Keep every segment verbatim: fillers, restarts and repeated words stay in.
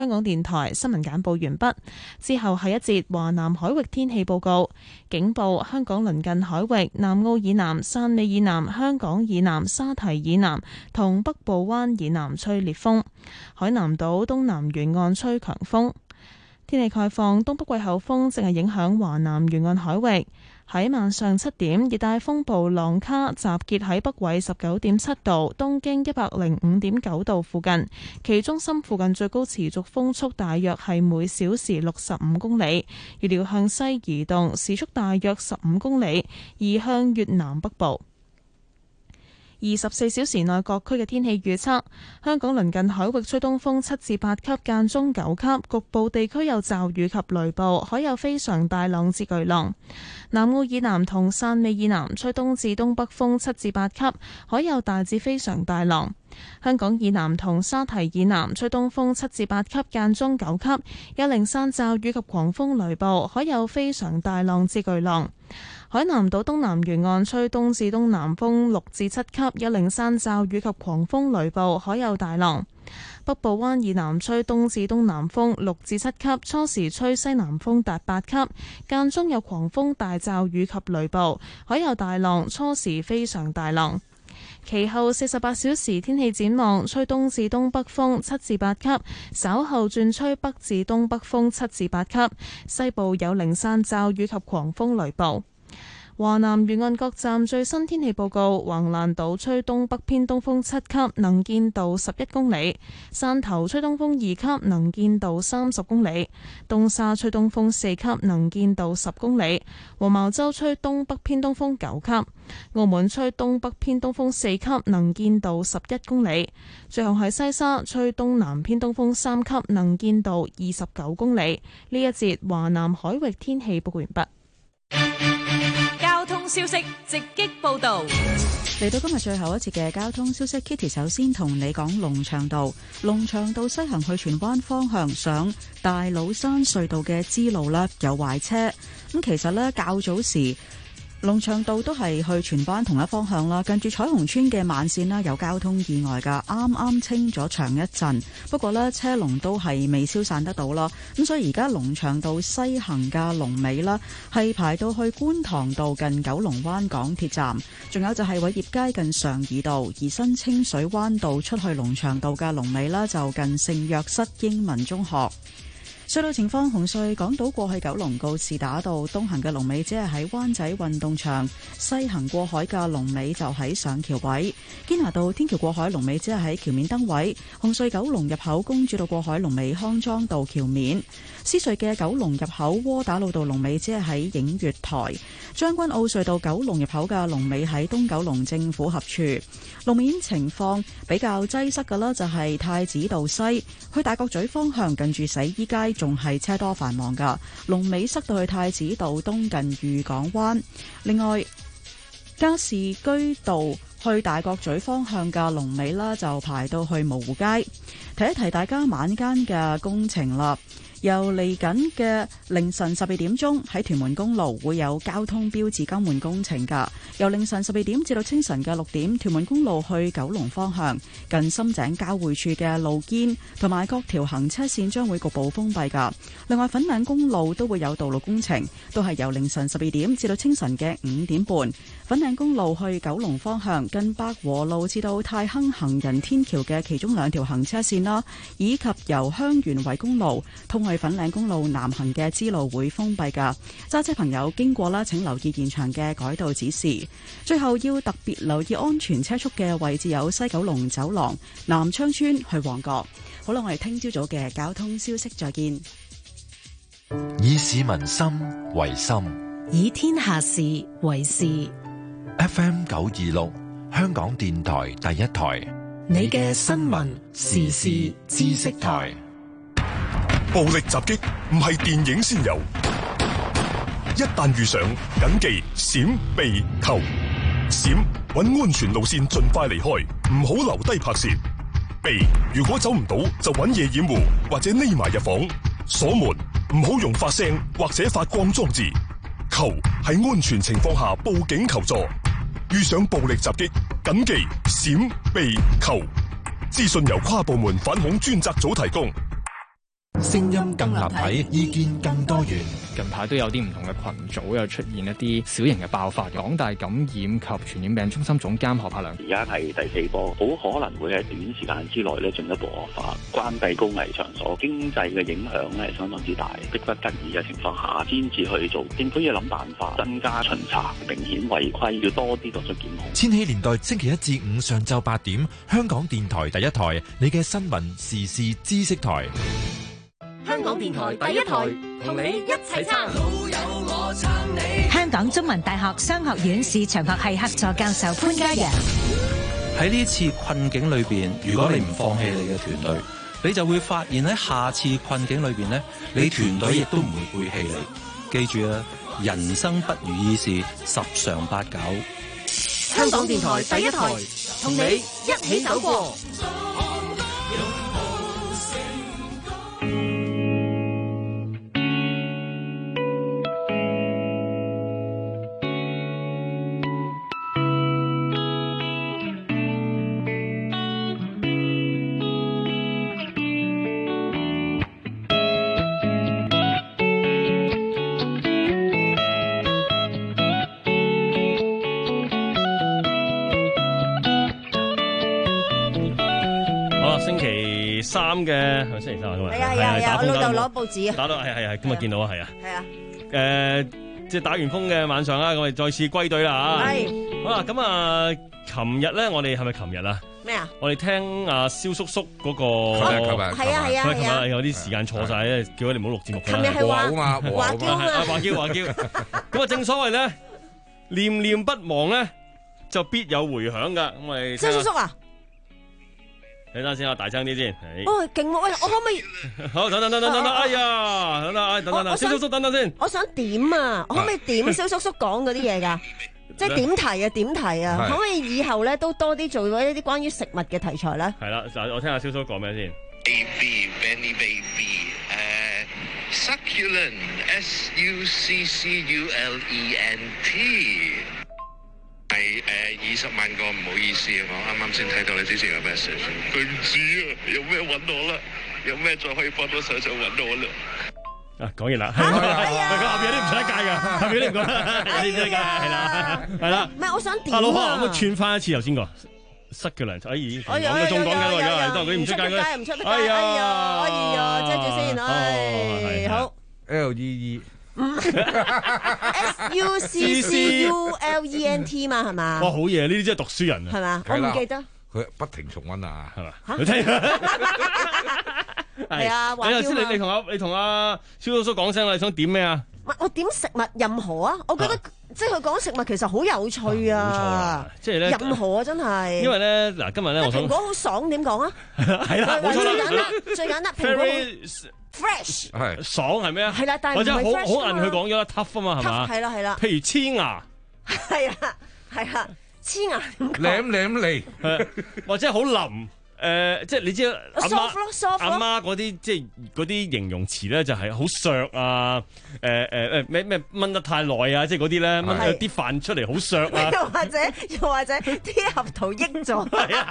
香港電台新聞簡報完畢，之後係一節華南海域天氣報告。警報：香港鄰近海域、南澳以南、汕尾以南、香港以南、沙堤以南同北部灣以南吹烈風，海南島東南沿岸吹強風。天氣概況：東北季候風正係影響華南沿岸海域。喺晚上七點，熱帶風暴浪卡集結喺北緯十九點七度、東經一百零五點九度附近，其中心附近最高持續風速大約係每小時六十五公里，預料向西移動，時速大約十五公里，移向越南北部。二十四小時內各區嘅天氣預測：香港鄰近海域吹東風七至八級，間中九級，局部地區有驟雨及雷暴，海有非常大浪至巨浪。南澳以南同汕尾以南吹東至東北風七至八級，海有大至非常大浪。香港以南同沙堤以南吹東風七至八級，間中九級，有零散驟雨及狂風雷暴，海有非常大浪至巨浪。海南島東南沿岸吹東至東南風六至七級，有零散驟雨及狂風雷暴，海有大浪。北部灣以南吹東至東南風六至七級，初時吹西南風達八級，間中有狂風大驟雨及雷暴，海有大浪，初時非常大浪。其後四十八小時天氣展望：吹東至東北風七至八級，稍後轉吹北至東北風七至八級，西部有零散驟雨及狂風雷暴。華南沿岸各站最新天氣報告：橫瀾島吹東北偏東風七級，能見度十一公里；汕頭吹東風二級，能見度三十公里；東沙吹東風四級，能見度十公里；黃茅洲吹東北偏東風九級；澳門吹東北偏東風四級，能見度十一公里；最後係西沙吹東南偏東風三級，能見度二十九公里。呢一節華南海域天氣報告完畢。 交通消息直擊報道， 嚟到今日最後一節嘅交通消息 ，Kitty 首先同你講龍翔道，龍翔道西行去荃灣方向上大老山隧道嘅支路啦，有壞車。咁其實呢，較早時龍翔道都係去荃灣同一方向啦，近住彩虹村嘅慢線啦有交通意外噶，啱啱清咗場一陣，不過呢，車龍都係未消散得到啦，咁所以而家龍翔道西行嘅龍尾啦係排到去觀塘道近九龍灣港鐵站，仲有就係偉業街近常怡道，而新清水灣道出去龍翔道嘅龍尾啦就近聖約瑟英文中學。隧道情況：紅隧港島過去九龍告士打道東行嘅龍尾只係喺灣仔運動場，西行過海嘅龍尾就喺上橋位。堅拿道天橋過海龍尾只係喺橋面燈位。紅隧九龍入口公主道過海龍尾康莊道橋面。獅隧嘅九龍入口窩打老道龍尾只係喺映月台。將軍澳隧道九龍入口嘅龍尾喺東九龍政府合署。路面情況比較擠塞嘅啦，就係太子道西去大角咀方向近住洗衣街仲係車多繁忙噶，龍尾塞到去太子道東近裕港灣。另外加士居道去大角咀方向嘅龍尾啦就排到去蕪湖街。提一提大家晚間嘅工程啦，由嚟緊嘅凌晨十二點鐘喺屯門公路會有交通標誌更換工程噶。由凌晨十二點至到清晨嘅六點，屯門公路去九龍方向近深井交匯處嘅路肩同埋各條行車線將會局部封閉噶。另外粉嶺公路都會有道路工程，都係由凌晨十二點至到清晨嘅五點半。粉嶺公路去九龍方向近百和路至到太坑行人天橋嘅其中兩條行車線啦，以及由香園圍公路通去粉嶺公路南行嘅支路會封閉噶。揸車朋友經過啦，請留意現場嘅改道指示。最後要特別留意安全車速嘅位置有西九龍走廊、南昌村去旺角。好啦，我哋聽朝早嘅交通消息再見。 以市民心為心， 以天下事為事。 F M 九二六香港電台第一台， 你嘅新聞時事知識台。 暴力襲擊唔係電影先有，一旦遇上，謹記閃避求。閃，搵安全路線盡快離開，唔好留低拍攝。避，如果走唔到就搵嘢掩護或者匿埋入房。鎖門，唔好用發聲或者發光裝置。求，喺安全情況下報警求助。遇上暴力襲擊，謹記閃避求。資訊由跨部門反恐專責組提供。 聲音更立體，意見更多元。 近排都有啲唔同嘅群組又出現一啲小型嘅爆發。港大感染及傳染病中心總監何柏良， 而家係第四波，好可能會喺短時間之內咧進一步惡化，關閉高危場所，經濟嘅影響咧係相當之大，迫不得已嘅情況下先至去做。政府要諗辦法增加巡查，明顯違規要多啲作出檢控。 千禧年代星期一至五上晝八點，香港電台第一台，你嘅新聞時事知識台。 香港電台第一台，同你一齊撐。 香港中文大學商學院市場學系客座教授潘嘉陽， 喺呢次困境裏邊，如果你唔放棄你嘅團隊，你就會發現喺下次困境裏邊呢，你團隊亦都唔會背棄你。記住啊，人生不如意事十常八九。 香港電台第一台，同你一起走過。 三嘅係咪星期三啊？今日係啊係啊係啊！我老豆攞報紙啊， 打到係係係，今日見到啊係啊。 係啊。 誒，即係打完風嘅晚上啦，咁我哋再次歸隊啦嚇。 係。 好啦，咁啊，琴日咧，我哋係咪琴日啊？ 咩啊？ 我哋聽阿蕭叔叔嗰個。 係啊係啊係啊！ 琴日有啲時間錯晒咧，叫佢哋唔好錄節目。 琴日係話啊嘛， 話嬌啊， 話嬌話嬌。咁啊，正所謂咧，念念不忘咧，就必有回響噶。咁我哋。 蕭叔叔啊！ 你等先啊，大聲啲先。 哦，勁喎！喂，我可唔可以？ 好，等等等等等等，哎呀，等等，哎，等等等，蕭叔叔等等先。 我想點啊！我可唔可以點蕭叔叔講嗰啲嘢㗎？即係點題啊，點題啊！可唔可以以後咧都多啲做咗一啲關於食物嘅題材咧？ 係啦，就我聽下蕭叔講咩先。 Baby, Benny baby, 誒 succulent，S U C C U L E N T。係誒二十萬個唔好意思啊！我啱啱先睇到你之前嘅 message，對唔住啊！有咩揾我啦？有咩再可以幫到手就揾我啦！ 啊，講完啦，係佢後邊有啲唔出得界㗎，後邊有啲唔講得，有啲唔出得界，係啦，係啦。 唔係，我想點啊？ 阿老婆，可唔可以串翻一次頭先個塞嘅兩？哎咦，講嘅仲講緊喎，而家都係嗰啲唔出界嘅， 唔出得界，哎呀，哎呀，遮住先，唉，好。 L E E。 S U C C U L E N T 嘛係嘛？ 哇，好嘢！呢啲真係讀書人啊， 係嘛？我唔記得。 佢不停重溫啊，係嘛？ 你聽。 係啊， 你頭先你你同阿你同阿蕭叔叔講聲啦，你想點咩啊？ 我點食物任何啊？我覺得即係佢講食物其實好有趣啊！ 即係咧任何啊，真係。 因為咧嗱，今日咧我想蘋果好爽點講啊？ 係啦，冇錯啦， 最簡單最簡單蘋果。fresh 係爽係咩啊？ 係啦，但係或者好好硬，佢講咗啦 tough 啊嘛，係嘛？ 係啦係啦。 譬如黐牙， 係啊係啊，黐牙舐舐脷， 或者好腍誒，即係你知阿媽阿媽嗰啲即係嗰啲形容詞咧，就係好削啊，誒誒誒咩咩燜得太耐啊，即係嗰啲咧燜啲飯出嚟好削啊， 又或者又或者啲合桃益咗。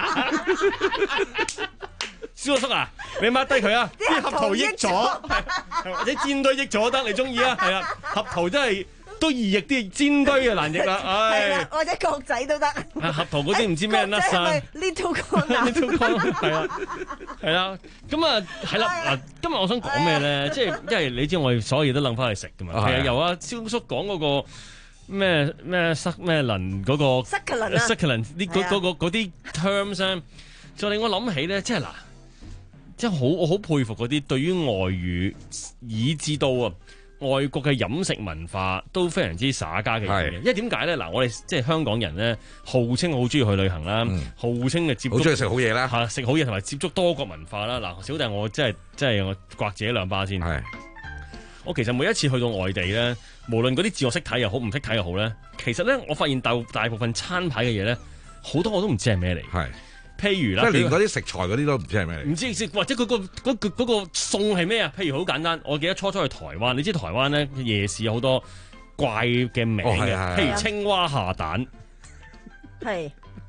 蕭叔叔啊，你抹低佢啊！啲合桃益咗，或者煎堆益咗得，你中意啊？係啊，合桃真係都易譯啲，煎堆啊難譯啦，唉。 或者角仔都得。 合桃嗰啲唔知咩甩晒。 Little corn，Little corn 係啊，係啊，咁啊係啦嗱，今日我想講咩咧？即係因為你知我哋所有嘢都諗翻去食噶嘛。係啊，由阿蕭叔講嗰個咩咩塞咩輪嗰個 succulent 呢嗰嗰個嗰啲 terms 咧，就令我諗起咧，即係嗱。即係好，我好佩服嗰啲對於外語以至到啊外國嘅飲食文化都非常之耍家嘅人嘅。因為點解咧？嗱，我哋即係香港人咧，號稱好中意去旅行啦，嗯、號稱嘅接觸好中意食好嘢啦， 嚇食好嘢同埋接觸多國文化啦。嗱，小弟我真係真係我刮自己兩巴先。係，我其實每一次去到外地咧，無論嗰啲字我識睇又好，唔識睇又好咧，其實咧我發現大大部分餐牌嘅嘢咧，好多我都唔知係咩嚟。係。譬如啦， 即係連嗰啲食材嗰啲都唔知係咩嚟， 唔知或者佢、嗰個嗰、嗰個嗰、嗰個餸係咩啊？譬如好簡單，我記得初初去台灣，你知台灣咧夜市有好多怪嘅名嘅，哦、譬如青蛙下蛋， 係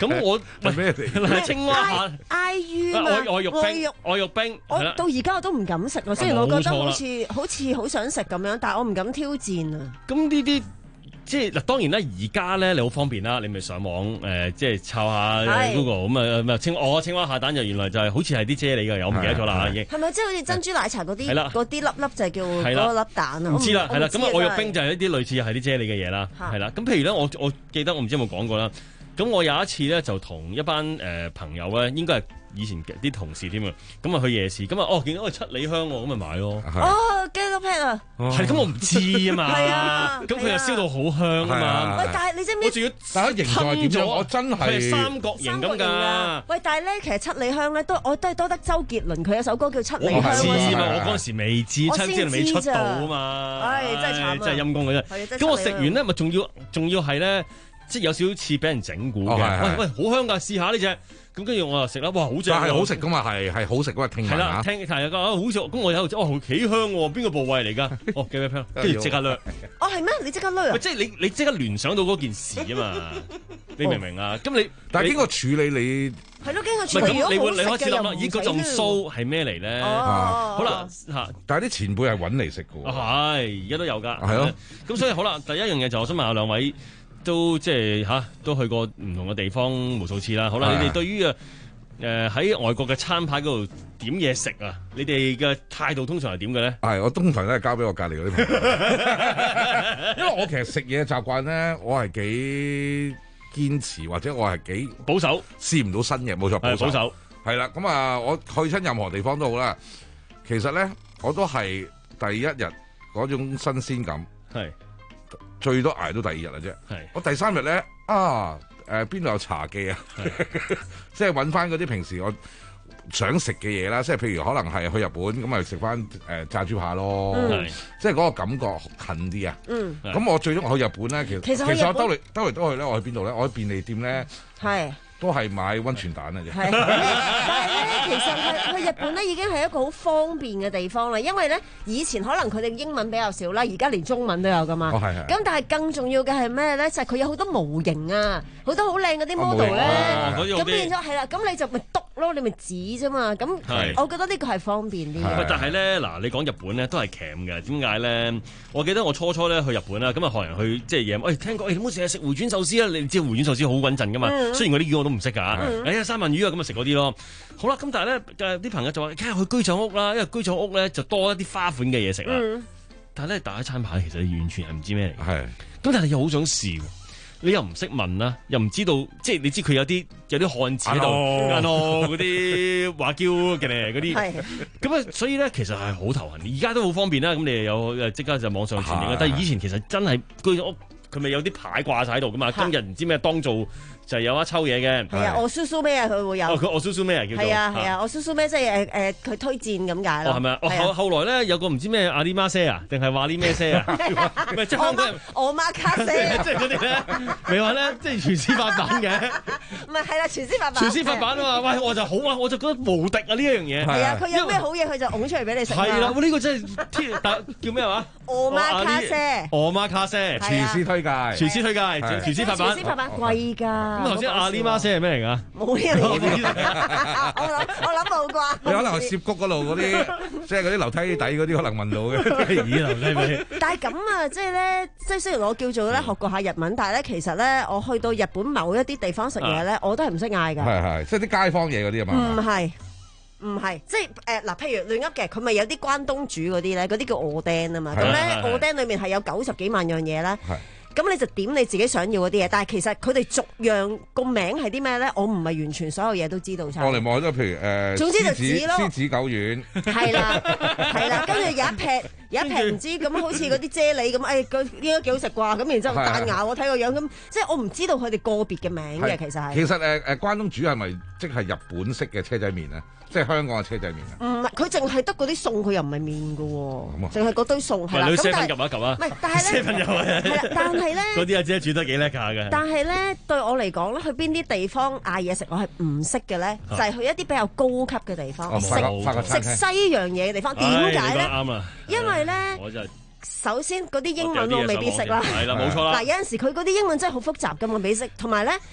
咁我係咩嚟？ 青蛙下 I U 嘛， 愛愛玉冰，愛玉冰。 我到而家我都唔敢食喎，雖然我覺得好似好似好想食咁樣，但係我唔敢挑戰啊。 咁呢啲。即係嗱，當然啦，而家咧你好方便啦，你咪上網誒、呃，即係抄下 Google 咁啊，青我青蛙下蛋就原來就係好似係啲啫喱嘅，我唔記得咗啦已經。 係咪即係好似珍珠奶茶嗰啲嗰啲粒粒就係叫嗰粒蛋啊？ 唔知啦，係啦，咁啊愛玉冰就係一啲類似係啲啫喱嘅嘢啦，係啦。咁譬如咧，我我記得我唔知有冇講過啦。咁我有一次咧就同一班誒、呃、朋友咧，應該係以前啲同事添啊，咁啊去夜市，咁啊哦見到個七里香喎，咁咪買咯。 哦，雞粒 pat 啊！ 係咁我唔知啊嘛。係啊。咁佢又燒到好香啊嘛。 喂，但係你知唔知？ 我仲要大家形狀點樣？我真係係三角形咁㗎。 喂，但係咧，其實七里香咧都我都係多得周杰倫佢有首歌叫《七里香》。 我知嘛，我嗰陣時未知，七里香未出道啊嘛。 唉，真係慘啊！ 真係陰公嘅啫。咁我食完咧，咪仲要仲要係咧。即係有少少似俾人整蠱嘅，喂喂，好香㗎，試下呢隻。咁跟住我又食啦，哇，好正！ 但係好食㗎嘛，係係好食㗎嘛，聽聞係啦，聽係啊，好食。咁我有隻，哦，幾香喎，邊個部位嚟㗎？哦，幾香，跟住即刻掠。 哦，係咩？你即刻掠啊？ 即係你你即刻聯想到嗰件事啊嘛，你明唔明啊？咁你但係經過處理你係咯，經過處理你會你開始諗啦， 又唔咦，嗰種酥係咩嚟咧？好啦嚇， 但係啲前輩係揾嚟食㗎喎。 係，而家都有㗎。 係咯。 咁所以好啦，第一樣嘢就我想問下兩位。都即係嚇，都去過唔同嘅地方無數次啦。好啦，你哋對於誒誒喺外國嘅餐牌嗰度點嘢食啊？你哋嘅態度通常係點嘅咧？ 係，我通常都係交俾我隔離嗰啲朋友，因為我其實食嘢嘅習慣咧，我係幾堅持，或者我係幾保守， 試唔到新嘢，冇錯，保守。 保守係啦，咁啊，我去親任何地方都好啦。其實咧，我都係第一日嗰種新鮮感係。最多捱到第二日啦啫，我第三日咧啊誒邊度有茶記啊，即係揾翻嗰啲平時我想食嘅嘢啦，即係譬如可能係去日本咁咪食翻誒炸豬扒咯，嗯、即係嗰個感覺近啲啊。咁、嗯、我最終去日本咧，其實其實，其實我兜嚟兜嚟兜去咧，我去邊度咧？我去便利店咧。係。都係買溫泉蛋嘅啫。係，但係咧，其實係去日本咧已經係一個好方便嘅地方啦。因為咧，以前可能佢哋英文比較少啦，而家連中文都有噶嘛。哦，係係。咁但係更重要嘅係咩咧？就係佢有好多模型啊，好多好靚嗰啲 model 咧。咁變咗係啦，咁你就咪篤咯，你咪指啫嘛。咁我覺得呢個係方便啲。 喂，但係咧嗱，你講日本咧都係鉗嘅。點解咧？我記得我初初咧去日本啦，咁啊學人去即係嘢。喂，聽講誒，點解成日食回轉壽司啊？你知回轉壽司好穩陣噶嘛？雖然嗰啲魚我都唔識㗎。哎呀，三文魚啊，咁咪食嗰啲咯。好啦，咁但係咧，啲朋友就話，梗係去居酒屋啦，因為居酒屋咧就多一啲花款嘅嘢食啦。嗯、但係咧，打一餐牌其實完全係唔知咩嚟。係。咁但係又好想試，你又唔識問啦，又唔知道，即係你知佢有啲有啲漢字喺度，嗰啲話嬌嘅咧，嗰啲。係。咁啊，所以咧，其實係好頭痕。而家都好方便啦，咁你又有即刻就網上傳影啦。但係以前其實真係居酒屋，佢咪有啲牌掛晒喺度噶嘛？今日唔知咩當造。就係有一抽嘢嘅， 係啊，我蘇蘇咩啊，佢會有。 哦，佢我蘇蘇咩啊，叫做。 係啊係啊，我蘇蘇咩即係誒誒，佢推薦咁解咯。 哦，係咪啊？後後來咧有個唔知咩阿里媽些啊，定係話啲咩些啊？唔係即係香港人。 我媽卡些。 即係嗰啲咧，未話咧，即係廚師發版嘅。 唔係係啦，廚師發版。 廚師發版啊嘛，喂，我就好啊，我就覺得無敵啊呢一樣嘢。 係啊，佢有咩好嘢，佢就拱出嚟俾你食。 係啦，呢個真係天，叫咩話？ 我媽卡些。 我媽卡些。 廚師推介。 廚師推介，廚師發版。 廚師發版貴㗎。 咁頭先阿里媽些係咩嚟㗎？ 冇嘢嚟嘅。我諗我諗冇啩。 你可能係涉谷嗰度嗰啲，即係嗰啲樓梯底嗰啲，可能聞到嘅。 咦，樓梯尾。 但係咁啊，即係咧，即係雖然我叫做咧學過下日文，但係咧其實咧，我去到日本某一啲地方食嘢咧，我都係唔識嗌㗎。係係， 即係啲街坊嘢嗰啲啊嘛。 唔係。唔係，即係誒嗱，譬如亂噏嘅，佢咪有啲關東煮嗰啲咧，嗰啲叫臥釘啊嘛。咁咧臥釘裏面係有九十幾萬樣嘢啦。咁你就點你自己想要嗰啲嘢，但係其實佢哋逐樣個名係啲咩咧？我唔係完全所有嘢都知道晒。 我嚟望都譬如誒， 總之就指咯， 獅子狗丸。係啦，係啦，跟住有一劈有一劈唔知咁好似嗰啲啫喱咁，誒佢應該幾好食啩？咁然之後彈牙我睇個樣咁，即係我唔知道佢哋個別嘅名嘅其實係。 其實誒誒關東煮係咪即係日本式嘅車仔麵啊？即係香港嘅車仔麵啊？ 唔係，佢淨係得嗰啲餸，佢又唔係麵㗎喎，淨係嗰堆餸係啦。 咁但係入一嚿啊？唔係， 但係咧，係啦，但係咧， 嗰啲阿姐煮得幾叻下嘅。 但係咧，對我嚟講咧，去邊啲地方嗌嘢食，我係唔識嘅咧，就係去一啲比較高級嘅地方食食西洋嘢嘅地方。點解咧？啱啊！因為咧，首先嗰啲英文我未必識啦。係啦，冇錯啦。嗱，有陣時佢嗰啲英文真係好複雜㗎嘛，未識。同埋咧。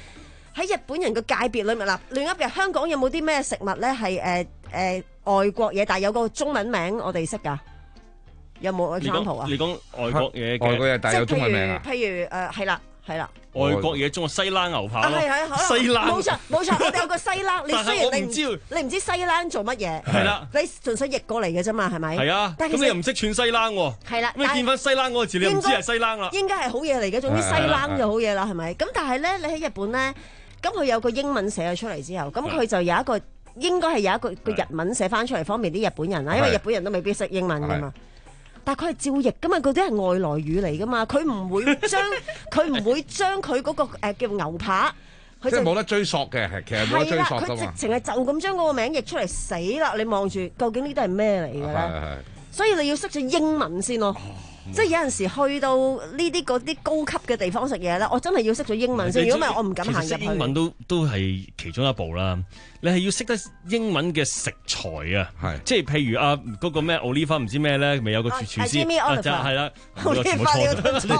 喺日本人個界別裏面嗱，亂噏嘅香港有冇啲咩食物咧係誒誒外國嘢，但係有個中文名我哋識㗎？有冇 example 啊？ 你講外國嘢， 外國嘢但係有中文名啊？ 譬如誒係啦係啦。 外國嘢中西冷牛扒咯，西冷冇錯冇錯，我哋有個西冷，你雖然你唔知你唔知西冷做乜嘢， 係啦， 你純粹譯過嚟嘅啫嘛，係咪？ 係啊，咁你又唔識串西冷喎， 係啦， 咁你見翻西冷嗰個字，你唔知係西冷啦， 應該係好嘢嚟嘅，總之西冷就好嘢啦，係咪？咁但係咧，你喺日本咧，咁佢有個英文寫咗出嚟之後，咁佢就有一個應該係有一個個日文寫翻出嚟，方便啲日本人啦，因為日本人都未必識英文㗎嘛。但係佢係照譯噶嘛，嗰啲係外來語嚟噶嘛，佢唔會將佢唔會將佢嗰個誒叫牛扒， 即係冇得追溯嘅，係其實冇得追溯噶嘛。 佢直情係就咁將嗰個名譯出嚟，死啦！你望住究竟呢啲係咩嚟嘅咧？所以你要識咗英文先咯。即係有陣時去到呢啲嗰啲高級嘅地方食嘢咧，我真係要識咗英文先。如果唔係，我唔敢行入去。 其實英文都都係其中一步啦。你係要識得英文嘅食材啊，係即係譬如啊嗰個咩 Oliva 唔知咩咧，咪有個廚廚師就係啦，Oliva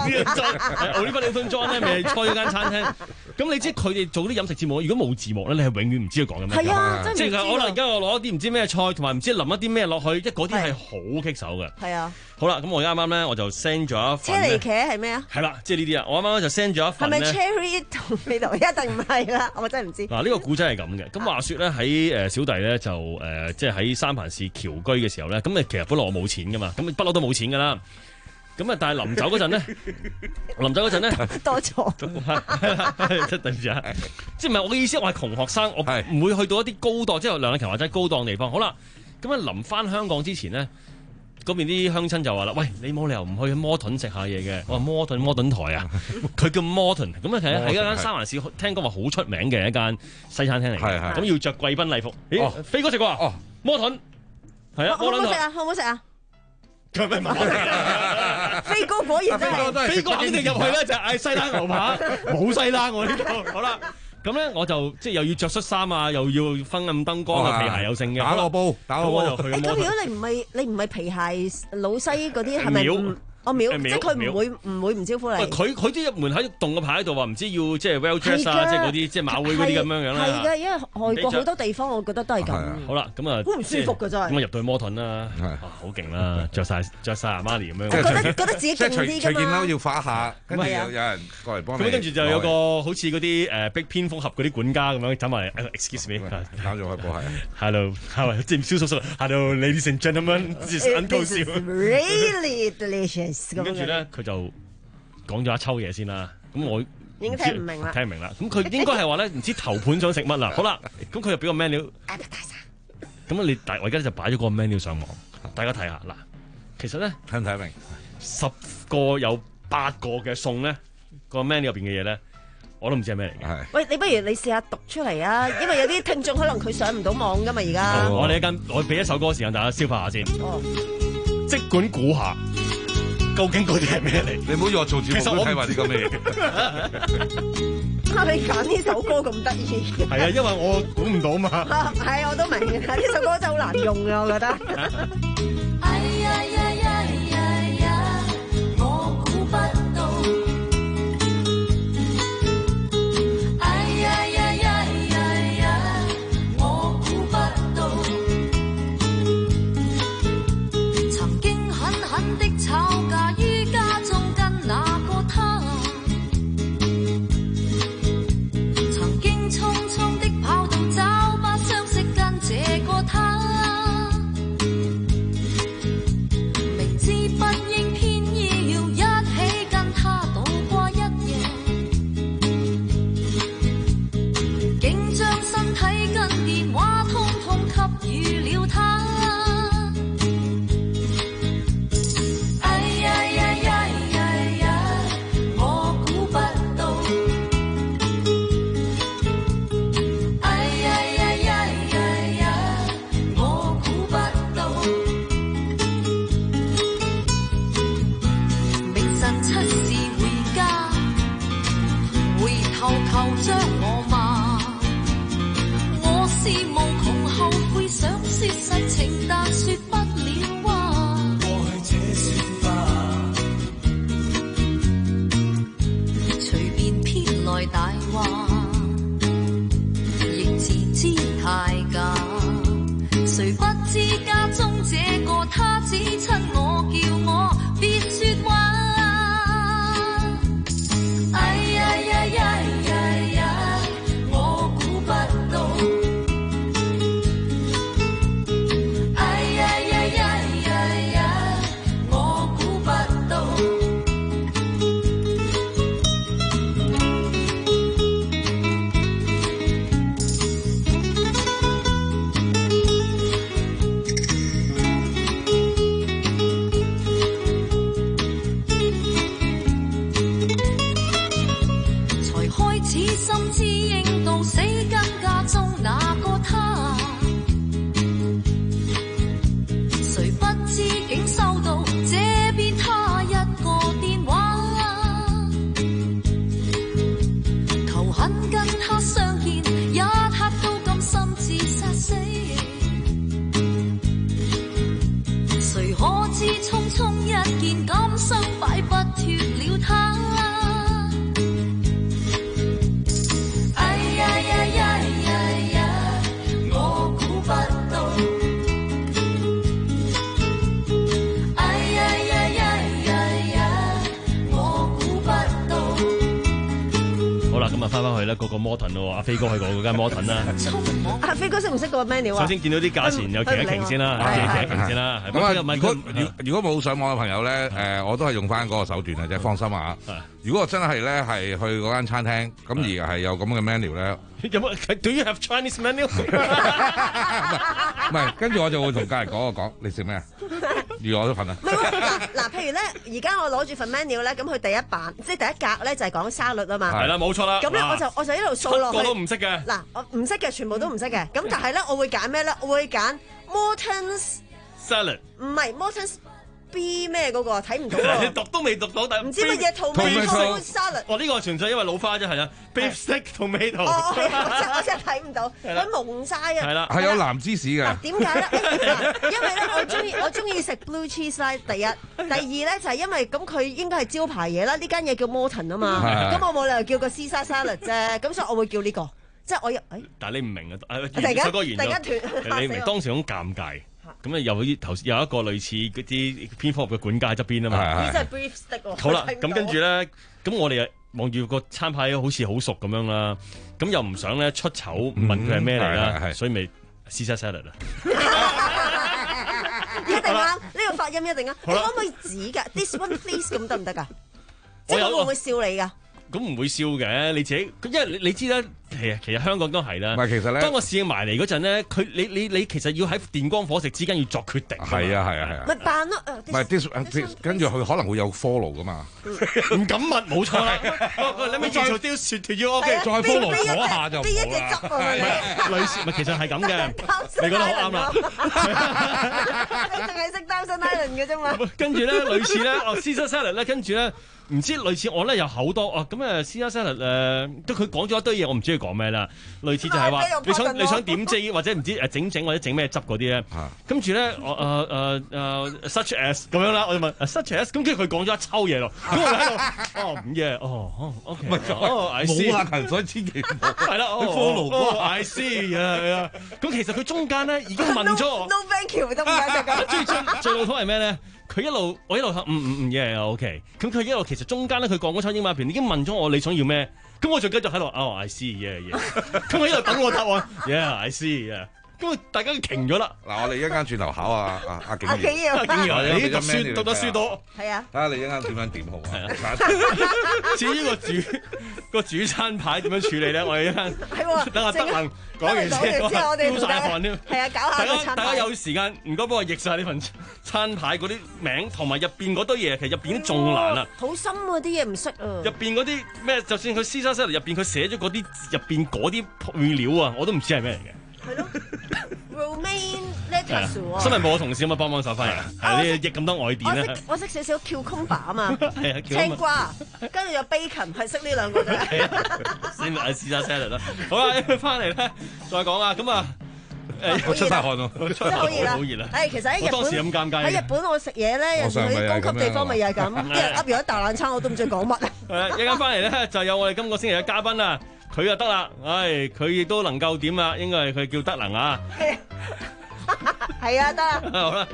Newton John 咧，咪開咗間餐廳。咁你知佢哋做啲飲食節目，如果冇字幕咧，你係永遠唔知佢講緊咩。 係啊，真係唔知。 即係可能而家我攞一啲唔知咩菜，同埋唔知淋一啲咩落去，即係嗰啲係好棘手嘅。 係啊。 好啦，咁我啱啱咧我就 send 咗一份。 車厘茄係咩啊？ 係啦，即係呢啲啊！我啱啱就 send 咗一份咧。 係咪 Cherry 同呢度？一定唔係啦，我真係唔知。 嗱，呢個古仔係咁嘅。咁話說咧，喺誒小弟咧就誒即係喺三藩市僑居嘅時候咧，咁誒其實本來我冇錢噶嘛，咁不嬲都冇錢噶啦。咁啊，但係臨走嗰陣咧，臨走嗰陣咧多錯。 對唔住啊！即係唔係我嘅意思，我係窮學生，我唔會去到一啲高檔，即係梁禮勤或者高檔地方。好啦，咁啊臨翻香港之前咧。嗰邊啲鄉親就話啦，喂，你冇理由唔去摩頓食下嘢嘅。我話摩頓摩頓台啊，佢叫摩頓。咁啊，其實喺一間三藩市聽講話好出名嘅一間西餐廳嚟嘅。咁要着貴賓禮服。咦，飛哥食過啊？哦，摩頓係啊，摩頓台。好唔好食啊？好唔好食啊？咁咪冇。飛哥果然真係。飛哥肯定入去咧就嗌西冷牛扒，冇西冷我呢度。好啦。咁咧我就即係又要着恤衫啊，又要昏暗燈光啊，皮鞋又剩嘅， 打個煲，打個煲。 咁如果你唔係你唔係皮鞋老西嗰啲，係咪？我秒，即係佢唔會唔會唔招呼你。 佢佢啲入門喺棟個牌喺度話唔知要即係 well dressed 啊，即係嗰啲即係馬會嗰啲咁樣樣啦。 係嘅，因為外國好多地方我覺得都係咁。 好啦，咁啊， 好唔舒服㗎真係。 咁啊入到去摩頓啦，好勁啦，着晒着曬阿瑪尼咁樣。 覺得覺得自己勁啲㗎嘛。 隨件褸要發下，跟住有有人過嚟幫你。 咁跟住就有個好似嗰啲誒逼蝙蝠俠嗰啲管家咁樣走埋嚟 ，excuse me， 搞咗開波係。 Hello，Hello，即係蕭叔叔 ，Hello，ladies and gentlemen，this is Uncle Siu。 Really delicious。 跟住咧。佢就講咗一抽嘢先啦，咁我應該聽唔明啦， 聽唔明啦。咁佢應該係話咧，唔知頭盤想食乜啦。好啦，咁佢就俾個 menu，咁你大我而家就擺咗個 menu 上網，大家睇下嗱。其實咧聽唔睇明？ 十個有八個嘅餸咧，個 menu 入邊嘅嘢咧，我都唔知係咩嚟嘅。 喂，你不如你試下讀出嚟啊，因為有啲聽眾可能佢上唔到網噶嘛，而家。 我哋一間，我俾一首歌時間大家消化下先。哦，即管估下。究竟嗰啲係咩嚟？ 你唔好以為我做節目都睇埋啲咁嘅嘢。 你揀呢首歌咁得意？ 係啊，因為我估唔到嘛。 係，我都明嘅。呢首歌真係好難用嘅，我覺得。哎呀呀呀呀呀！我估不到。哎呀呀呀呀呀！我估不到。曾經狠狠的吵。 咁啊翻返去咧，個個 Morton 咯，阿飛哥去過嗰間 Morton 啦。 阿飛哥識唔識個 menu 啊？ 首先見到啲價錢有停一停先啦，停一停先啦。 咁啊，如果如果冇上網嘅朋友咧，誒，我都係用翻嗰個手段嘅啫，放心啊。如果我真係咧係去嗰間餐廳，咁而係有咁嘅 menu 咧， 有冇 ？Do you have Chinese menu？ 唔係，跟住我就會同隔離嗰個講，你食咩啊？預我都份啊！ 唔係嗱嗱，譬如咧，而家我攞住份 menu 咧，咁佢第一版即係第一格咧就係講沙律啊嘛。 係啦，冇錯啦。 咁咧我就我就一路掃落去。 個都唔識嘅。 嗱，我唔識嘅，全部都唔識嘅。咁但係咧，我會揀咩咧？我會揀 Morton's salad。 唔係 Morton's B 咩嗰個睇唔到喎。 你讀都未讀到，但唔知乜嘢 tomato salad。 哦，呢個純粹因為老花啫，係啊 ，beef steak tomato。 哦，我真係睇唔到，佢蒙晒啊。 係啦， 係有藍芝士嘅。 點解咧？因為咧，我中意我中意食 blue cheese 啦。第一，第二咧就係因為咁佢應該係招牌嘢啦。呢間嘢叫 Morton 啊嘛，咁我冇理由叫個 Caesar salad 啫。咁所以我會叫呢個，即係我誒。 但係你唔明啊？ 突然間突然間斷，你明當時好尷尬。咁啊，有啲頭先有一個類似嗰啲蝙蝠俠嘅管家喺側邊啊嘛。 呢真係 beef stick 喎。 好啦，咁跟住咧，咁我哋望住個餐牌好似好熟咁樣啦，咁又唔想咧出醜問佢係咩嚟啦，所以咪 Caesar salad 啊。 一定啱，呢個發音一定啱。你可唔可以指㗎 ？This one please 咁得唔得㗎？即係我會唔會笑你㗎？ 咁唔會笑嘅，你自己，因為你你知啦，其實其實香港都係啦。 唔係，其實咧， 當我侍應埋嚟嗰陣咧，佢你你你其實要喺電光火石之間要作決定。 係啊係啊係啊。 咪扮咯， 唔係 this 跟住佢可能會有 follow 噶嘛。 唔敢問，冇錯啦。你咪再 this to you OK， 再 follow 嗰下就邊一隻汁啊？ 類似咪其實係咁嘅，你覺得好啱啦。 你淨係識 Thousand Island 嘅啫嘛。 跟住咧，類似咧，哦 Caesar salad 咧，跟住咧。唔知類似我咧有好多啊咁誒 Caesar salad 誒，都佢講咗一堆嘢，我唔知佢講咩啦。類似就係話你想你想點啫，或者唔知誒整整或者整咩汁嗰啲咧。跟住咧，我誒誒誒 such as 咁樣啦，我就問 such as，咁跟住佢講咗一抽嘢咯。咁我喺度哦唔嘢哦 OK 哦 I see 冇下勤，所以千祈唔好係啦，你 follow 嗰個 I see 係啊。咁其實佢中間咧已經問咗我 No thank you 得唔得？ 最最最老土係咩咧？佢一路我一路嗯嗯嗯嘢啊 OK， 咁佢一路其實中間咧佢講嗰餐英文片已經問咗我你想要咩，咁我就繼續喺度哦 I see yeah yeah， 咁我一路等我答案 yeah I see yeah， 咁大家都停咗啦。 嗱，我哋一陣間轉頭考啊阿阿景阿景耀， 阿景耀，你讀書讀得書多， 係啊， 睇下你一陣間點樣點好啊。 至於個主個主餐牌點樣處理咧，我哋一陣等阿德能講完先， 之後我哋丟晒汗添。 係啊，搞下個餐牌。 大家有時間唔該幫我譯晒呢份餐牌嗰啲名同埋入邊嗰堆嘢，其實入邊仲難啊。 好深啊！啲嘢唔識啊。 入邊嗰啲咩？就算佢 Caesar salad 入邊佢寫咗嗰啲入邊嗰啲配料啊，我都唔知係咩嚟嘅。 係咯 ，Romaine lettuce 啊！ 新聞部嘅同事可唔可以幫幫手翻嚟？係你譯咁多外電咧。 我識少少 cucumber 啊嘛，青瓜，跟住有 bacon，係識呢兩個啫。 先嚟 Caesar salad 啦。好啦，翻嚟咧再講啊。咁啊， 誒，我出晒汗咯， 真係好熱啦， 好熱啦。 誒，其實喺日本當時咁尷尬。 喺日本我食嘢咧，有時去啲高級地方咪又係咁，一日噏完一大冷餐，我都唔知講乜。 係啦，一陣間翻嚟咧就有我哋今個星期嘅嘉賓啦。佢就得啦，唉，佢亦都能夠點啊？應該係佢叫德能啊。 係啊，得啦。 好啦。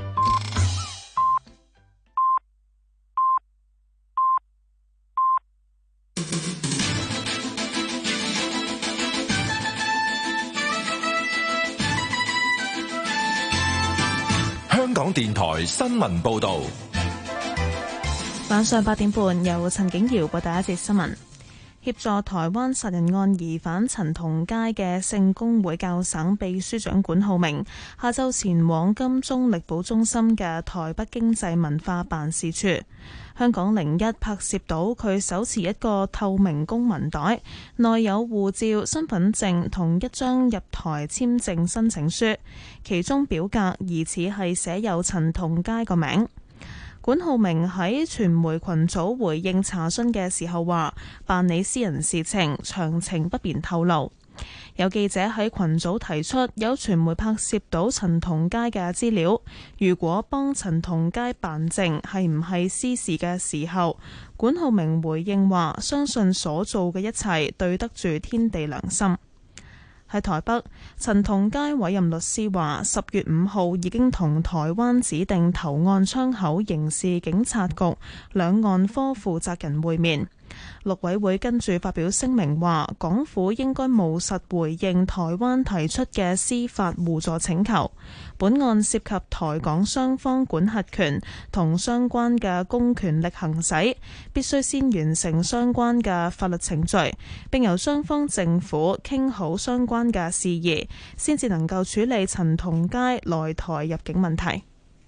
香港電台新聞報導。 晚上八點半，由陳景瑤報第一節新聞。協助台灣殺人案疑犯陳同佳嘅聖公會教省秘書長管浩鳴下晝前往金鐘力保中心嘅台北經濟文化辦事處。香港零一拍攝到佢手持一個透明公文袋，內有護照、身份證同一張入台簽證申請書，其中表格疑似係寫有陳同佳個名。管浩鳴喺傳媒群組回應查詢嘅時候話，辦理私人事情，詳情不便透露。有記者喺群組提出，有傳媒拍攝到陳同佳嘅資料，如果幫陳同佳辦證係唔係私事嘅時候，管浩鳴回應話，相信所做嘅一切對得住天地良心。喺台北，陳同佳委任律師話，十月五號已經同台灣指定投案窗口刑事警察局兩岸科負責人會面。 陸委會跟住發表聲明話，港府應該務實回應台灣提出嘅司法互助請求。本案涉及台港雙方管轄權同相關嘅公權力行使，必須先完成相關嘅法律程序，並由雙方政府傾好相關嘅事宜，先至能夠處理陳同佳來台入境問題。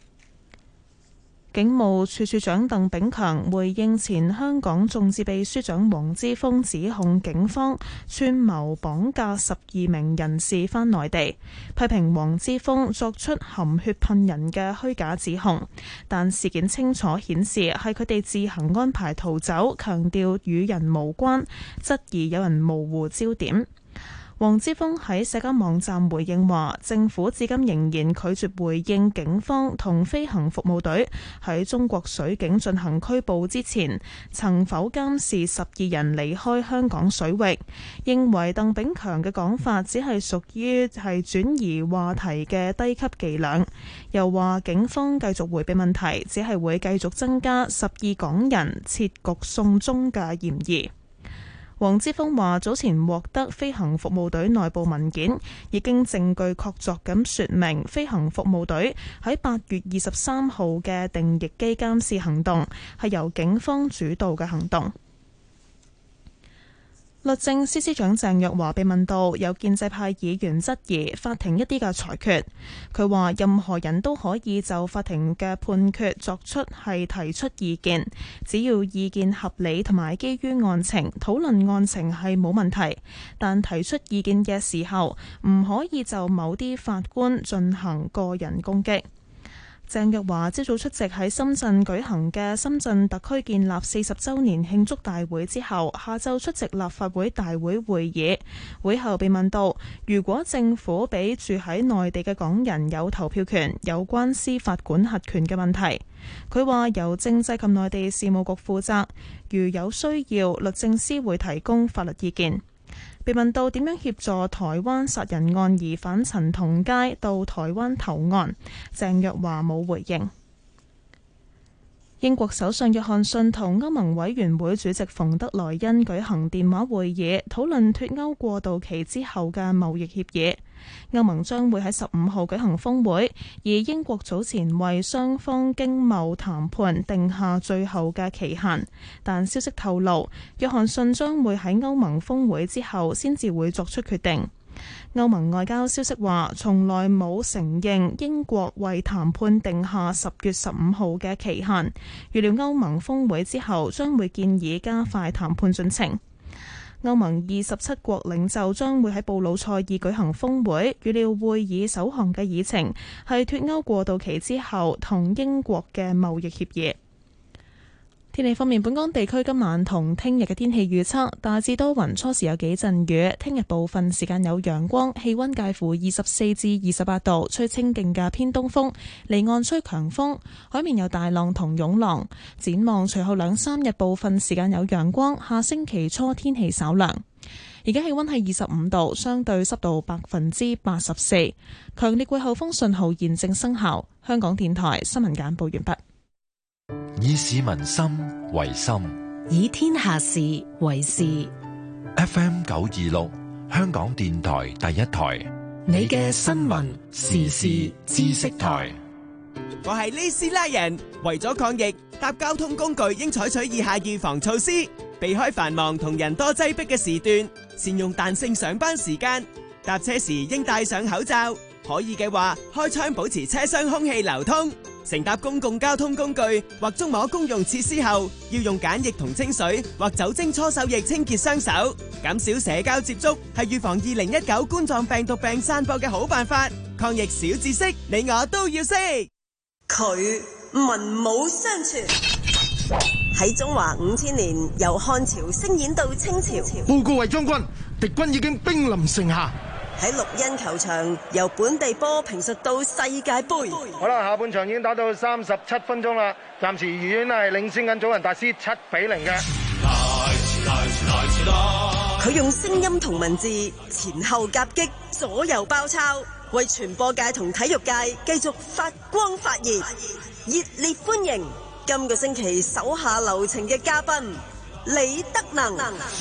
警務處處長鄧炳強回應前香港眾志秘書長黃之鋒指控警方串謀綁架十二名人士返內地，批評黃之鋒作出含血噴人嘅虛假指控，但事件清楚顯示係佢哋自行安排逃走，強調與人無關，質疑有人模糊焦點。黃之鋒喺社交網站回應話，政府至今仍然拒絕回應警方同飛行服務隊喺中國水警進行拘捕之前，曾否監視十二人離開香港水域，認為鄧炳強嘅講法只係屬於係轉移話題嘅低級伎倆，又話警方繼續迴避問題，只係會繼續增加十二港人設局送中嘅嫌疑。黃之鋒話：早前獲得飛行服務隊內部文件，已經證據確鑿咁説明飛行服務隊喺八月二十三號嘅定翼機監視行動係由警方主導嘅行動。律政司司長鄭若驊被問到有建制派議員質疑法庭一啲嘅裁決，佢話任何人都可以就法庭嘅判決作出係提出意見，只要意見合理同埋基於案情，討論案情係冇問題，但提出意見嘅時候唔可以就某啲法官進行個人攻擊。鄭若驊朝早出席喺深圳舉行嘅深圳特區建立四十週年慶祝大會之後，下晝出席立法會大會會議。會後被問到，如果政府俾住喺內地嘅港人有投票權，有關司法管轄權嘅問題，佢話由政制及內地事務局負責，如有需要，律政司會提供法律意見。被問到點樣協助台灣殺人案疑犯陳同佳到台灣投案，鄭若驊冇回應。英國首相約翰遜同歐盟委員會主席馮德萊恩舉行電話會議，討論脫歐過渡期之後嘅貿易協議。歐盟將會喺十五號舉行峰會，而英國早前為雙方經貿談判定下最後嘅期限，但消息透露，約翰遜將會喺歐盟峰會之後先至會作出決定。歐盟外交消息話，從來冇承認英國為談判定下十月十五號嘅期限，預料歐盟峰會之後將會建議加快談判進程。歐盟二十七國領袖將會喺布魯塞爾舉行峰會，預料會議首項嘅議程係脫歐過渡期之後同英國嘅貿易協議。天氣方面，本港地區今晚同聽日嘅天氣預測大致多雲，初時有幾陣雨。聽日部分時間有陽光，氣溫介乎二十四至二十八度，吹清勁嘅偏東風，離岸吹強風，海面有大浪同湧浪。展望隨後兩三日部分時間有陽光，下星期初天氣稍涼。而家氣溫係二十五度，相對濕度百分之八十四，強烈季候風信號現正生效。香港電台新聞簡報完畢。 以市民心為心， 以天下事為事。 F M 九二六，香港電台第一台， 你嘅新聞時事知識台。 我係呢斯拉人，為咗抗疫，搭交通工具應採取以下預防措施：避開繁忙同人多擠迫嘅時段，善用彈性上班時間，搭車時應戴上口罩，可以嘅話開窗保持車廂空氣流通。乘搭公共交通工具或觸摸公用設施後，要用梘液同清水或酒精搓手液清潔雙手，減少社交接觸，係預防二零一九冠狀病毒病散播嘅好辦法。抗疫小知識，你我都要識。 佢文武雙全，喺中華五千年，由漢朝升演到清朝。 報告衛將軍，敵軍已經兵臨城下。 喺綠茵球場，由本地波評述到世界盃。 好啦，下半場已經打到三十七分鐘啦，暫時愉園係領先緊祖雲達斯七比零嘅。 佢用聲音同文字前後夾擊，左右包抄，為傳播界同體育界繼續發光發熱。熱烈歡迎今個星期手下留情嘅嘉賓， 李德能。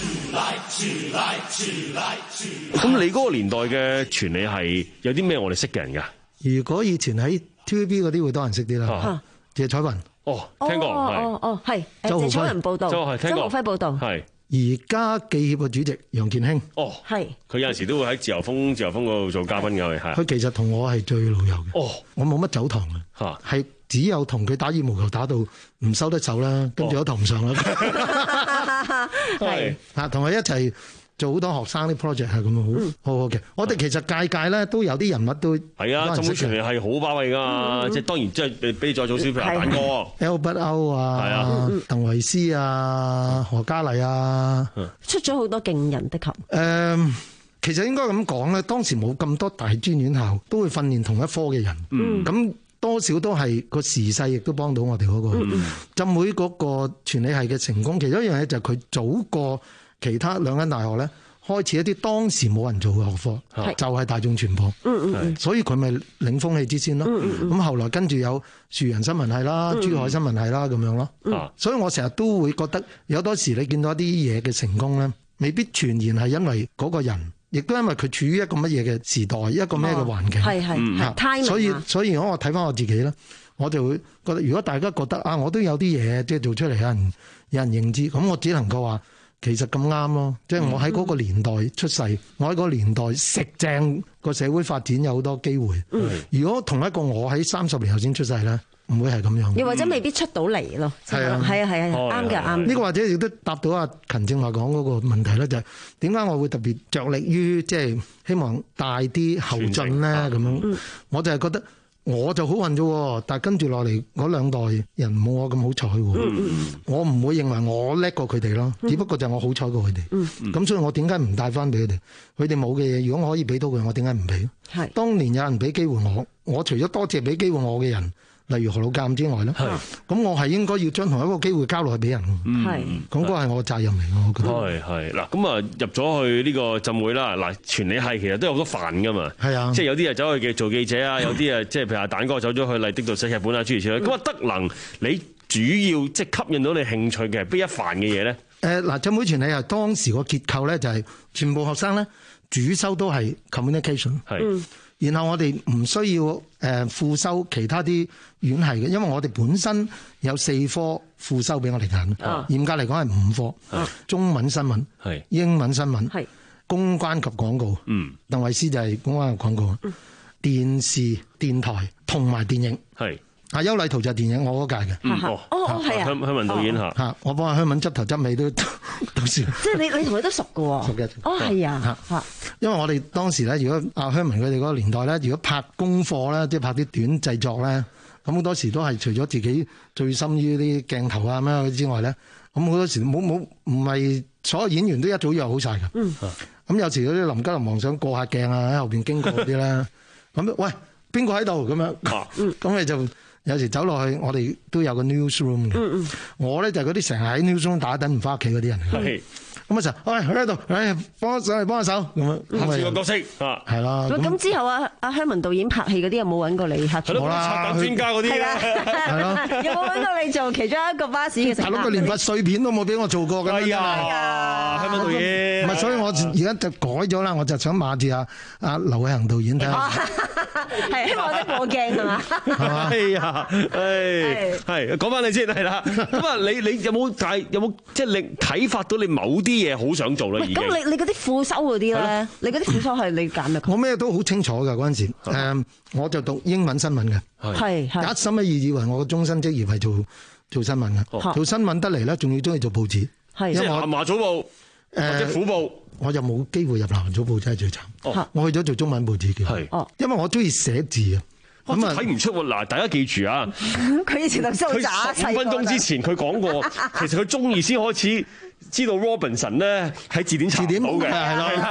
咁你嗰個年代嘅傳理係有啲咩我哋識嘅人㗎？ 如果以前喺 T V B 嗰啲會多人識啲啦，謝彩雲。 哦，聽過係。 哦哦係。 周浩輝謝彩雲報道。 周係聽過。 周浩輝報道。 係。 而家記協嘅主席楊健興。 哦。 係。 佢有陣時都會喺自由風自由風嗰度做嘉賓㗎，係。 佢其實同我係最老友嘅。 哦。 我冇乜走堂嘅。嚇。係只有同佢打羽毛球打到唔收得手啦，跟住都頭唔上啦。係。啊，同佢一齊做好多學生啲 project 係咁啊，好好好嘅。我哋其實屆屆咧都有啲人物都係啊，浸會傳理係好巴閉㗎，即係當然即係俾你再做小朋友蛋哥 Albert O 啊，係啊，鄧維斯啊，何嘉麗啊， 出咗好多勁人的確。 誒，其實應該咁講咧，當時冇咁多大專院校都會訓練同一科嘅人，咁多少都係個時勢亦都幫到我哋嗰個浸會嗰個傳理系嘅成功。其中一樣嘢就係佢早過其他兩間大學咧，開始一啲當時冇人做嘅學科，是就係大眾傳播。嗯嗯，所以佢咪領風氣之先咯。咁、嗯嗯、後來跟住有樹仁新聞系啦、嗯、珠海新聞系啦咁樣咯。嗯、所以我成日都會覺得有多時你見到一啲嘢嘅成功咧，未必全然係因為嗰個人，亦都因為佢處於一個乜嘢嘅時代，一個咩嘅環境。係係係。所以所以如果我睇翻我自己咧，我就會覺得，如果大家覺得啊，我都有啲嘢即係做出嚟，有人有人認知，咁我只能夠話。其實咁啱咯，即係我喺嗰個年代出世，嗯、我喺嗰個年代食正個社會發展有好多機會。嗯、如果同一個我喺三十年後先出世咧，唔會係咁樣。又或者未必出到嚟咯。係啊，係啊，係啊，啱嘅，啱。呢個或者亦都答到阿芹正話講嗰個問題咧，就係點解我會特別着力於即係希望帶啲後進咧咁樣？嗯、我就係覺得。我就好運啫，但係跟住落嚟嗰兩代人冇我咁好彩喎。嗯、我唔會認為我叻過佢哋咯，嗯、只不過就係我好彩過佢哋。咁、嗯、所以我點解唔帶翻俾佢哋？佢哋冇嘅嘢，如果我可以俾到佢，我點解唔俾？係當年有人俾機會我，我除咗多謝俾機會我嘅人。例如何老監之外咧，咁我係應該要將同一個機會交落去俾人。係，咁嗰個係我嘅責任嚟嘅，我覺得。係係嗱，咁啊入咗去呢個浸會啦，嗱傳理系其實都有好多範噶嘛。係啊，即係有啲啊走去嘅做記者啊，有啲啊即係譬如阿蛋哥走咗去麗的度寫劇本啊，諸如此類。咁啊德能，你主要即係吸引到你興趣嘅係邊一範嘅嘢咧？誒嗱，浸會傳理係當時個結構咧，就係全部學生咧主修都係 communication。係。然後我哋唔需要誒副修其他啲院系嘅，因為我哋本身有四科副修俾我哋揀。嚴格嚟講係五科，中文新聞、英文新聞、公關及廣告。嗯，鄧慧思就係公關及廣告。電視、電台同埋電影。係。啊，邱禮圖就係電影，我嗰屆嘅。哦哦，係啊。香香文導演嚇。嚇，我幫阿香文執頭執尾都都算。即係你你同佢都熟嘅喎。熟嘅。哦，係啊。嚇。因為我哋當時咧，如果阿香文佢哋嗰個年代咧，如果拍功課咧，即係拍啲短製作咧，咁好多時都係除咗自己最深於啲鏡頭啊咩之外咧，咁好多時冇冇唔係所有演員都一早約好晒㗎。嗯。咁有時嗰啲臨急臨忙想過下鏡啊，喺後邊經過嗰啲咧，咁喂邊個喺度咁樣？咁你就。有時走落去，我哋都有個 newsroom 嘅。嗯嗯。我咧就係嗰啲成日喺 newsroom 打等唔翻屋企嗰啲人嚟嘅。係。咁啊成日，喂佢喺度，誒幫上嚟幫下手咁樣。係個角色啊。係啦。咁之後啊，阿香文導演拍戲嗰啲有冇揾過你客串？冇啦。拆彈專家嗰啲。係啦。係咯。有冇揾過你做其中一個巴士嘅乘客？大佬個連發碎片都冇俾我做過㗎。係啊。係啊。香文導演。唔係，所以我而家就改咗啦，我就想罵住阿阿劉偉恒導演睇下。係希望得過鏡係嘛？係嘛？哎呀，誒係講翻你先係啦。咁啊，你你有冇但係有冇即係令啟發到你某啲嘢好想做咧？已經咁你你嗰啲副修嗰啲咧，你嗰啲副修係你揀嘅？我咩都好清楚㗎嗰陣時。誒，我就讀英文新聞嘅。係係。一心一意以為我嘅終身職業係做做新聞嘅。做新聞得嚟咧，仲要中意做報紙。係。即係南華早報或者虎報。我就冇機會入南華早報，真係最慘。哦、我去咗做中文報紙嘅，係，因為我中意寫字啊。咁啊睇唔出喎。嗱，大家記住啊，佢以前就收渣。十五分鐘之前佢講過，其實佢中意先開始知道 Robinson 咧喺字典查到嘅，係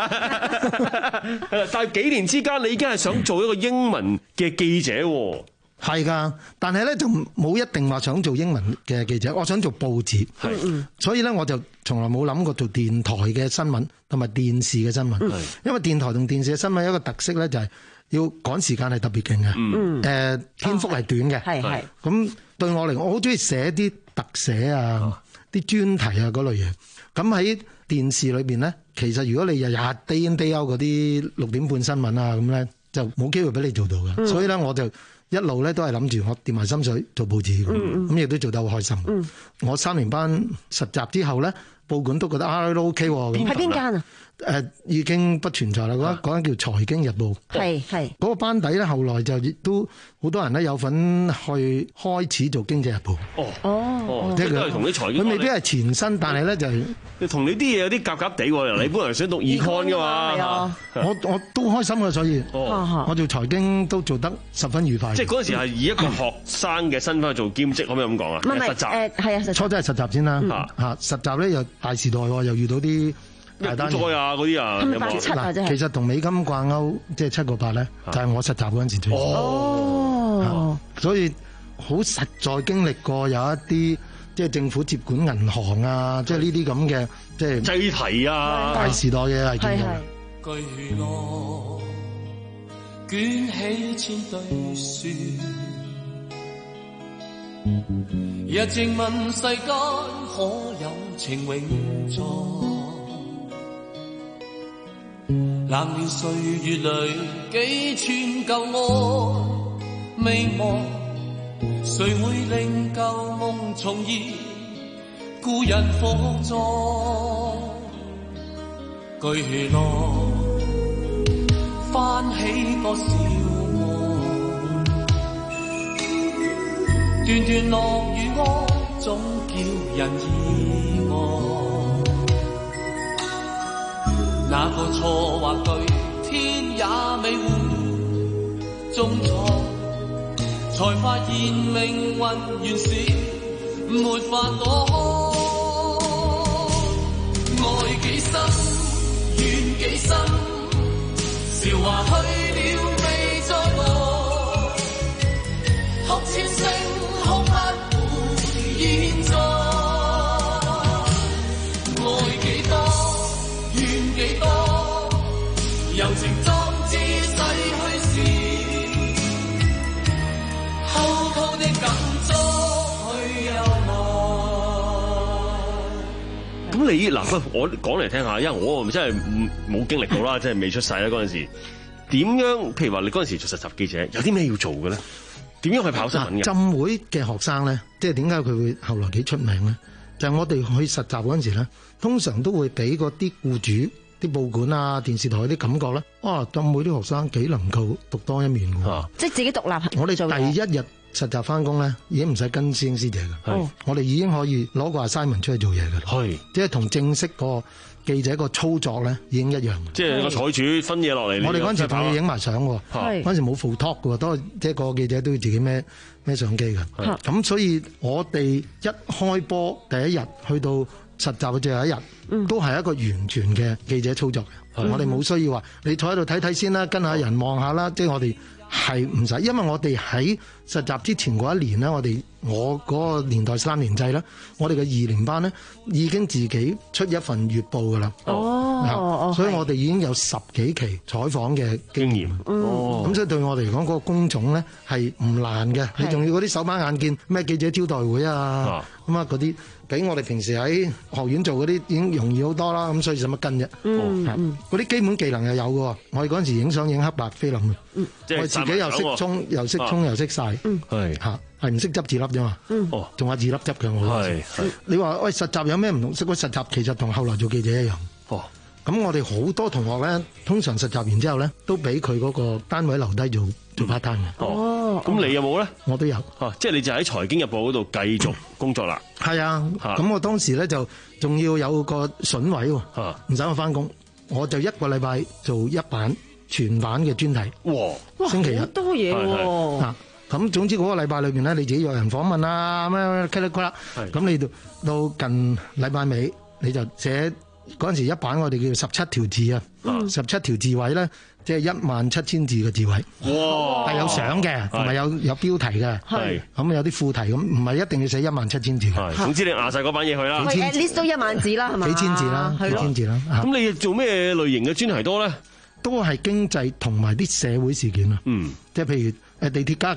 咯。但係幾年之間，你已經係想做一個英文嘅記者喎。係㗎，但係咧就冇一定話想做英文嘅記者，我想做報紙。係，所以咧我就從來冇諗過做電台嘅新聞同埋電視嘅新聞。係，因為電台同電視嘅新聞有一個特色咧，就係要趕時間係特別勁嘅。嗯，誒篇幅係短嘅。係係。咁對我嚟講，我好中意寫啲特寫啊，啲啲專題啊嗰類嘢。咁喺電視裏邊咧，其實如果你日日 day in day out 嗰啲六點半新聞啊咁咧，就冇機會俾你做到嘅。嗯、所以咧，我就一路咧都係諗住我掂埋心水做報紙，咁亦、嗯、都做得好開心。嗯、我三年班實習之後咧，報館都覺得啊都 OK 喎。 喺邊間啊？ 誒、呃、已經不存在啦，嗰嗰間叫財經日報。 係係嗰個班底咧，後來就亦都好多人咧有份去開始做經濟日報。 哦哦， 即係都係同啲財經， 佢未必係前身，但係咧就係、 是、同你啲嘢有啲夾夾地喎。你本來想讀 econ 噶嘛？ 我我都開心嘅，所以、哦、我做財經都做得十分愉快。 即係嗰陣時係以一個學生嘅身份去做兼職，可唔可以咁講啊？ 唔係實習，係啊， 初真係實習先啦。嚇、嗯、實習咧又大時代喎，又遇到啲大單災啊嗰啲啊， 係咪八七啊？真係其實同美金掛鈎，即係七個八咧，就係我實習嗰陣時出現。 哦， 所以好實在經歷過有一啲即係政府接管銀行啊，即係呢啲咁嘅即係擠提啊， 大時代嘅係見到。巨浪捲起千堆雪，日靜問世間可有情永在？冷暖歲月裏幾串舊愛未忘，誰會令舊夢重現？故人復在巨浪翻起多少夢，段段落雨歌總叫人意外。那個錯或對，天也未會中錯，才發現命運原是沒法躲。愛幾深，怨幾深，韶華去了未再來，哭千聲哭不回現在。愛幾多，怨幾多，柔情壯志逝去時，滔滔的感觸去又來。 咁你嗱，我講嚟聽下，因為我真係冇經歷到啦，即係未出世啦嗰陣時。點樣？譬如話你嗰陣時做實習記者，有啲咩要做嘅咧？點樣去跑新聞嘅？ 浸會嘅學生咧，即係點解佢會後來幾出名咧？就係、是、我哋去實習嗰陣時咧，通常都會俾嗰啲僱主、啲報館啊、電視台啲感覺咧，啊，浸會啲學生幾能夠獨當一面㗎、啊。 即係自己獨立。 我哋第一日實習翻工咧，已經唔使跟師兄師姐嘅， 係我哋已經可以攞個 assignment 出去做嘢嘅，係即係同正式個記者個操作咧已經一樣。 即係個採主分嘢落嚟。 我哋嗰陣時仲要影埋相喎，嗰陣時冇 photo 嘅喎，都即係個記者都要自己孭孭相機嘅。咁所以我哋一開波第一日去到實習嘅最後一日，嗯、都係一個完全嘅記者操作嘅。我哋冇需要話你坐喺度睇睇先啦，跟下人望下啦，即係我哋。係唔使，因為我哋喺實習之前嗰一年咧，我哋我嗰個年代三年制啦，我哋嘅二年班咧已經自己出一份月報噶啦。哦，所以我哋已經有十幾期採訪嘅經驗。哦，咁所以對我哋嚟講，嗰個工種咧係唔難嘅。你仲要嗰啲手板眼見咩記者招待會啊，咁啊嗰啲比我哋平時喺學院做嗰啲已經容易好多啦。咁所以使乜跟啫？嗯，嗰啲基本技能又有嘅。我哋嗰陣時影相影黑白菲林嘅。嗯，我自己又識沖，又識沖，又識晒，係吓，係唔識執字粒啫嘛。哦，仲有字粒執嘅我。係係。你話喂實習有咩唔同？識個實習其實同後來做記者一樣。哦，咁我哋好多同學咧，通常實習完之後咧，都俾佢嗰個單位留低做做 part time 嘅。哦，咁你有冇咧？ 我都有。 啊，即係你就喺財經日報嗰度繼續工作啦。 係啊，咁我當時咧就仲要有個筍位喎，唔使我翻工，我就一個禮拜做一版。全版嘅專題， 哇！ 星期日好多嘢喎。 啊，咁總之嗰個禮拜裏邊咧，你自己有人訪問啊，咩茄哩呱啦，咁你到到近禮拜尾，你就寫嗰陣時一版我哋叫十七條字啊，十七條字位咧，即係一萬七千字嘅字位，哇！係有相嘅，同埋有有標題嘅，係咁有啲副題咁，唔係一定要寫一萬七千字。 係，總之你壓晒嗰版嘢去啦。 喂 ，at least 都一萬字啦，係嘛？ 幾千字啦，幾千字啦。 咁你做咩類型嘅專題多咧？ 都係經濟同埋啲社會事件啊，嗯，即係譬如誒地鐵加價，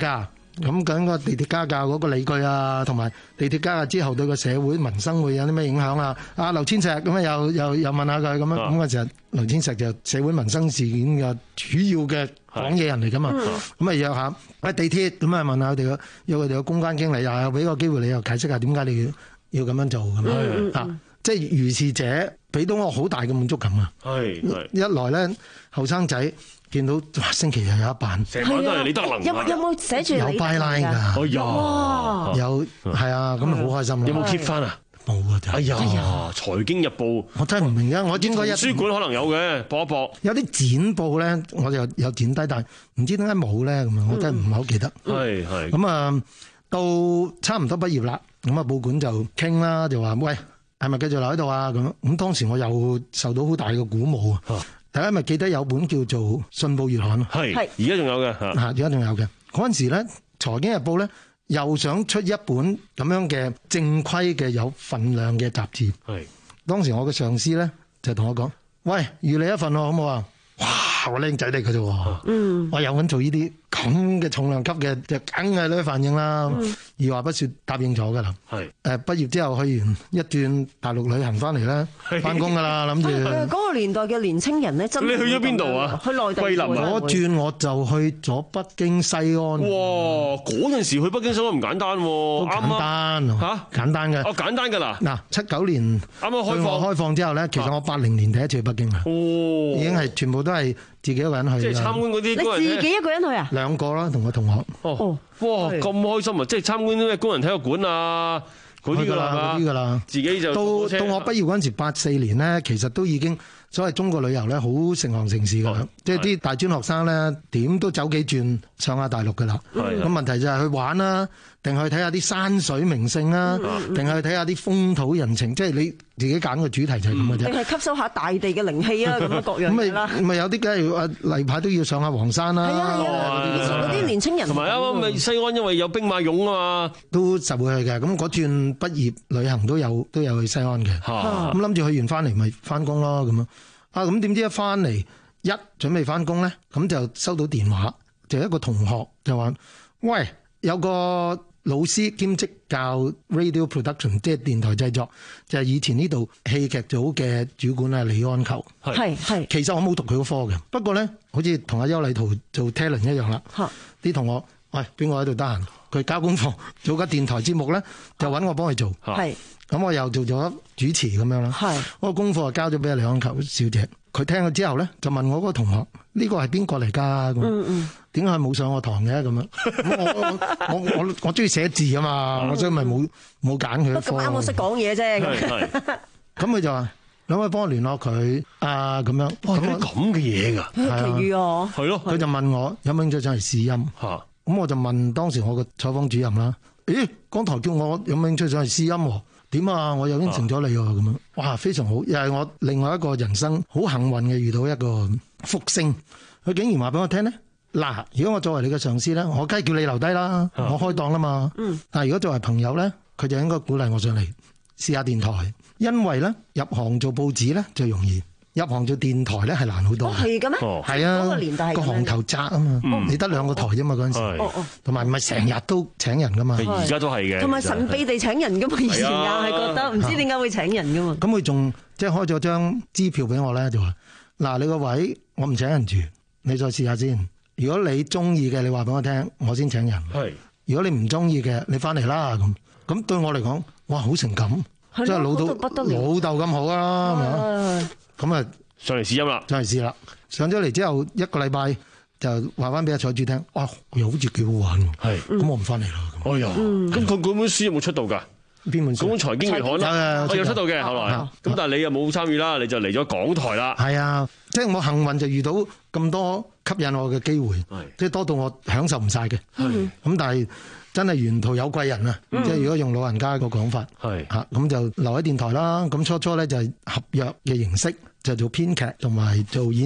咁究竟個地鐵加價嗰個理據啊，同埋地鐵加價之後對個社會民生會有啲咩影響啊？阿劉千石咁啊，又又又問下佢咁樣，咁嗰時劉千石就社會民生事件嘅主要嘅講嘢人嚟噶嘛，咁啊約下喺地鐵咁啊問下佢哋個約佢哋個公關經理啊，俾個機會你又解釋下點解你要要咁樣做咁樣啊？即係如是者俾到我好大嘅滿足感啊！ 係一來咧後生仔。見到哇星期日有一版， 成晚都係李德能。 有有冇寫住有 byline 㗎？ 哎呀， 有係啊，咁好開心啦！ 有冇 keep 翻啊？ 冇啊！ 哎呀，財經日報， 我真係唔明啊！我應該一圖書館可能有嘅，搏一搏。 有啲剪報咧，我就有剪低，但係唔知點解冇咧咁啊！我真係唔係好記得。 係係。 咁啊，到差唔多畢業啦，咁啊報館就傾啦，就話喂，係咪繼續留喺度啊？咁咁當時我又受到好大嘅鼓舞啊！大家咪記得有本叫做《信報月刊》 係，而家仲有嘅嚇， 而家仲有嘅。嗰陣時咧，《財經日報》咧又想出一本咁樣嘅正規嘅有份量嘅雜誌。 係， 當時我嘅上司咧就同我講：喂，預你一份喎，好唔好啊？哇！我靚仔嚟嘅啫喎，嗯，我有份做呢啲咁嘅重量級嘅，就梗係呢反應啦。嗯、二話不說答應咗㗎啦。係誒畢業之後去完一轉大陸旅行翻嚟咧，翻工㗎啦，諗住。 嗰個年代嘅年青人咧，真係你去咗邊度啊？ 去內地。 桂林啊！ 我轉我就去咗北京西安。哇！ 嗰陣時去北京西安唔簡單喎， 都簡單嚇，簡單嘅。 哦，簡單㗎啦。 嗱，七九年啱啱開放開放之後咧，其實我八零年第一次去北京啊。哦，已經係全部都係自己一個人去。 即係參觀嗰啲， 你自己一個人去啊？ 兩個啦，同個同學。 哦，哇，咁開心啊！即係參觀啲咩工人體育館啊，嗰啲㗎啦， 嗰啲㗎啦。 自己就到到我畢業嗰陣時，八四年咧，其實都已經所謂中國旅遊咧，好成行成市㗎啦。即係啲大專學生咧，點都走幾轉上下大陸㗎啦。咁問題就係去玩啦，定去睇下啲山水名勝啊，定去睇下啲風土人情，即係你自己揀個主題就係咁嘅啫。 定係吸收下大地嘅靈氣啊，咁樣各樣嘢啦。 咁咪咪有啲梗係話例牌都要上下黃山啦。 係啊係啊，以前嗰啲年青人同埋啱啱咪西安，因為有兵馬俑啊嘛， 都實會去嘅。咁嗰轉畢業旅行都有都有去西安嘅。咁諗住去完翻嚟咪翻工咯咁樣。啊咁點知一翻嚟一準備翻工咧，咁就收到電話，就一個同學就話：喂，有個老師兼職教 radio production， 即係電台製作，就係以前呢度戲劇組嘅主管啊李安球。 係係。 其實我冇讀佢個科嘅，不過咧，好似同阿邱禮圖做 talent 一樣啦。啲同學，喂，邊個喺度得閒？佢交功課做緊電台節目咧，就揾我幫佢做。係。咁我又做咗主持咁樣啦。係。我個功課就交咗俾李安球小姐。佢聽咗之後咧，就問我嗰個同學：呢個係邊個嚟㗎？咁。嗯嗯。點解冇上我堂嘅咁樣？我我我我我中意寫字啊嘛，我所以咪冇冇揀佢。 咁啱我識講嘢啫。 咁佢就話：可唔可以幫我聯絡佢啊？咁樣。 哇！有啲咁嘅嘢㗎。 奇遇啊！ 係咯。 佢就問我有冇興趣上嚟試音。嚇。咁我就問當時我個採訪主任啦：咦，剛才叫我有冇興趣上嚟試音喎？點啊？我又應承咗你喎，咁樣。哇！非常好，又係我另外一個人生好幸運嘅遇到一個福星。佢竟然話俾我聽咧。嗱，如果我作為你嘅上司咧，我梗係叫你留低啦，我開檔啦嘛。嗯。但係如果作為朋友咧，佢就應該鼓勵我上嚟試下電台，因為咧入行做報紙咧就容易，入行做電台咧係難好多。 哦，係嘅咩？ 係啊， 嗰個年代係個行頭窄啊嘛，你得兩個台啫嘛嗰陣時。哦哦。同埋唔係成日都請人噶嘛。 而家都係嘅。 同埋神秘地請人噶嘛，以前硬係覺得唔知點解會請人噶嘛。 咁佢仲即係開咗張支票俾我咧，就話：嗱，你個位我唔請人住，你再試下先。如果你中意嘅，你話俾我聽，我先請人。係。如果你唔中意嘅，你翻嚟啦咁。咁對我嚟講，哇，好情感，即係老豆老豆咁好啊，係咪？咁啊， 上嚟試音啦， 上嚟試啦。上咗嚟之後一個禮拜就話翻俾阿彩主聽，哇，又好似幾好玩喎。係。咁我唔翻嚟啦。 哎呀，咁佢嗰本書有冇出到㗎？ 邊本書？ 嗰本財經月刊啦，我有出到嘅，後來。咁但係你又冇參與啦，你就嚟咗港台啦。 係啊，即係我幸運就遇到咁多吸引我嘅機會，即係多到我享受唔晒嘅。咁但係真係沿途有貴人啊！即係如果用老人家個講法，嚇咁就留喺電台啦。咁初初咧就係合約嘅形式，就做編劇同埋做演員。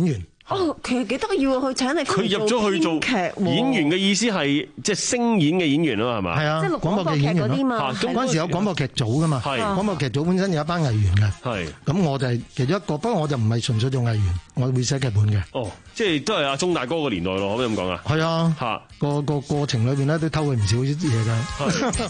哦，其實幾得意喎！佢請你佢入咗去做演員嘅意思係即係聲演嘅演員啊嘛，係嘛？ 係啊， 即係錄廣播劇演員咯。 嘛。 咁嗰陣時有廣播劇組噶嘛，廣播劇組本身有一班藝員嘅。 係。咁我就係其中一個，不過我就唔係純粹做藝員，我會寫劇本嘅。 哦，即係都係阿鐘大哥個年代咯，可唔可以咁講啊？ 係啊。 嚇。 個個過程裏邊咧都偷佢唔少啲嘢㗎。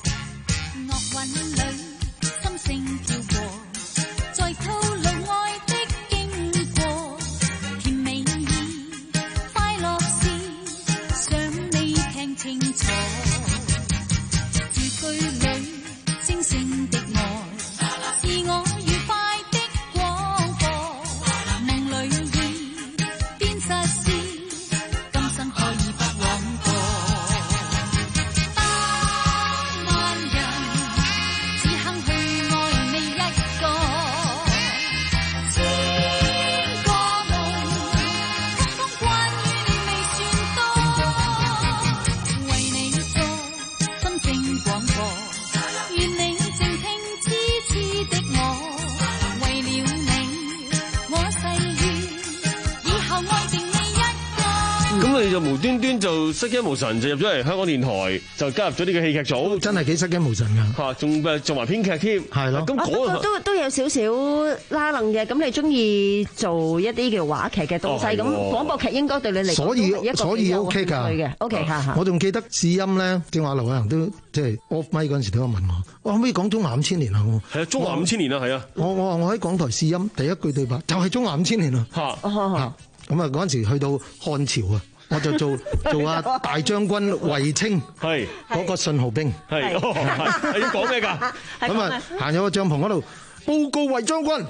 就無端端就失驚無神就入咗嚟香港電台，就加入咗呢個戲劇組， 真係幾失驚無神㗎嚇，仲誒做埋編劇添， 係咯。 咁嗰個都都有少少拉楞嘅。咁你中意做一啲叫話劇嘅東西，咁廣播劇應該對你嚟講所以所以 OK 㗎 ，OK 嚇。 我仲記得試音咧，正話劉偉恒都即係 off mic 嗰陣時都有問我，我可唔可以講中華五千年啊？我係啊，中華五千年啊，係啊。 我我話我喺港台試音，第一句對白就係中華五千年啊。 嚇嚇咁啊！嗰陣時去到漢朝啊。我就做做阿大將軍衛青， 係嗰個信號兵， 係係要講咩㗎？ 咁啊行咗個帳篷嗰度報告衛將軍，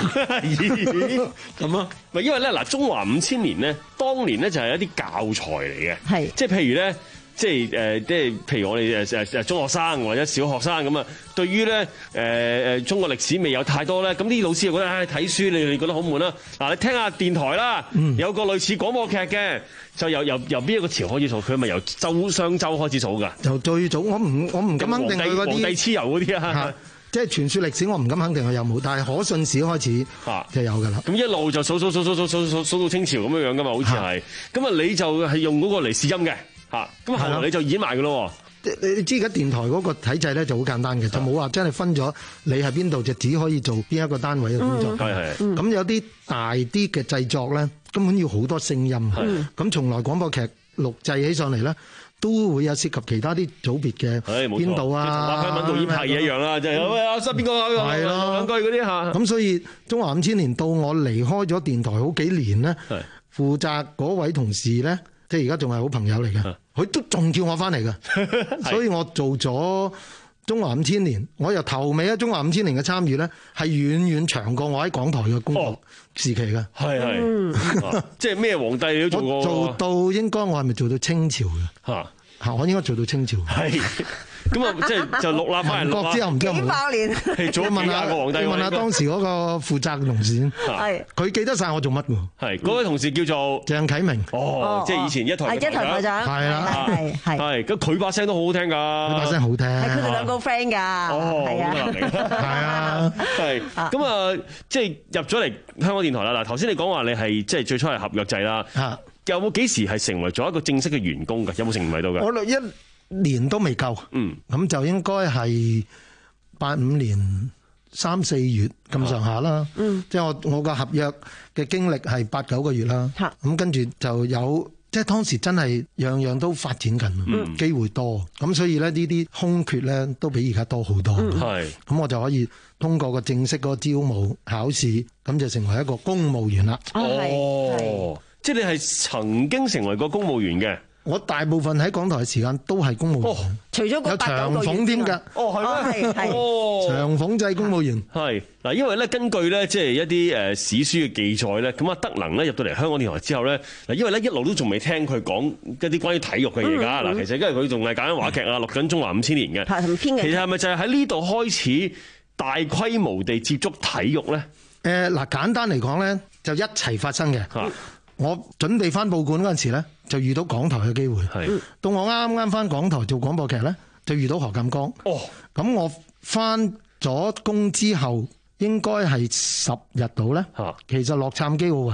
咁啊， 咪因為咧嗱，中華五千年咧，當年咧就係一啲教材嚟嘅， 係即係譬如咧。即係誒，即係譬如我哋誒誒誒中學生或者小學生咁啊，對於咧誒誒中國歷史未有太多咧，咁啲老師又覺得唉睇書你哋覺得好悶啦。嗱，你聽下電台啦，嗯、有個類似廣播劇嘅，就由由由邊一個朝開始數？佢咪由周商周開始數㗎？ 由最早我唔我唔敢肯定佢嗰啲皇帝蚩尤嗰啲啊。 即係傳說歷史，我唔敢肯定佢有冇，但係可信史開始就有㗎啦。 咁、啊、一路就數數數數數數數數到清朝咁樣樣㗎嘛，好似係。咁啊，你就係用嗰個嚟試音嘅。嚇，咁後來你就演埋㗎咯喎！ 你你知而家電台嗰個體制咧就好簡單嘅，就冇話真係分咗你係邊度，就只可以做邊一個單位嘅工作。 係係。 咁有啲大啲嘅製作咧，根本要好多聲音。係。咁從來廣播劇錄製起上嚟咧，都會有涉及其他啲組別嘅編導啊， 同阿香港導演拍嘢一樣啦，就係喂阿邊個係咯兩句嗰啲嚇。 咁所以中華五千年到我離開咗電台好幾年咧，負責嗰位同事咧。即係而家仲係好朋友嚟嘅，佢都仲叫我翻嚟嘅，所以我做咗中華五千年，我由頭尾啊中華五千年嘅參與咧，係遠遠長過我喺港台嘅工作時期嘅。 係係，即係咩皇帝你都做過？ 我做到應該我係咪做到清朝嘅？嚇嚇，我應該做到清朝。係。 咁啊，即係就六啦，翻民國之後唔知有冇？ 幾百年。 係早問下個皇帝。 問下當時嗰個負責嘅同事先。係。佢記得晒我做乜喎？ 係嗰位同事叫做鄭啟明。 哦，即係以前一台係一台台長。 係啦。 係係。 係，咁佢把聲都好好聽㗎。 佢把聲好聽。 係佢哋兩個 friend 㗎。 哦， 係啊。 係啊。 係。咁啊，即係入咗嚟香港電台啦。嗱，頭先你講話你係即係最初係合約制啦。嚇。有冇幾時係成為咗一個正式嘅員工㗎？有冇成為到㗎？ 我一年都未夠，嗯，咁就應該係八五年三四月咁上下啦，嗯，即係我我個合約嘅經歷係八九個月啦，咁、嗯、跟住就有，即係當時真係樣樣都發展緊，嗯，機會多，咁所以咧呢啲空缺咧都比而家多好多，係、嗯，咁我就可以通過個正式嗰個招募考試，咁就成為一個公務員啦。 哦，即係你係曾經成為過公務員嘅。 我大部分喺港台嘅時間都係公務員，哦、 除咗個有長俸添㗎。 哦，係咩？係哦， 長俸制公務員係嗱，因為咧根據咧即係一啲誒史書嘅記載咧，咁啊德能咧入到嚟香港電台之後咧，嗱，因為咧一路都仲未聽佢講一啲關於體育嘅嘢㗎。嗱、嗯嗯，其實因為佢仲係搞緊話劇啊，錄緊中華五千年嘅。係編嘅。其實係咪就係喺呢度開始大規模地接觸體育咧？ 誒嗱，簡單嚟講咧，就一齊發生嘅。嗯我準備翻報館嗰陣時咧，就遇到港台嘅機會。係到我啱啱翻港台做廣播劇咧，就遇到何鑑江。哦，咁我翻咗工之後，應該係十日到咧。嚇，其實洛杉磯奧運咧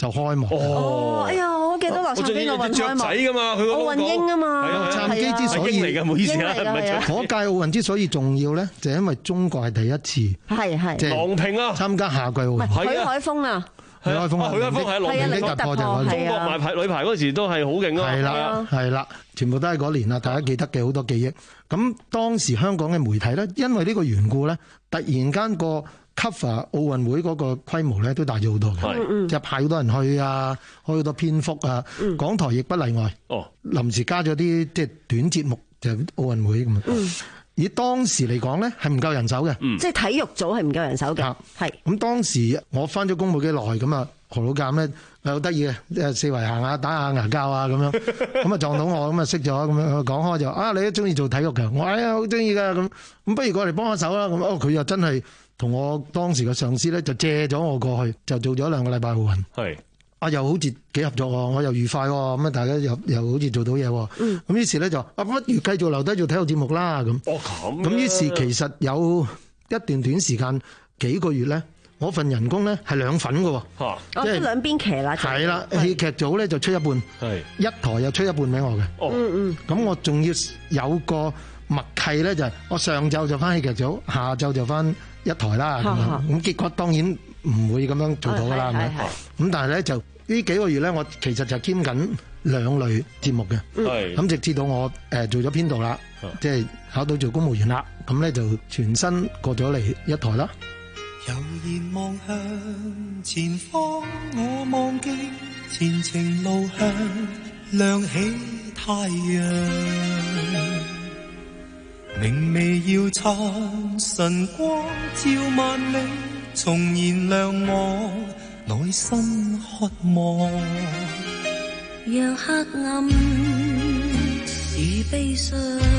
就開幕。 哦，哎呀，我記得洛杉磯奧運開幕， 仔噶嘛，佢奧運鷹啊嘛， 洛杉磯之所以嚟嘅，唔好意思啊， 嗰屆奧運之所以重要咧，就係因為中國係第一次， 係係即係郎平啊， 參加夏季奧運。 許海峰啊。 許海峰啊， 許海峰係郎平突破就係中國排排女排嗰時都係好勁啊！ 係啦，係啦，全部都係嗰年啦，大家記得嘅好多記憶。咁當時香港嘅媒體咧，因為呢個緣故咧，突然間個 cover 奧運會嗰個規模咧都大咗好多嘅，就派好多人去啊，開好多篇幅啊，港台亦不例外。哦，臨時加咗啲即係短節目，就係奧運會咁啊。以當時嚟講咧，係唔夠人手嘅， 即係體育組係唔夠人手嘅。係咁當時我翻咗工冇幾耐，咁啊何老監咧係好得意嘅，誒四圍行下打下牙膠啊咁樣，咁啊撞到我，咁啊識咗，咁樣講開就啊你都中意做體育嘅，我哎呀好中意噶，咁咁不如過嚟幫下手啦，咁哦佢又真係同我當時嘅上司咧就借咗我過去，就做咗兩個禮拜奧運。係。啊，又好似幾合作喎，我又愉快喎，咁啊大家又又好似做到嘢喎，咁、嗯、於是咧就啊不如繼續留低做體育節目啦咁。哦咁。咁於是其實有一段短時間幾個月咧，我份人工咧係兩份嘅喎。嚇、啊！ 即係兩邊騎啦。係啦， 戲劇組咧就出一半，係一台又出一半俾我嘅。哦。嗯嗯。咁我仲要有個默契咧，就係我上晝就翻戲劇組，下晝就翻一台啦。咁樣咁結果當然唔會咁樣做到㗎啦，係咪？咁但係咧就。呢幾個月咧，我其實就兼緊兩類節目嘅，咁、嗯、直至到我誒做咗編導啦，即係考到做公務員啦，咁咧就全身過咗嚟一台啦。 悠然望向前方，我忘記前程路向，亮起太陽，明媚耀燦晨光，照萬里，重燃亮我內心渴望， 讓黑暗與悲傷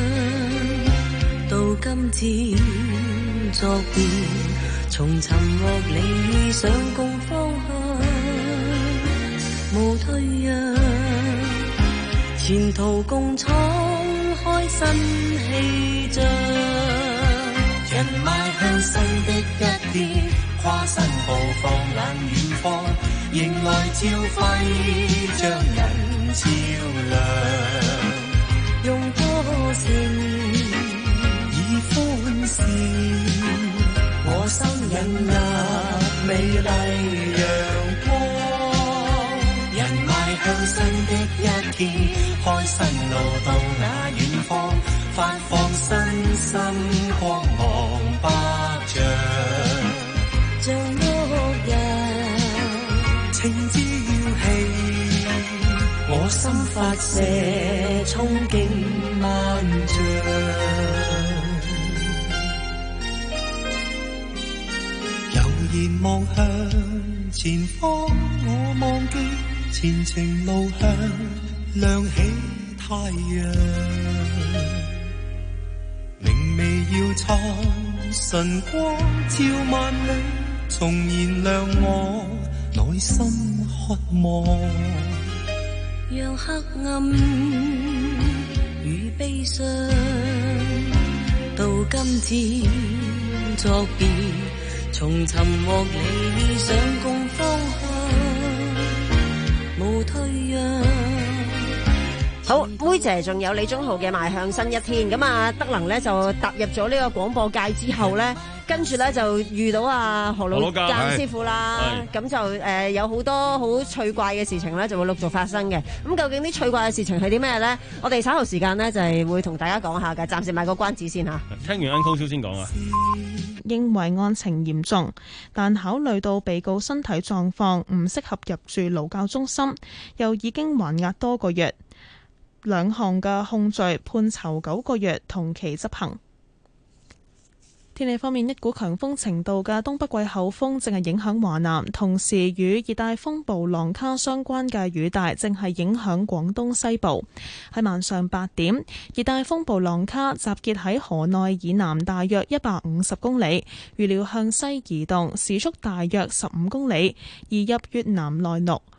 到今天作變，從尋獲理想共方向，無退讓，前途共闖開新氣象， 人邁向新的一天。跨身步放眼遠方，迎來朝輝將人照亮， 用歌聲以歡笑，我心引入美麗陽光，人邁向新的一天，開新路到那遠方，發放身心光芒百丈。 像旭日情朝氣，我心發射憧憬萬丈，悠然望向前方，我忘記前程路向，亮起太陽，明媚耀燦晨光，照萬里，重燃亮我內心渴望， 讓黑暗與悲傷到今天作別，從尋獲理想共方向，無退讓。 好，妹姐仲有李宗浩嘅邁向新一天，咁啊德能咧就踏入咗呢個廣播界之後咧，跟住咧就遇到啊何老監師傅啦，咁就誒、呃、有好多好趣怪嘅事情咧就會陸續發生嘅。咁究竟啲趣怪嘅事情係啲咩咧？我哋稍後時間咧就係會同大家講下嘅，暫時賣個關子先吓。 聽完 Uncle 先講啊， 認為案情嚴重，但考慮到被告身體狀況唔適合入住勞教中心，又已經還押多個月。兩項嘅控罪判囚九個月，同期執行。天氣方面，一股強風程度嘅東北季候風正係影響華南，同時與熱帶風暴浪卡相關嘅雨帶正係影響廣東西部。喺晚上八點，熱帶風暴浪卡集結喺河內以南大約一百五十公里，預料向西移動，時速大約十五公里，移入越南內陸。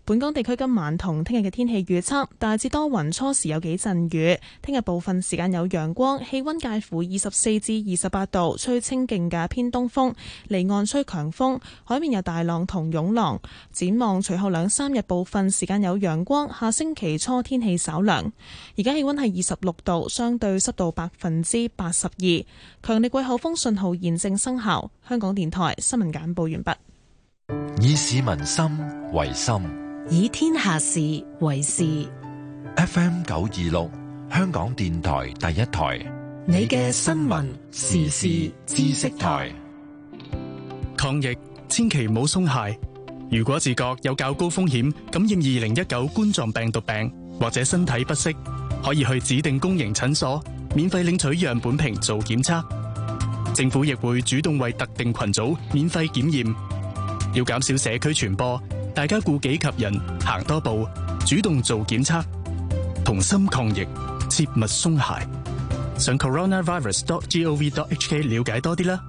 本港地區今晚同聽日嘅天氣預測大致多雲，初時有幾陣雨。聽日部分時間有陽光，氣溫介乎二十四至二十八度，吹清勁嘅偏東風，離岸吹強風，海面有大浪同湧浪。展望隨後兩三日部分時間有陽光，下星期初天氣稍涼。而家氣溫係二十六度，相對濕度百分之八十二，強烈季候風信號現正生效。香港電台新聞簡報完畢。 以市民心為心， 以天下事為事。 F M 九二六，香港電台第一台， 你嘅新聞時事知識台。 抗疫千祈唔好鬆懈。如果自覺有較高風險感染二零一九冠狀病毒病，或者身體不適，可以去指定公營診所免費領取樣本瓶做檢測。政府亦會主動為特定群組免費檢驗。要減少社區傳播，大家顧己及人，行多步，主動做檢測，同心抗疫，切勿鬆懈。上 coronavirus dot gov dot hk 了解多啲啦。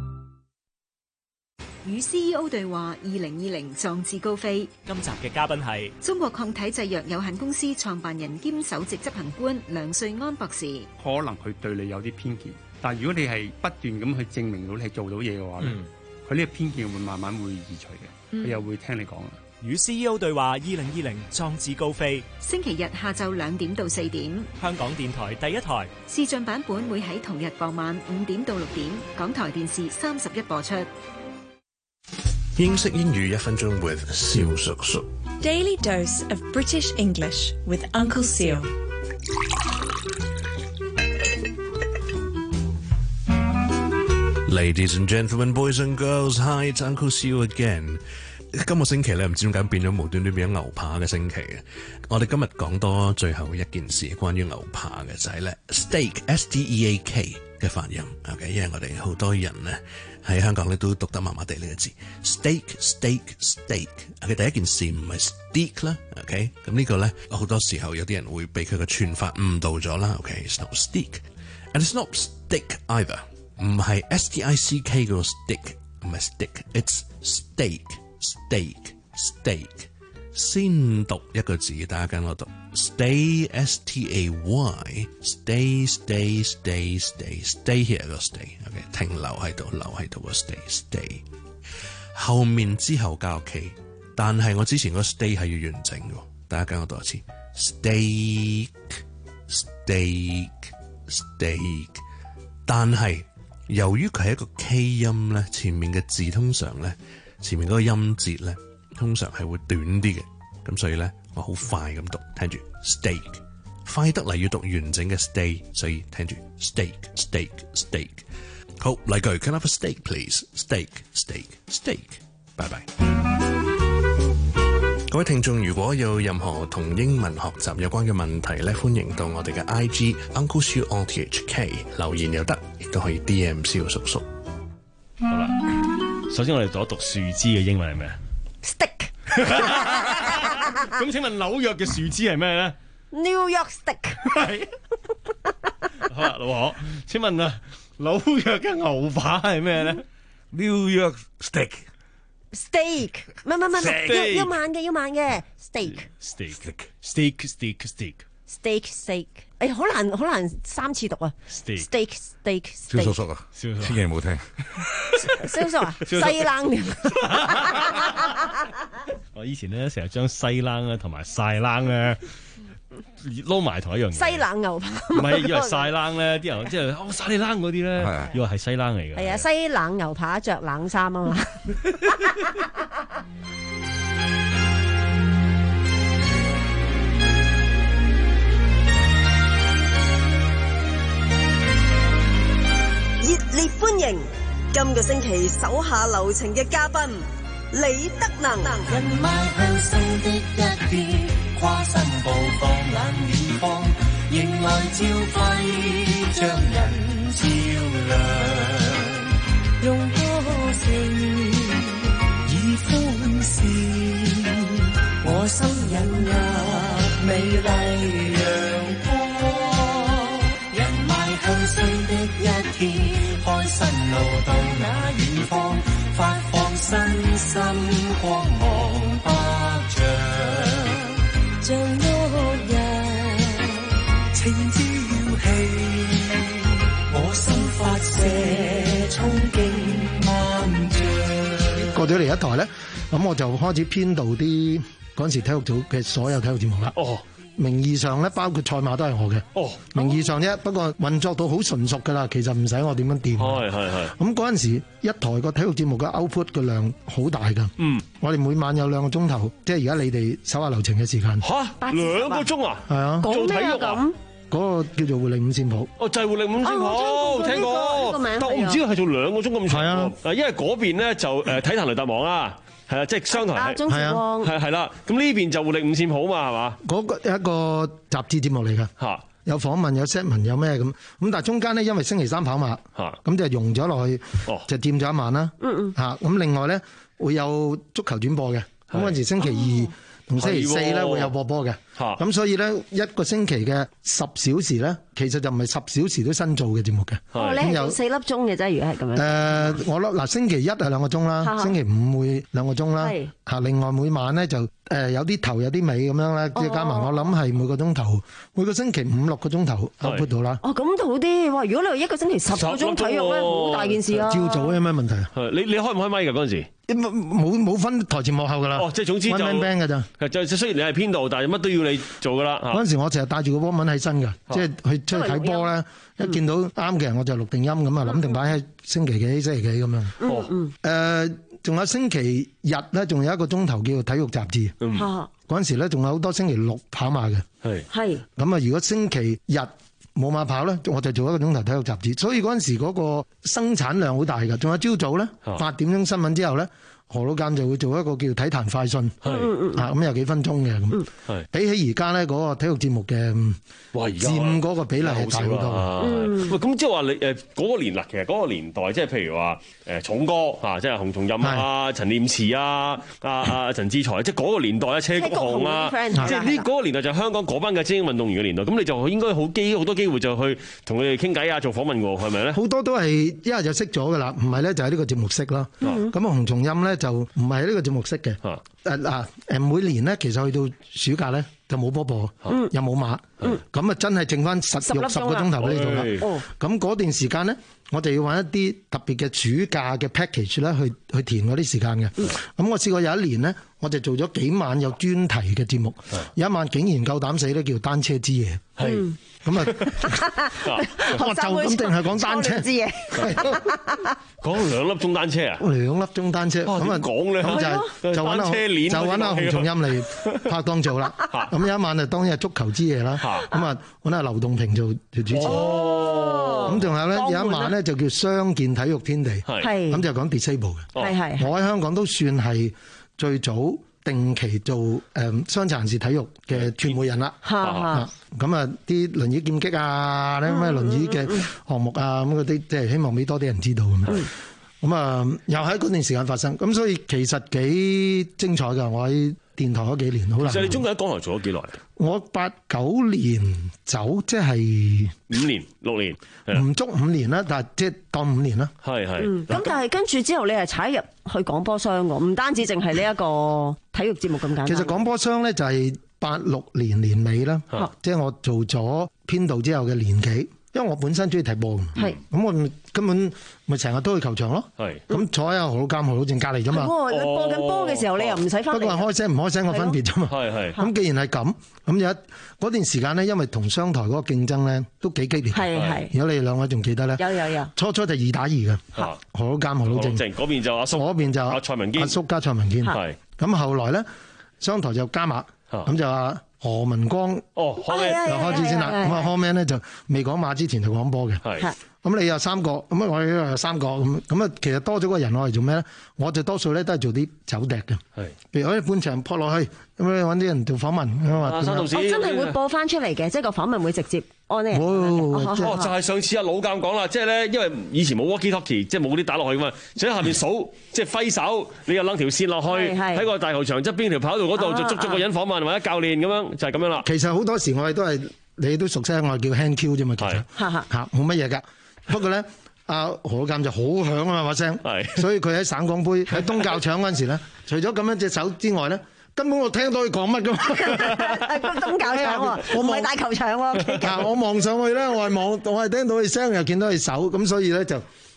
與 C E O 對話二零二零壯志高飛。 今集嘅嘉賓係中國抗體製藥有限公司創辦人兼首席執行官梁瑞安博士。 可能佢對你有啲偏見，但係如果你係不斷咁去證明到你係做到嘢嘅話咧，佢呢個偏見會慢慢會移除嘅，佢、嗯、又會聽你講。 與 C E O 對話二零二零壯志高飛。 星期日下晝兩點到四點， 香港電台第一台視像版本會喺同日傍晚五點到六點，港台電視三十一播出。 英式英語一分鐘 with 蕭叔叔。 Daily dose of British English with Uncle Seal。 Ladies and gentlemen, boys and girls, hi, it's Uncle Seal again。今個星期咧，唔知點解變咗無端端變咗牛扒嘅星期嘅。我哋今日講多最後一件事，關於牛扒嘅就係咧 steak S T E A K 嘅發音。OK， 因為我哋好多人咧喺香港咧都讀得麻麻地呢個字 steak steak steak。OK， 第一件事唔係 steak 啦。OK， 咁呢個咧好多時候有啲人會被佢嘅串法誤導咗啦。OK，it's not steak and it's not stick either。唔係 S T I C K 嗰個 stick， 唔係 stick，it's steak steak steak。先讀一個字，大家跟我讀 stay S T A Y stay stay stay stay stay here 個 stay。OK， 停留喺度，留喺度個 stay stay。後面之後加個 K， 但係我之前個 stay 係要完整嘅，大家跟我讀一次 steak steak steak。但係由於佢係一個 K 音咧，前面嘅字通常咧，前面嗰個音節咧，通常係會短啲嘅，咁所以咧，我好快咁讀，聽住 steak， 快得嚟要讀完整嘅 stay， 所以聽住 steak steak steak。好，嚟句 Can I have a steak please？ steak steak steak。拜拜。各位聽眾，如果有任何同英文學習有關嘅問題咧，歡迎到我哋嘅 I G Uncle Siu O T H K 留言又得，亦都可以 D M 蕭叔叔。 好啦，首先我哋讀一讀樹枝嘅英文係咩 ？Stick。 咁請問紐約嘅樹枝係咩咧 ？New York stick。 係。好啦，老何，請問啊，紐約嘅牛扒係咩咧 ？New York stick。 steak， 唔係唔係唔係，要要慢嘅要慢嘅 steak steak steak steak steak steak steak， 誒好難好難三次讀啊 steak steak steak。 蕭叔叔啊，千祈唔好聽。 蕭叔啊，西冷。 我以前咧成日將西冷咧同埋晒冷咧撈埋同一樣嘢。 西冷牛扒。 唔係，以為晒冷咧，啲人即係哦晒你冷嗰啲咧，以為係西冷嚟嘅。 係啊，西冷牛扒着冷衫啊嘛。 熱烈歡迎今個星期手下留情嘅嘉賓李德能。 人邁向新的一天，跨新步放眼遠方，迎來朝輝將人照亮，用歌聲以歡笑，我心引入美麗陽光。人邁向新的一天，開新路到那遠方，發放身心光芒百丈。 過咗嚟一台咧，咁我就開始編導啲嗰陣時體育組嘅所有體育節目啦。 哦。 名義上咧，包括賽馬都係我嘅。 哦， 名義上啫，不過運作到好純熟㗎啦，其實唔使我點樣掂。 係係係。咁嗰陣時一台個體育節目嘅 output 嘅量好大㗎。 嗯， 我哋每晚有兩個鐘頭，即係而家你哋手下留情嘅時間。 嚇，兩個鐘啊？ 係啊， 做體育啊？ 嗰個叫做活力五線譜。 哦，就係活力五線譜，聽過。但我唔知係做兩個鐘咁長。係啊，因為嗰邊咧就誒體壇雷達網啦。係啊，即係商台係， 係啊， 係係啦。咁呢邊就活力五線譜嘛，係嘛？ 嗰個一個雜誌節目嚟㗎， 嚇， 有訪問，有 set 文，有咩咁。咁但係中間咧，因為星期三跑馬， 嚇， 咁就融咗落去，就佔咗一晚啦。嗯嗯。嚇，咁另外咧會有足球轉播嘅，咁嗰陣時星期二同星期四咧會有播波嘅。嚇，咁所以咧一個星期嘅十小時咧，其實就唔係十小時都新做嘅節目嘅。 哦，你係做四粒鐘嘅啫，如果係咁樣。 誒，我諗嗱，星期一係兩個鐘啦，星期五會兩個鐘啦。係。嚇，另外每晚咧就誒有啲頭有啲尾咁樣咧，即係加埋我諗係每個鐘頭每個星期五六個鐘頭 output 到啦。 哦，咁都好啲。哇！如果你話一個星期十個鐘體育咧，好大件事啊。 朝早有咩問題啊？ 係你你開唔開咪㗎嗰陣時？ 冇冇分台前幕後㗎啦。 哦，即係總之就 one man band 㗎咋。 就就雖然你係編導，但係乜都要你做㗎啦。 嗰陣時我成日帶住個波紋喺身㗎，即係去出去睇波咧，一見到啱嘅人我就錄定音咁啊，諗定擺喺星期幾星期幾咁樣。 嗯嗯。 誒，仲有星期日咧，仲有一個鐘頭叫做體育雜誌。嗯。嗰陣時咧，仲有好多星期六跑馬嘅。係。係。咁啊，如果星期日冇馬跑咧，我就做一個鐘頭體育雜誌。所以嗰陣時嗰個生產量好大㗎。仲有朝早咧，八點鐘新聞之後咧，何老監就會做一個叫體壇快訊，啊咁有幾分鐘嘅咁。係比起而家咧嗰個體育節目嘅，哇！而家佔嗰個比例係大好多。 喂，咁即係話你誒嗰個年嗱，其實嗰個年代，即係譬如話誒重哥嚇，即係洪松蔭啊、陳念慈啊、阿阿陳志才，即係嗰個年代啊，車國雄啊，即係呢嗰個年代就香港嗰班嘅精英運動員嘅年代。咁你就應該好機好多機會就去同佢哋傾偈啊，做訪問喎，係咪咧？好多都係一係就識咗噶啦，唔係咧就喺呢個節目識啦。咁啊，洪松蔭咧就唔係喺呢個節目識嘅。誒嗱誒，每年咧其實去到暑假咧就冇波播，又冇馬，咁啊真係剩翻十六十個鐘頭俾你做啦。咁嗰段時間咧，我就要揾一啲特別嘅暑假嘅 package 咧，去去填嗰啲時間嘅。咁我試過有一年咧，我就做咗幾晚有專題嘅節目，有一晚竟然夠膽死咧，叫單車之夜。係咁啊，我就咁定係講單車之夜， 講兩粒鐘單車啊， 兩粒鐘單車咁啊講咧，就就揾阿就揾阿洪松蔭嚟拍檔做啦。咁有一晚就當日足球之夜啦，咁啊揾阿劉棟平做做主持。咁仲有咧有一晚咧就叫傷健體育天地，咁就講 disable 嘅。我喺香港都算係最早定期做誒傷殘人士體育嘅傳媒人啦。咁啊啲輪椅劍擊啊，啲咩輪椅嘅項目啊，咁嗰啲即係希望俾多啲人知道咁樣。咁啊又喺嗰段時間發生，咁所以其實幾精彩㗎。我喺電台嗰幾年好難。 其實你中間喺港台做咗幾耐？ 我八九年走，即係五年六年， 唔足五年啦，但係即係當五年啦。 係係。 咁但係跟住之後，你係踩入去廣播商喎，唔單止淨係呢一個體育節目咁簡單。 其實廣播商咧就係八六年年尾啦，即係我做咗編導之後嘅年幾。因為我本身中意睇波嘅，咁我根本咪成日都去球場咯。咁坐喺何老監、何老正隔離啫嘛。 播緊波嘅時候，你又唔使翻嚟。 不過係開聲唔開聲個分別啫嘛。咁既然係咁，咁有嗰段時間咧，因為同商台嗰個競爭咧都幾激烈。係係。如果你哋兩位仲記得咧， 有有有。初初就二打二嘅，何老監、何老正。 嗰邊就阿叔， 嗰邊就阿蔡文堅， 阿叔加蔡文堅。係。咁後來咧，商台就加碼，咁就話。何文光哦， 就開始先啦。咁啊，Hallman 咧就未講馬之前就講波嘅。係。咁你有三個，咁啊我哋有三個咁，咁啊其實多咗個人我嚟做咩咧？我就多數咧都係做啲走趯嘅。係。譬如我哋半場撲落去，咁你揾啲人做訪問咁啊。 我真係會播翻出嚟嘅，即係個訪問會直接按呢。 哦，就係上次阿老監講啦，即係咧，因為以前冇 walkie talkie，即係冇嗰啲打落去噶嘛，所以下面數，即係揮手，你又掕條線落去，喺個大球場側邊條跑道嗰度就捉咗個人訪問或者教練咁樣，就係咁樣啦。 其實好多時我哋都係你都熟悉，我哋叫 hand cue 啫嘛，其實嚇冇乜嘢㗎。不過咧，阿何老監就好響啊嘛把聲，所以佢喺省港杯喺東教場嗰陣時咧，除咗咁樣隻手之外咧，根本我聽到佢講乜㗎嘛。 東教場喎，我唔係大球場喎。 嗱，我望上去咧，我係望，我係聽到佢聲又見到佢手，咁所以咧就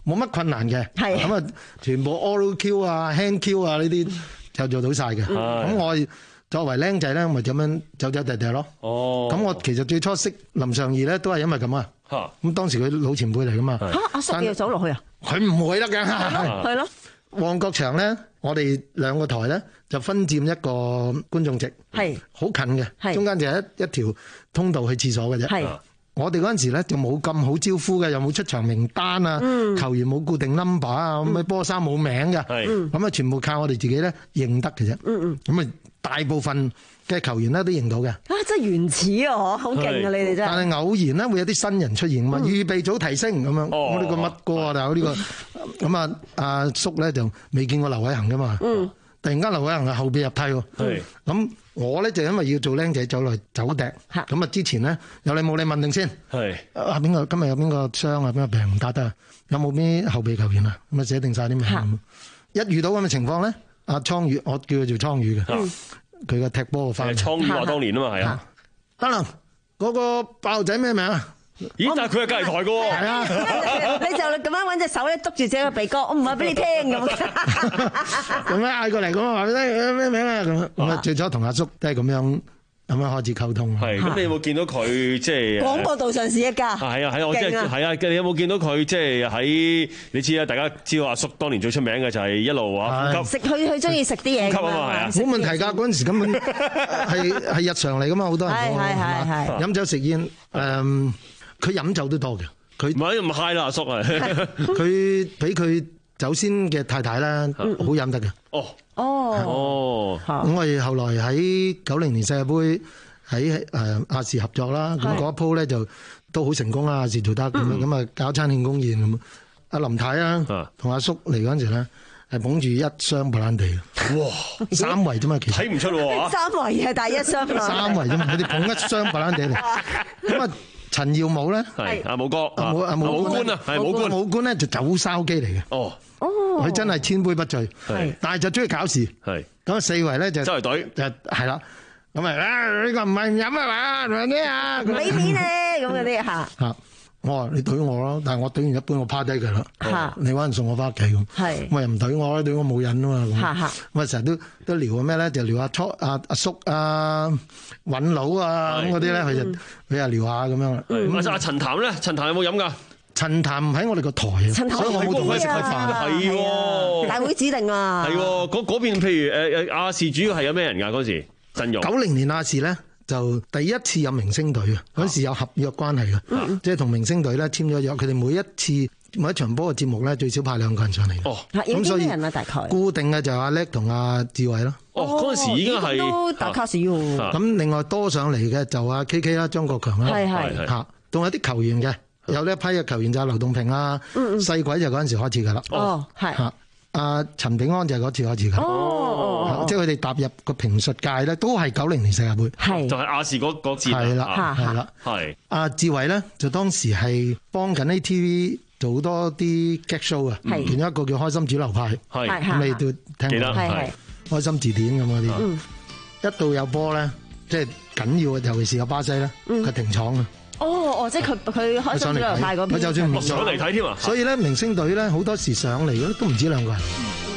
冇乜困難嘅。 係咁啊，全部 oral Q 啊、hand Q 啊呢啲就做到晒嘅。咁我作為僆仔咧，咪咁樣走走趯趯咯。 哦。 咁我其實最初識林尚義咧，都係因為咁啊。 嚇。 咁當時佢老前輩嚟噶嘛。 嚇！阿叔要走落去啊？ 佢唔會得嘅。 係咯。 旺角場咧，我哋兩個台咧就分佔一個觀眾席， 係好近嘅，中間就係一一條通道去廁所嘅啫。 係我哋嗰陣時咧就冇咁好招呼嘅，又冇出場名單啊， 嗯、 球員冇固定 number 啊，咁嘅波衫冇名嘅，咁啊全部靠我哋自己咧認得嘅啫。咁啊大部分嘅球員咧都認到嘅。 啊，真係原始啊！好勁啊！你哋真係。 但係偶然咧會有啲新人出現嘛，預備組提升咁樣。我呢個乜哥啊？但係呢個咁啊，阿叔咧就未見過劉偉恒噶嘛。嗯。突然間劉偉恒係後備入替喎。係。咁我咧就因為要做僆仔走來走趯。嚇。咁啊之前咧有你冇你問定先。係。啊邊個今日有邊個傷啊？邊個病唔打得啊？有冇邊後備球員啊？咁啊寫定晒啲名。一遇到咁嘅情況咧，阿倉宇我叫佢做倉宇嘅。佢個踢波嘅翻， 係倉宇話當年啊嘛，係啊。 得啦，嗰個爆仔咩名啊？ 咦，但係佢係隔離台嘅喎。係啊， 你就咁樣揾隻手咧，督住自己個鼻哥，我唔話俾你聽咁。 咁樣嗌過嚟咁啊，話俾你聽咩名啊？咁咁啊，最初同阿叔都係咁樣咁樣開始溝通。 係，咁你有冇見到佢即係廣播道上是一家？ 係啊係啊，我即係係啊，你有冇見到佢即係喺你知啊？大家知道阿叔當年最出名嘅就係一路啊呼吸食，佢佢中意食啲嘢。 呼吸啊嘛係啊， 冇問題㗎。嗰陣時根本係係日常嚟㗎嘛，好多人講係係係飲酒食煙誒。佢飲酒都多嘅，佢唔係唔嗨啦，阿叔啊！ 佢俾佢走先嘅太太咧，好飲得嘅。 哦哦哦！咁我哋後來喺九零年世界盃喺誒亞視合作啦，咁嗰一鋪咧就都好成功啦，亞視做得咁樣，咁啊搞餐慶功宴咁。阿林太啊，同阿叔嚟嗰陣時咧，係捧住一箱白蘭地。哇！三圍啫嘛，其實睇唔出喎。 三圍係第一箱。 三圍啫嘛，佢哋捧一箱白蘭地嚟。咁啊！陳耀武咧， 係阿武哥， 阿武阿武官啊，係武官， 武官咧就酒燒機嚟嘅。 哦， 哦， 佢真係千杯不醉，係，但係就中意搞事，係。咁啊四圍咧就周圍隊， 就係啦。咁啊呢個唔係唔飲啊嘛，係咪啊？ 俾面咧，咁嗰啲嚇。嚇！ 我話你懟我咯，但係我懟完一杯我趴低佢啦。嚇！你揾人送我翻屋企咁。係。我又唔懟我，懟我冇癮啊嘛。嚇嚇。咁啊成日都都聊咩咧？就聊阿初阿阿叔啊、尹佬啊咁嗰啲咧，佢就佢又聊下咁樣啦。 咁阿陳譚咧，陳譚有冇飲㗎？ 陳譚唔喺我哋個台啊，所以我冇同佢食過飯。 係喎， 大會指定啊。係喎，嗰嗰邊譬如誒誒亞視主要係有咩人㗎嗰時陣容？ 九零年亞視咧。就第一次有明星隊啊！嗰時有合約關係嘅，嗯、即係同明星隊咧簽咗約。佢哋每一次每一場波嘅節目咧，最少派兩個人上嚟。哦， 咁所以人啊，大概固定嘅就阿叻同阿志偉咯。 哦，嗰陣時已經係都打卡士喎。 咁另外多上嚟嘅就阿 K K 啦，張國強啦， 係係嚇，仲有啲球員嘅，有呢一批嘅球員就係劉棟平啊，嗯、細鬼就嗰陣時開始㗎啦。 哦，係嚇。阿陳炳安就係嗰次開始㗎，哦，即係佢哋踏入個評述界咧，都係九零年世界盃， 係就係亞視嗰嗰次， 係啦，係啦， 係。 阿志偉咧就當時係幫緊 A T V 做好多啲 gag show 啊，其中一個叫開心主流派，係咁你都聽過，係開心字典咁嗰啲，一到有波咧，即係緊要嘅，尤其是有巴西咧，佢停廠啊。 哦哦，即係佢佢開心主流派嗰邊， 佢就算唔上嚟睇添啊！ 所以咧，明星隊咧好多時上嚟嗰啲都唔止兩個人。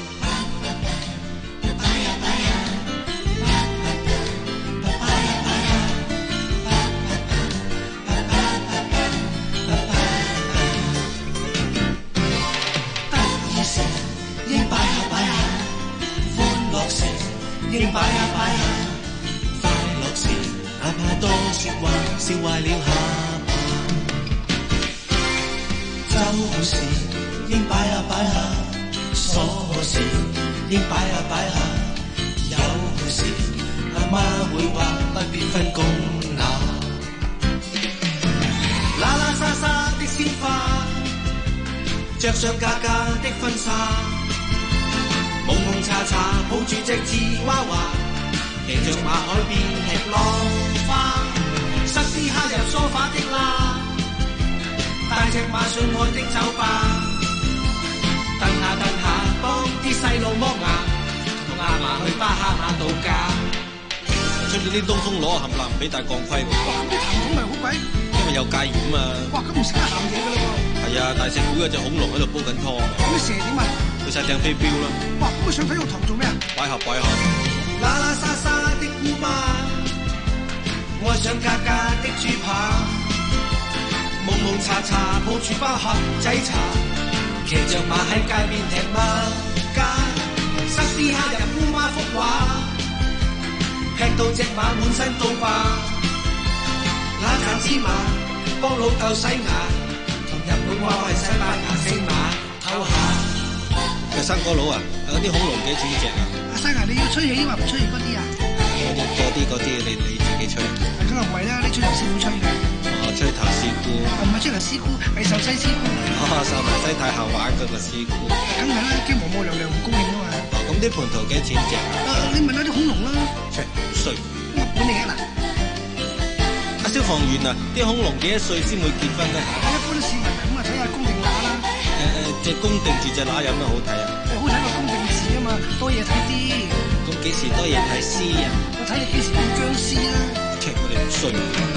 得意時應擺下擺下，歡樂時應擺下擺下，快樂時哪怕多説話，笑壞了下巴。周時應擺下擺下，鎖時應擺下擺下，有時阿媽會話不必分公乸。啦啦沙沙的鮮花，着上價價的婚紗，蒙蒙查查抱住隻芝娃娃，騎着馬海邊吃浪花，塞啲蝦入梳化的啦，帶隻馬上岸的酒吧，蹬下蹬下幫啲細路剝牙，同阿嫲去巴哈馬度假。 出咗啲東風攞冚唪唥唔俾戴鋼盔喎。 哇！咁你行咁咪好鬼？ 因為有戒嚴啊嘛。 哇！咁唔識得行嘢㗎啦喎。 係係啊，大石湖有隻恐龍喺度煲緊湯。 咁啲蛇點啊？ 佢晒掟飛鏢啦。 哇！咁佢上體育堂做咩啊？ 擺盒擺盒。 喇喇沙沙的姑媽，愛上格格的豬扒，蒙蒙查查抱住包盒仔茶，騎着馬喺街邊踢孖家，塞啲蝦入姑媽幅畫，劈到隻馬滿身刀疤，揦盞芝麻幫老豆洗牙，同日本話係西班牙星馬偷下。 喂，生果佬啊，嗰啲恐龍幾錢隻啊？ 阿生啊，你要吹氣話唔吹氣嗰啲啊？ 我要嗰啲嗰啲，你你自己吹。 梗係唔係啦，你吹頭師傅吹嘅。 我吹頭師姑。 唔係吹頭師姑，係壽西師姑。 哦，壽埋西太后玩嗰個師姑。 梗係啦，驚和睦娘娘唔高興啊嘛。 哦，咁啲蟠桃幾錢隻啊？ 你問下啲恐龍啦。 切，衰。 乜本嚟嘅嗱？ 阿消防員啊，啲恐龍幾多歲先會結婚咧？ 一般市民咁啊，睇下公定乸啦。 誒誒，隻公定住隻乸有咩好睇啊？ 好睇個公定字啊嘛，多嘢睇啲。 咁幾時多嘢睇詩啊？ 我睇你幾時變僵屍啦。 切，我哋唔衰。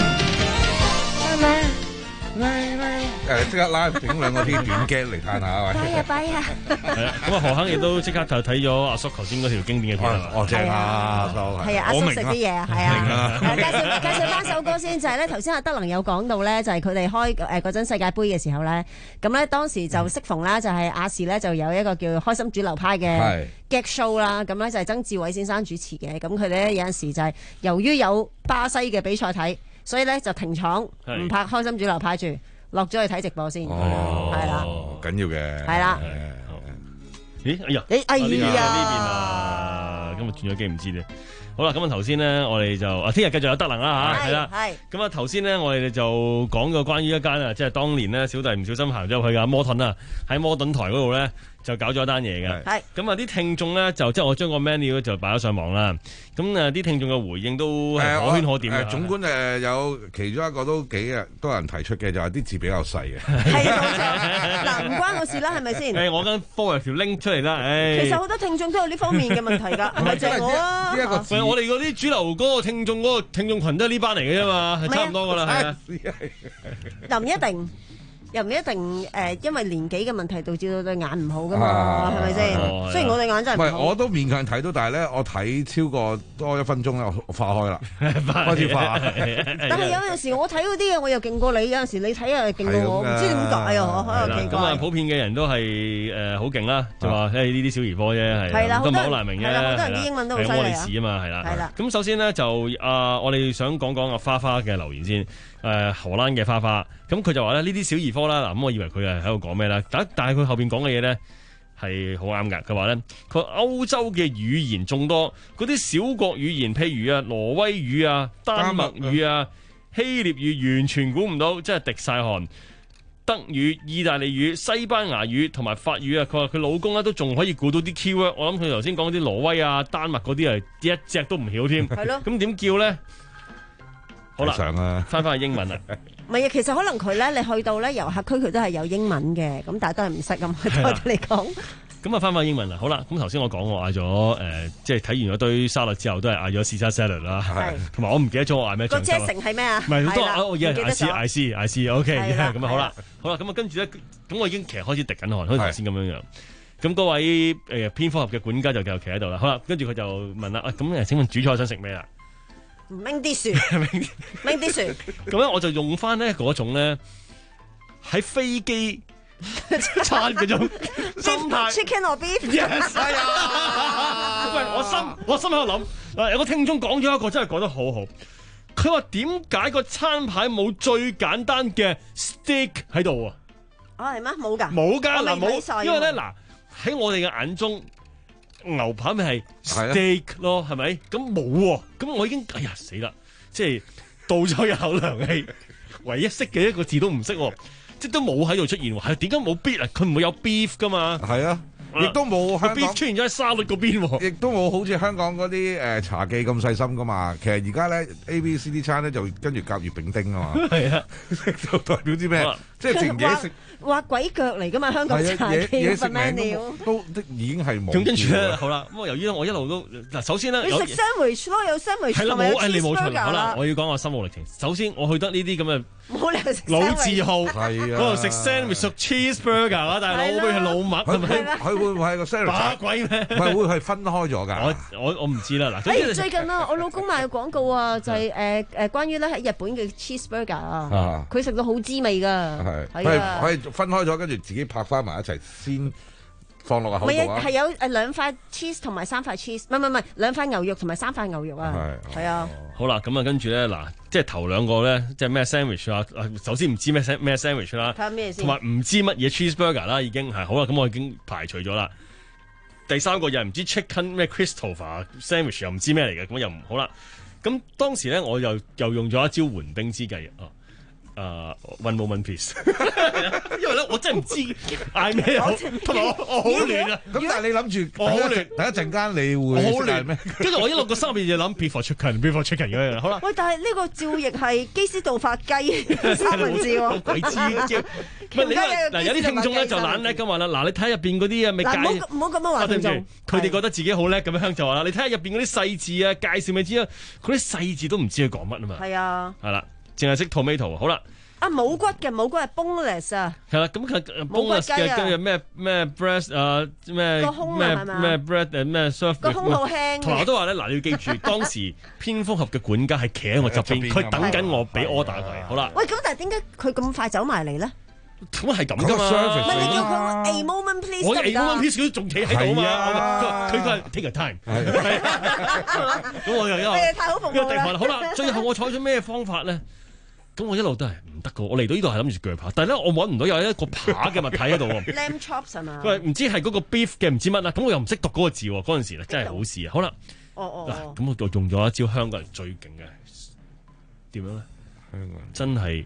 誒，即刻拉整兩個片短鏡嚟嘆下喂。 擺啊擺啊！ 係啊，咁啊何坑亦都即刻就睇咗阿叔頭先嗰條經典嘅片啊！ 哦，正啊，都係。 係啊，阿叔食啲嘢啊，係啊。介紹介紹翻首歌先，就係咧頭先阿德能有講到咧，就係佢哋開誒嗰陣世界盃嘅時候咧，咁咧當時就適逢啦，就係亞視咧就有一個叫開心主流派嘅 gag show 啦，咁咧就係曾志偉先生主持嘅，咁佢哋咧有陣時就係由於有巴西嘅比賽睇，所以咧就停廠唔拍開心主流派住。落咗去睇直播先，係啦， 緊要嘅， 係啦。 咦？哎呀， 誒，哎呀， 呢邊啊，今日轉咗機唔知咧。好啦，咁啊頭先咧，我哋就啊聽日繼續有德能啦嚇，係啦。係。咁啊頭先咧，我哋就講過關於一間啊，即係當年咧小弟唔小心行咗入去嘅摩頓啊，喺摩頓台嗰度咧就搞咗一單嘢嘅。係。咁啊啲聽眾咧就即係我將個 menu 就擺咗上網啦。咁啊啲聽眾嘅回應都係可圈可點嘅。 誒總觀誒有其中一個都幾啊多人提出嘅，就係啲字比較細嘅。 係啊，冇錯。嗱，唔關我事啦，係咪先？ 誒，我間 forward 條 link 出嚟啦。誒。 其實好多聽眾都有呢方面嘅問題㗎，唔係淨係我啊。 呢一個字。 我哋嗰啲主流嗰個聽眾嗰個聽眾群都係呢班嚟嘅啫嘛，係差唔多噶啦，係啊。 又唔一定，又唔一定誒，因為年紀嘅問題導致到對眼唔好噶嘛，係咪先？雖然我對眼真係唔好。 我都勉強睇到，但係咧，我睇超過多一分鐘咧，我化開啦，開始化。 但係有陣時我睇嗰啲嘢，我又勁過你；有陣時你睇又勁過我，唔知點解啊！可能奇怪。 咁啊，普遍嘅人都係誒好勁啦，就話誒呢啲小兒科啫，係都唔係好難明嘅。 係啦，好多人啲英文都好犀利啊。 係歷史啊嘛，係啦。 係啦。 咁首先咧就啊，我哋想講講阿花花嘅留言先。誒荷蘭嘅花花，咁佢就話咧呢啲小兒科啦，嗱咁我以為佢係喺度講咩咧？但但係佢後邊講嘅嘢咧係好啱㗎。佢話咧，佢話歐洲嘅語言眾多，嗰啲小國語言，譬如啊挪威語啊、丹麥語啊、希臘語，完全估唔到，真係滴晒汗。德語、意大利語、西班牙語同埋法語啊，佢話佢老公咧都仲可以估到啲 keyword。我諗佢頭先講啲挪威啊、丹麥嗰啲係一隻都唔曉添。係咯。咁點叫咧？好啦，翻翻去英文啦。 唔係啊，其實可能佢咧，你去到咧遊客區，佢都係有英文嘅，咁但係都係唔識咁。對佢嚟講， 咁啊翻翻英文啦。好啦，咁頭先我講我嗌咗誒，即係睇完咗堆沙律之後，都係嗌咗 Caesar salad 啦。係，同埋我唔記得咗我嗌咩。 個車城係咩啊？ 唔係好多啊！我而家 I C I C I C OK，咁啊好啦，好啦，咁啊跟住咧，咁我已經其實開始滴緊汗，好似頭先咁樣樣。咁嗰位誒蝙蝠俠嘅管家就繼續企喺度啦。好啦，跟住佢就問啦，咁誒請問主菜想食咩啊？ 明啲樹，明啲樹。 咁咧我就用翻咧嗰種咧喺飛機餐嗰種心態。 Chicken or beef？ Yes， 係啊。喂，我心我心喺度諗，嗱有個聽眾講咗一個真係講得好好。佢話點解個餐牌冇最簡單嘅 steak 喺度啊？ 哦係咩？冇㗎。 冇㗎嗱冇，因為咧嗱喺我哋嘅眼中。牛扒咪係 steak 咯，係咪？咁冇喎，咁我已經哎呀死啦！即係倒咗一口涼氣，唯一識嘅一個字都唔識，即係都冇喺度出現喎。係點解冇 beef 啊？佢唔會有 beef 噶嘛？ 係啊，亦都冇香港 beef 出現咗喺沙律嗰邊， 亦都冇好似香港嗰啲誒茶記咁細心噶嘛。其實而家咧 A B C D 餐咧就跟住夾月餅丁啊嘛。係啊，就代表啲咩？即係淨嘢食。 話鬼腳嚟噶嘛，香港茶記嘅份 menu 都都已經係冇。 咁跟住咧，好啦，咁我由於我一路都嗱，首先咧， 你食 sandwich 咯，有 sandwich 係啦，冇誒，你冇錯。好啦，我要講我心路歷程。首先，我去得呢啲咁嘅冇理由食老字號係啊， 嗰度食 sandwich 食 cheeseburger 啊，大佬會係老麥係咪？ 佢會唔會係個 sandwich 把鬼咩？ 唔係會係分開咗㗎？ 我我我唔知啦。嗱， 誒最近啊，我老公賣嘅廣告啊，就係誒誒關於咧喺日本嘅 cheeseburger 啊，佢食到好滋味㗎。 係係啊， 可以分開咗，跟住自己拍翻埋一齊先。放落個口度啊！ 係有誒兩塊 cheese 同埋三塊 cheese， 唔係唔係唔係兩塊牛肉同埋三塊牛肉啊！係啊， 好啦，咁啊跟住咧嗱，即係頭兩個咧，即係咩 sandwich 啊？首先唔知咩咩 sandwich 啦， 睇下咩先， 同埋唔知乜嘢 cheeseburger 啦，已經係好啦，咁我已經排除咗啦。第三個又唔知 chicken 咩 Christopher sandwich 又唔知咩嚟嘅，咁又唔好啦。咁當時咧我又又用咗一招緩兵之計啊！誒 one moment please， 因為咧我真係唔知嗌咩好，同埋我我好亂啊！ 咁但係你諗住，我好亂，第一陣間你會好亂咩？跟住我一路個心入邊就諗 before chicken，before chicken 咁樣。好啦， 喂，但係呢個趙譯係基斯道法雞三文治喎， 鬼知嘅。唔係你嗱有啲聽眾咧就懶叻咁話啦，嗱你睇下入邊嗰啲啊，咪介唔好唔好咁樣話聽眾， 佢哋覺得自己好叻咁樣就話啦，你睇下入邊嗰啲細字啊，介紹咪知啊，嗰啲細字都唔知佢講乜啊嘛。 係啊， 係啦。淨係識 tomato 好啦， 啊冇骨嘅冇骨係 boneless 啊， 係啦，咁佢 boneless 嘅跟住咩咩 breast 啊咩咩咩 bread 誒咩 serve 個胸好輕， 同埋我都話咧，嗱你要記住，當時蝙蝠俠嘅管家係企喺我側邊，佢等緊我俾 order 佢，好啦。 喂，咁但係點解佢咁快走埋嚟咧？ 咁係咁噶嘛？ 唔係你叫佢 a moment please 我 a moment please 佢仲企喺度啊嘛，佢佢係 take a time。咁我又因為太好服務啦。 好啦，最後我採取咩方法咧？咁我一路都係唔得噶，我嚟到呢度係諗住鋸扒，但係咧我揾唔到有一個扒嘅物體喺度喎。 Lamb chops 係嘛？ 佢唔知係嗰個 beef 嘅唔知乜啦，咁我又唔識讀嗰個字喎。嗰陣時咧真係好事啊！好啦， 哦哦嗱，咁我就用咗一招香港人最勁嘅點樣咧？香港人真係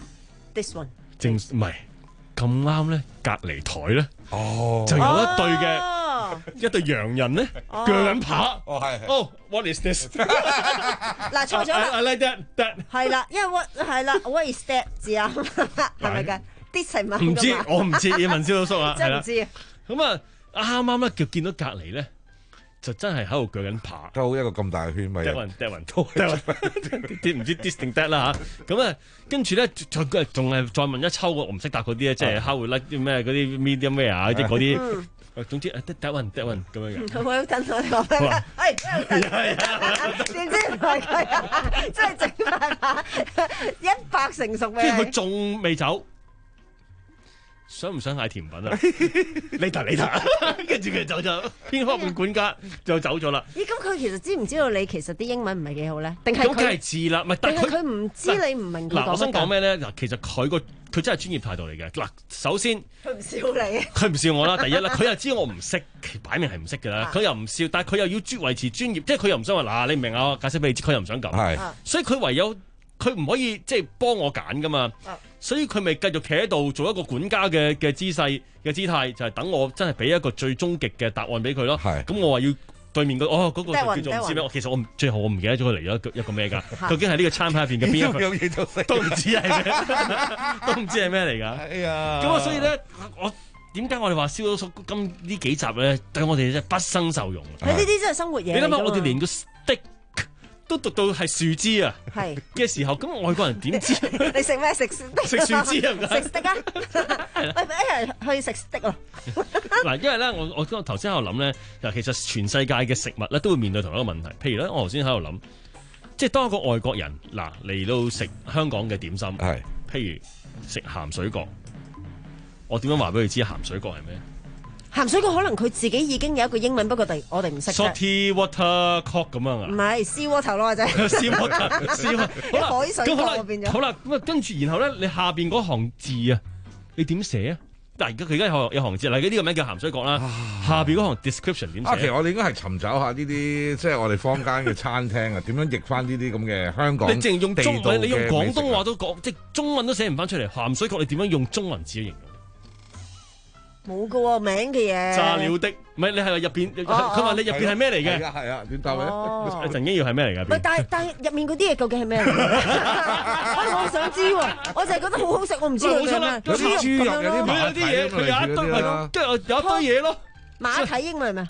this one 正唔係咁啱咧，隔離台咧哦就有一對嘅。一對洋人咧鋸緊扒， 哦係， 哦 what is this？ 嗱錯咗啦 ，I like that that 係啦，因為 what 係啦 ，what is that 字啊？係咪㗎？啲成文唔知，我唔知，要問蕭叔啦， 真係唔知。 咁啊，啱啱咧就見到隔離咧，就真係喺度鋸緊扒， 兜一個咁大嘅圈咪。 dead one，dead one，dead one，啲唔知 this 定 that 啦嚇。咁啊，跟住咧仲仲係再問一抽我唔識答嗰啲咧，即係 how we like 啲咩嗰啲 medium rare 即係嗰啲。總之誒得 that one that one 咁樣嘅。 我要等我講咩？係點知唔係佢啊？真係整埋下一百成熟嘅。 跟住佢仲未走，想唔想嗌甜品啊？你答你答，跟住佢走咗，偏方面管家就走咗啦。 咦？咁佢其實知唔知道你其實啲英文唔係幾好咧？定係佢？咁梗係知啦，唔係但係佢唔知你唔明佢講乜㗎。 嗱，我想講咩咧？嗱，其實佢個。佢真係專業態度嚟嘅。嗱，首先佢唔笑你， 佢唔笑我啦。第一啦，佢又知我唔識，擺明係唔識嘅啦。佢又唔笑，但係佢又要專維持專業，即係佢又唔想話嗱，你唔明啊，我解釋俾你知。佢又唔想咁，係，所以佢唯有佢唔可以即係幫我揀噶嘛。所以佢咪繼續企喺度做一個管家嘅嘅姿勢嘅姿態，就係等我真係俾一個最終極嘅答案俾佢咯。咁我話要。對面個哦嗰個叫做唔知咩，其實我最後我唔記得咗佢嚟咗一個一個咩㗎？究竟係呢個餐牌入邊嘅邊一個？都唔知係咩，都唔知係咩嚟㗎。哎呀！咁啊，所以咧，我點解我哋話蕭叔今呢幾集咧對我哋真係畢生受用？ 係呢啲真係生活嘢。 你諗下，我哋連個 stick 都讀到係樹枝啊！ 係嘅時候，咁外國人點知？ 你食咩？食食樹枝啊！ 食 stick 啊！喂，一齊去食 stick 咯！ 嗱，因為咧，我我頭先喺度諗咧，嗱，其實全世界嘅食物咧都會面對同一個問題。譬如咧，我頭先喺度諗，即係當一個外國人嗱嚟到食香港嘅點心，係譬如食鹹水角，我點樣話俾佢知鹹水角係咩？ 鹹水角可能佢自己已經有一個英文，不過我哋我哋唔識。 Salty water cock 咁樣啊？ 唔係 sea water 咯，就係 sea water，sea water。 海水角變咗。 好啦，咁啊跟住然後咧，你下邊嗰行字啊，你點寫啊？但而家佢而家有有行字，嗱，呢個名叫鹹水角啦。下邊嗰行 description 點寫？ 啊，其實我哋應該係尋找下呢啲，即係我哋坊間嘅餐廳啊，點樣譯翻呢啲咁嘅香港。 你淨用中文，你用廣東話都講，即係中文都寫唔翻出嚟。鹹水角你點樣用中文字去形容？ 冇噶喎，名嘅嘢。 炸料的，唔係你係話入邊？佢話你入邊係咩嚟嘅？ 係啊係啊，點答咧？ 陳英耀係咩嚟㗎？ 唔係，但係但係入面嗰啲嘢究竟係咩嚟？我好想知喎，我就係覺得好好食，我唔知佢係咩。 有啲豬肉，有啲馬有啲嘢，佢有一堆係，跟住有一堆嘢咯。 馬蹄英文係咩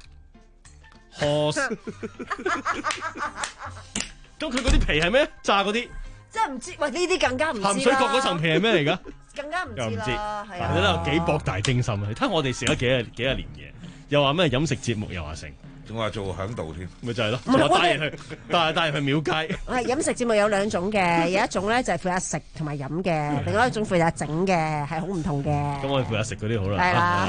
？Horse。咁佢嗰啲皮係咩？炸嗰啲。 真係唔知。喂，呢啲更加唔知啦。 鹹水角嗰層皮係咩嚟㗎？ 更加唔知又唔知， 啦，係啊。 你睇下幾博大精深啊！你睇我哋食咗幾廿幾廿年嘢，又話咩飲食節目，又話成， 仲話做響導添， 咪就係咯，仲話帶人去帶帶人去廟街。 係飲食節目有兩種嘅，有一種咧就係負責食同埋飲嘅，另外一種負責整嘅，係好唔同嘅。 咁我哋負責食嗰啲好啦。 係啦。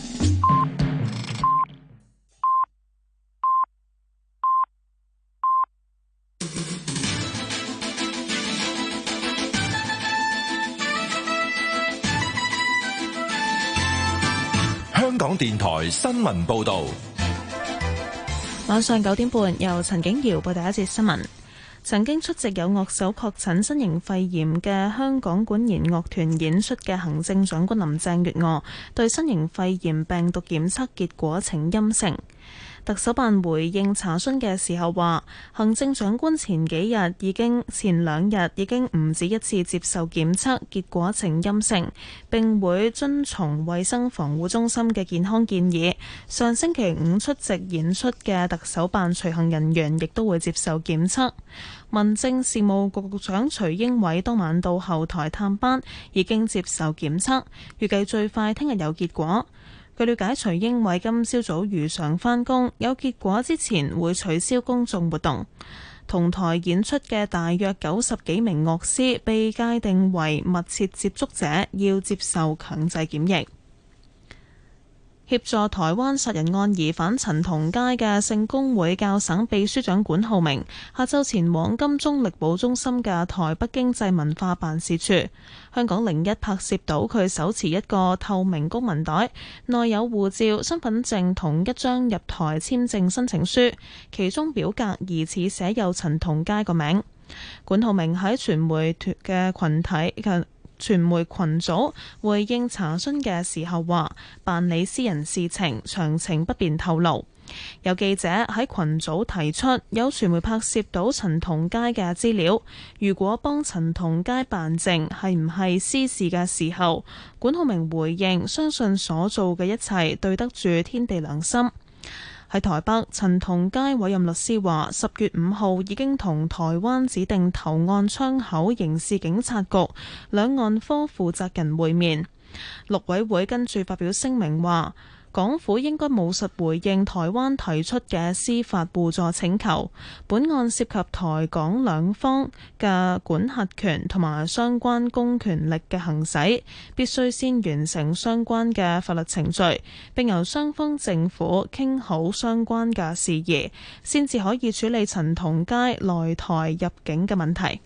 香港電台新聞報導， 晚上九點半由陳景瑤報第一節新聞。曾經出席有樂手確診新型肺炎嘅香港管弦樂團演出嘅行政長官林鄭月娥對新型肺炎病毒檢測結果呈陰性。特首辦回應查詢嘅時候話，行政長官前幾日已經前兩日已經唔止一次接受檢測，結果呈陰性，並會遵從衛生防護中心嘅健康建議。上星期五出席演出嘅特首辦隨行人員亦都會接受檢測。民政事務局局長徐英偉當晚到後台探班，已經接受檢測，預計最快聽日有結果。據了解，徐英偉今朝早如常返工，有結果之前會取消公眾活動。同台演出嘅大約九十幾名樂師被界定為密切接觸者，要接受強制檢疫。協助台灣殺人案疑犯陳同佳嘅聖公會教省秘書長管浩鳴，下晝前往金鐘力保中心嘅台北經濟文化辦事處。香港零一拍攝到佢手持一個透明公文袋，內有護照、身份證同一張入台簽證申請書，其中表格疑似寫有陳同佳個名。管浩鳴喺傳媒嘅群體嘅傳媒群組回應查詢嘅時候話，辦理私人事情，詳情不便透露。有記者喺群組提出，有傳媒拍攝到陳同佳嘅資料，如果幫陳同佳辦證係唔係私事嘅時候，管浩鳴回應相信所做嘅一切對得住天地良心。喺台北，陳同佳委任律師話，十月五號已經同台灣指定投案窗口刑事警察局兩岸科負責人會面。陸委會跟住發表聲明話，港府應該務實回應台灣提出嘅司法互助請求，本案涉及台港兩方嘅管轄權同埋相關公權力嘅行使，必須先完成相關嘅法律程序，並由雙方政府傾好相關嘅事宜，先至可以處理陳同佳來台入境嘅問題。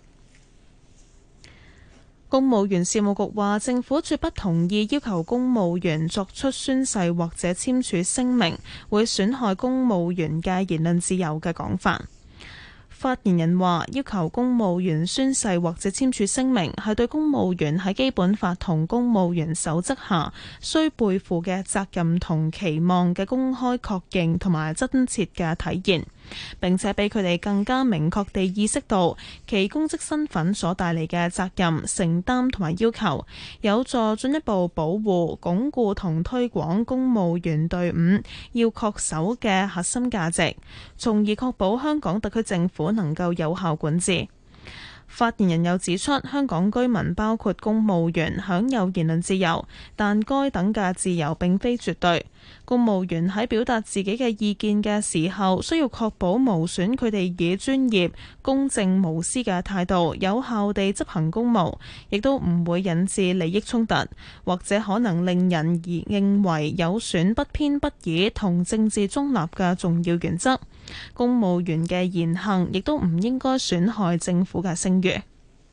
公務員事務局話，政府絕不同意要求公務員作出宣誓或者簽署聲明，會損害公務員嘅言論自由嘅講法。發言人話，要求公務員宣誓或者簽署聲明，係對公務員喺基本法同公務員守則下需背負嘅責任同期望嘅公開確認同埋真切嘅體現，並且俾佢哋更加明確地意識到其公職身份所帶嚟嘅責任、承擔同埋要求，有助進一步保護、鞏固同推廣公務員隊伍要恪守嘅核心價值，從而確保香港特區政府能夠有效管治。發言人又指出，香港居民包括公務員享有言論自由，但該等嘅自由並非絕對。公務員喺表達自己嘅意見嘅時候，需要確保無損佢哋以專業、公正、無私嘅態度有效地執行公務，亦都唔會引致利益衝突，或者可能令人而認為有損不偏不倚同政治中立嘅重要原則。公務員嘅言行亦都唔應該損害政府嘅聲譽。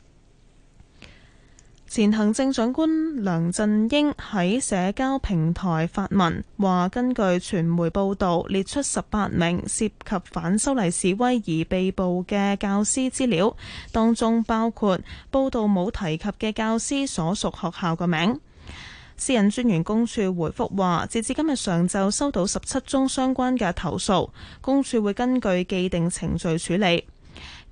前行政長官梁振英喺社交平台發文，話根據傳媒報道，列出十八名涉及反修例示威而被捕嘅教師資料，當中包括報道冇提及嘅教師所屬學校嘅名。私隱專員公署回覆話，截至今日上晝收到十七宗相關嘅投訴，公署會根據既定程序處理。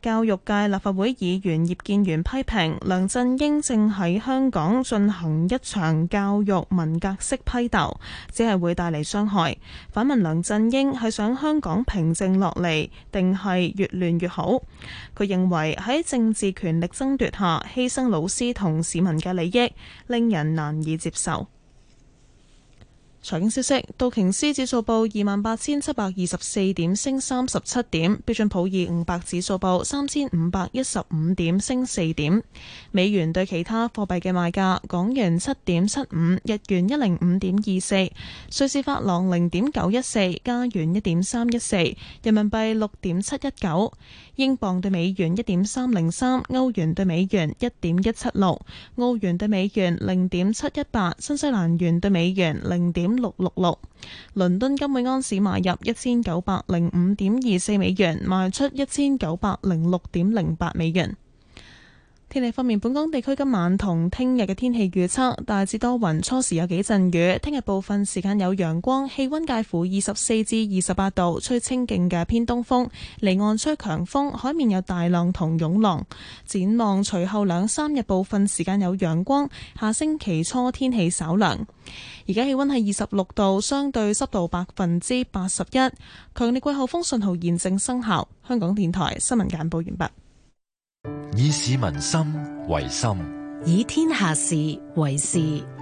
教育界立法會議員葉建源批評梁振英正喺香港進行一場教育文革式批鬥，只係會帶嚟傷害。反問梁振英係想香港平靜落嚟，定係越亂越好？佢認為喺政治權力爭奪下犧牲老師同市民嘅利益，令人難以接受。財經消息，道瓊斯指數報二萬八千七百二十四點，升三十七點；標準普爾五百指數報三千五百一十五點，升四點。美元對其他貨幣嘅賣價：港元七點七五，日元一零五點二四，瑞士法郎零點九一四，加元一點三一四，人民幣六點七一九，英鎊對美元一點三零三，歐元對美元一點一七六，澳元對美元零點七一八，新西蘭元對美元零點六六六。倫敦金每盎司買入一千九百零五點二四美元，賣出一千九百零六點零八美元。天氣方面，本港地區今晚同聽日嘅天氣預測大致多雲，初時有幾陣雨。聽日部分時間有陽光，氣溫介乎二十四至二十八度，吹清勁嘅偏東風，離岸吹強風，海面有大浪同湧浪。展望隨後兩三日部分時間有陽光，下星期初天氣稍涼。而家氣溫係二十六度，相對濕度百分之八十一，強烈季候風信號現正生效。香港電台新聞簡報完畢。 以市民心為心， 以天下事為事。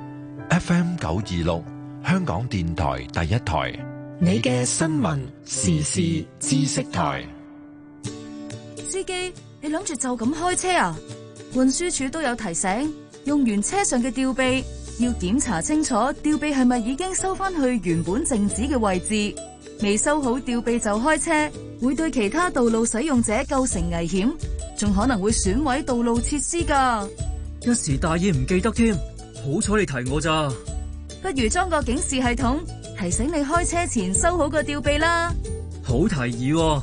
F M 九二六，香港電台第一台， 你嘅新聞時事知識台。 司機，你諗住就咁開車啊？運輸署都有提醒，用完車上嘅吊臂要檢查清楚吊臂係咪已經收翻去原本靜止嘅位置。未收好吊臂就開車，會對其他道路使用者構成危險，仲可能會損毀道路設施㗎。 一時大意唔記得添，好彩你提我咋。 不如裝個警示系統，提醒你開車前收好個吊臂啦。 好提議喎。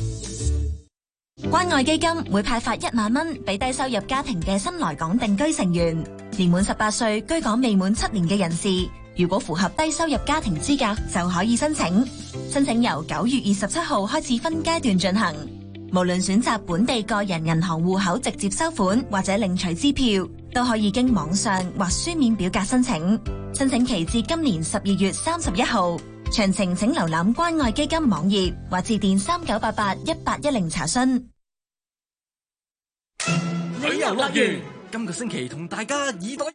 關愛基金會派發一萬蚊俾低收入家庭嘅新來港定居成員，年滿十八歲居港未滿七年嘅人士，如果符合低收入家庭資格就可以申請。申請由九月二十七號開始分階段進行，無論選擇本地個人銀行戶口直接收款或者領取支票，都可以經網上或書面表格申請。申請期至今年十二月三十一號，詳情請瀏覽關愛基金網頁或致電三九八八一八一零查詢。 旅遊樂園今個星期同大家耳朵。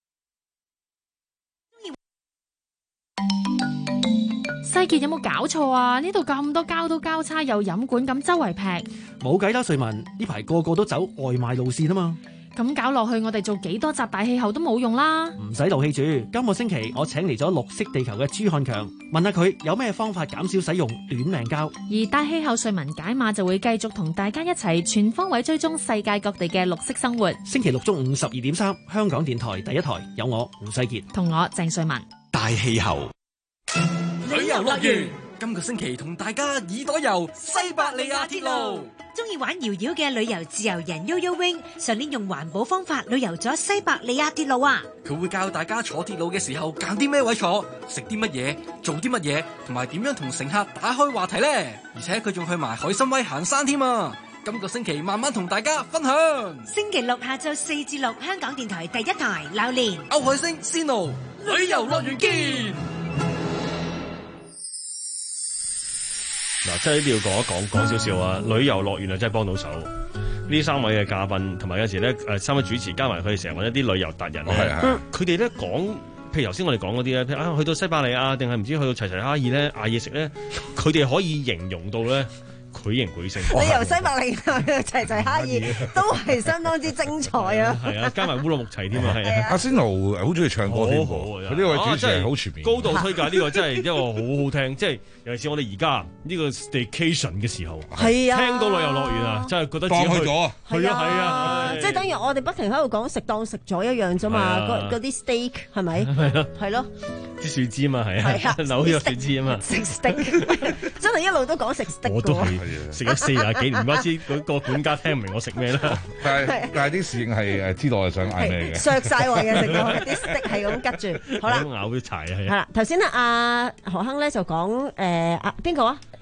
西傑有冇搞錯啊？呢度咁多交通交叉又飲管咁周圍劈， 冇計啦！瑞文呢排個個都走外賣路線啊嘛， 咁搞落去我哋做幾多集大氣候都冇用啦。 唔使勞氣住，今個星期我請嚟咗綠色地球嘅朱漢強，問下佢有咩方法減少使用短命膠。 而大氣候瑞文解碼就會繼續同大家一齊全方位追蹤世界各地嘅綠色生活。 星期六中午十二點三，香港電台第一台有我胡世傑同我鄭瑞文。 大氣候旅遊樂園今個星期同大家耳朵遊西伯利亞鐵路。 中意玩搖搖嘅旅遊自由人 Yoyo Wing 上年用環保方法旅遊咗西伯利亞鐵路啊！ 佢會教大家坐鐵路嘅時候揀啲咩位坐，食啲乜嘢，做啲乜嘢，同埋點樣同乘客打開話題呢？而且佢仲去埋海參崴行山添啊！今個星期慢慢同大家分享。 星期六下晝四至六，香港電台第一台榴蓮歐海星 Sino 旅遊樂園見。 嗱，真係呢啲要講一講，講少少啊！旅遊樂園啊，真係幫到手。呢三位嘅嘉賓同埋有時咧，誒三位主持加埋佢哋成日揾一啲旅遊達人咧，佢哋咧講，譬如頭先我哋講嗰啲咧，譬如啊去到西伯利亞定係唔知去到齊齊哈爾咧嗌嘢食咧，佢哋可以形容到咧。繪形繪聲， 你由西伯利亞去齊齊哈爾都係相當之精彩啊！ 係啊，加埋烏魯木齊添啊！係啊， 阿仙奴好中意唱歌添，佢呢位主持係好全面， 高度推介呢個真係一個好好聽，即係尤其是我哋而家呢個 staycation 嘅時候， 係啊， 聽到旅遊樂園啊，真係覺得自己去咗，係啊係啊， 即係等於我哋不停喺度講食當食咗一樣啫嘛，嗰啲 steak 係咪？係咯，係咯， 啲樹枝嘛係啊，紐約樹枝啊嘛， 食 steak 真係一路都講食 steak， 我都係。食咗四廿幾年，唔知嗰個管家聽唔明我食咩啦。 但係但係啲侍應係誒知道我想嗌咩嘅， 削晒胃嘅食到啲 stick 係咁拮住。好啦， 咬啲柴啊。係啦，頭先咧阿何亨咧就講誒阿邊個啊？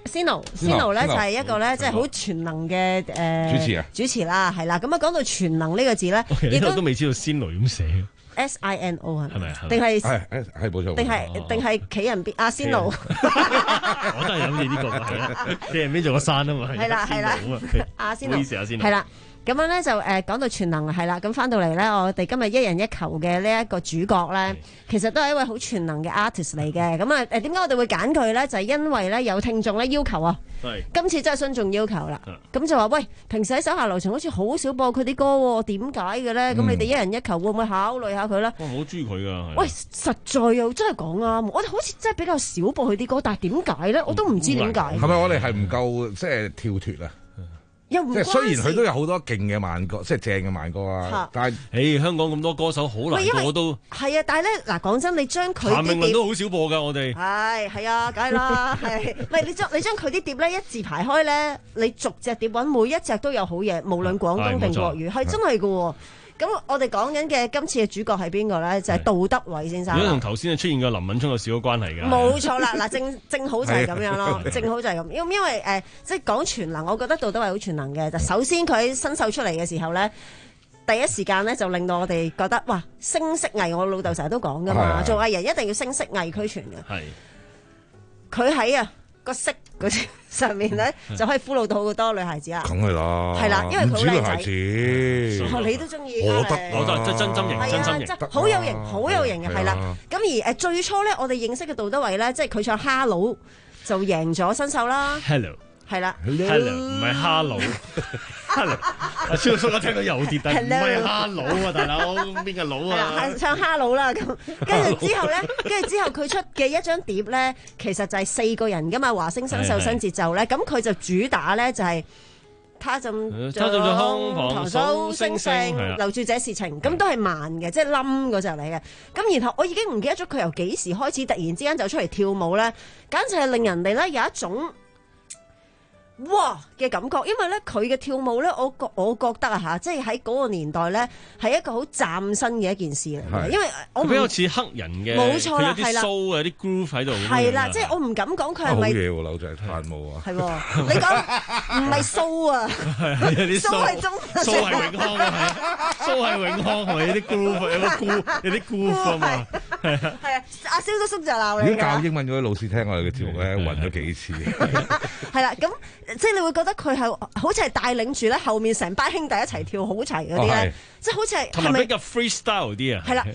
Sino，Sino 咧就係一個咧，即係好全能嘅誒主持啊， 主持啦，係啦。咁啊講到全能呢個字咧， 亦都都未知道 Sino 點寫 ，S I N O 係咪？ 係咪？ 定係係係冇錯， 定係定係企人邊阿 Sino？ 我都係諗住呢個係啦，企人邊做個山啊嘛， 係啦係啦，阿 Sino，唔好意思阿 Sino， 係啦。咁樣咧就誒講到全能係啦，咁翻到嚟咧，我哋今日一人一球嘅呢一個主角咧，其實都係一位好全能嘅 artist 嚟嘅。咁啊誒點解我哋會揀佢咧？就係、是、因為咧有聽眾咧要求啊，今次真係順眾要求啦。咁就話喂，平時喺手下留情好似好少播佢啲歌喎，點解嘅咧？咁、嗯、你哋一人一球會唔會考慮下佢咧？ 我好中意佢㗎。 喂，實在又真係講啱，我哋好似真係比較少播佢啲歌，但係點解咧？我都唔知點解。 係咪我哋係唔夠即係跳脫啊？即係雖然佢都有好多勁嘅慢歌，即係正嘅慢歌啊，但係誒香港咁多歌手好難播都係啊！但係咧嗱，講真，你將佢譚詠麟都好少播㗎，我哋係係啊，梗係啦，係喂你將你將佢啲碟咧一字排開咧，你逐隻碟揾，每一隻都有好嘢，無論廣東定國語，係真係㗎喎。咁我哋講緊嘅今次嘅主角係邊個咧？就係、是、杜德偉先生。 如果同頭先出現嘅林敏聰有少少關係㗎。 冇錯啦，嗱正正好就係咁樣咯，正好就係咁。因因為誒、呃，即係講全能，我覺得杜德偉好全能嘅。就首先佢喺新秀出嚟嘅時候咧，第一時間咧就令到我哋覺得哇，聲色藝，我老豆成日都講㗎嘛，做藝人一定要聲色藝俱全嘅。係。佢喺啊個色嗰上面咧，就可以俘虜到好多女孩子啊！ 梗係啦， 係啦，因為佢好靚仔。 子， 你都中意， 我得， 我得，真真真型，真真型， 好有型，好有型嘅，係啦。咁而誒最初咧，我哋認識嘅杜德偉咧，即係佢唱《Hello》就贏咗新秀啦。 Hello， 係啦 ，Hello 唔係 Hello，Hello。阿蕭叔，我聽到又跌，但係唔係 Hello 啊，大佬邊個佬啊？ 唱 Hello 啦，咁跟住之後咧，跟住之後佢出嘅一張碟咧，其實就係四個人噶嘛，華星新秀新節奏咧，咁佢就主打咧就係他浸在空旁數星星，留住這事情，咁都係慢嘅，即係冧嗰隻嚟嘅。咁然後我已經唔記得咗佢由幾時開始突然之間就出嚟跳舞咧，簡直係令人哋咧有一種哇嘅感覺，因為咧佢嘅跳舞咧，我覺我覺得啊嚇，即係喺嗰個年代咧係一個好嶄新嘅一件事嚟嘅，因為我比較似黑人嘅， 冇錯啦，係啦， 有啲 soul 有啲 groove 喺度， 係啦，即係我唔敢講佢係咪好嘢喎，柳仔彈舞啊， 係喎，你講唔係 soul 啊， 有啲 soul 係中 ，soul 係永康啊，soul 係永康係咪有啲 groove 有啲 groove 有啲 groove 啊嘛，係啊，係啊，阿蕭叔叔就鬧你㗎。 如果教英文嗰啲老師聽我哋嘅節目咧，暈咗幾次， 係啦，咁。即係你會覺得佢係好似係帶領住咧後面成班兄弟一齊跳好齊嗰啲咧，即係好似係同埋比較 freestyle 啲啊。 係啦，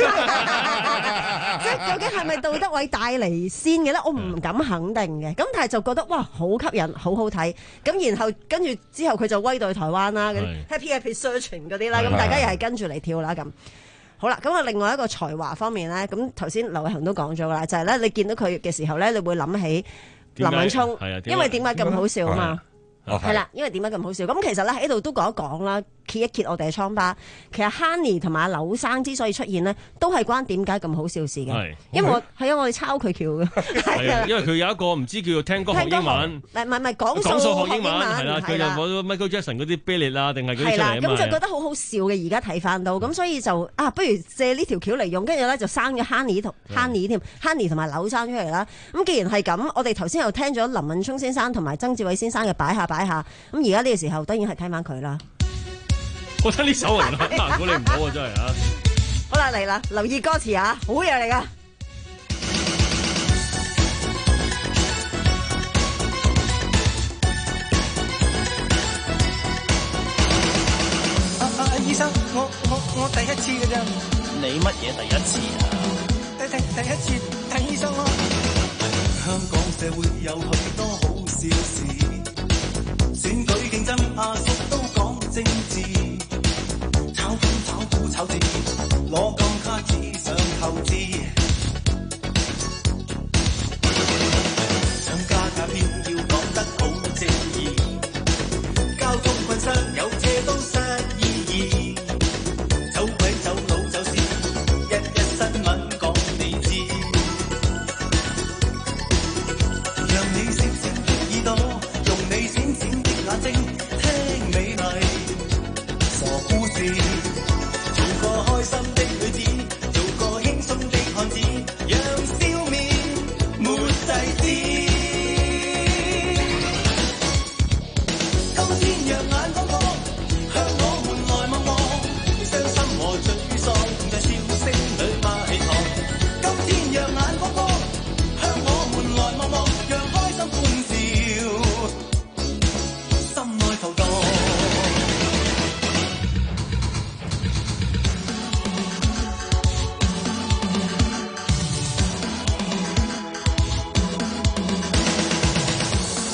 即係究竟係咪杜德偉帶嚟先嘅咧？我唔敢肯定嘅。咁但係就覺得哇，好吸引，好好睇。咁然後跟住之後佢就威到去台灣啦，嗰啲 Happy Happy Searching 嗰啲啦，咁大家又係跟住嚟跳啦咁。好啦，咁啊另外一個才華方面咧，咁頭先劉偉恒都講咗啦，就係咧你見到佢嘅時候咧，你會諗起林敏聰，因為點解咁好笑啊嘛？係啦，因為點解咁好笑？咁其實咧喺度都講一講啦，揭一揭我哋嘅瘡疤。其實 Honey 同埋阿柳生之所以出現呢，都係關點解咁好笑事嘅。因為我係啊，我哋抄佢橋嘅。 係啊，因為佢有一個唔知叫做聽歌學英文， 唔係唔係講數學英文係啦，佢就攞 Michael Jackson 嗰啲 Billy 啦，定係嗰啲出嚟啊嘛。 係啦，咁就覺得好好笑嘅。而家睇翻到，咁所以就啊，不如借呢條橋嚟用，跟住咧就生咗 Honey 同 Honey 添，Honey 同埋柳生出嚟啦。咁既然係咁，我哋頭先又聽咗林敏聰先生同埋曾志偉先生嘅擺下擺下，咁而家呢個時候當然係聽翻佢啦。 我覺得呢首嚟啦，估你唔到啊，真係啊！ 好啦，嚟啦，留意歌詞啊，好嘢嚟噶。 啊啊！醫生，我我我第一次㗎咋？ 你乜嘢第一次啊？ 第第第一次睇醫生咯。 香港社會有許多好笑事，選舉競爭阿叔都講政治，炒股炒股炒字，攞金卡紙上投資，想加價票要講得好正義，交通困傷有車都失意義，走鬼走佬走屎，日日新聞講你知，讓你醒醒的耳朵，用你閃閃的眼睛聽。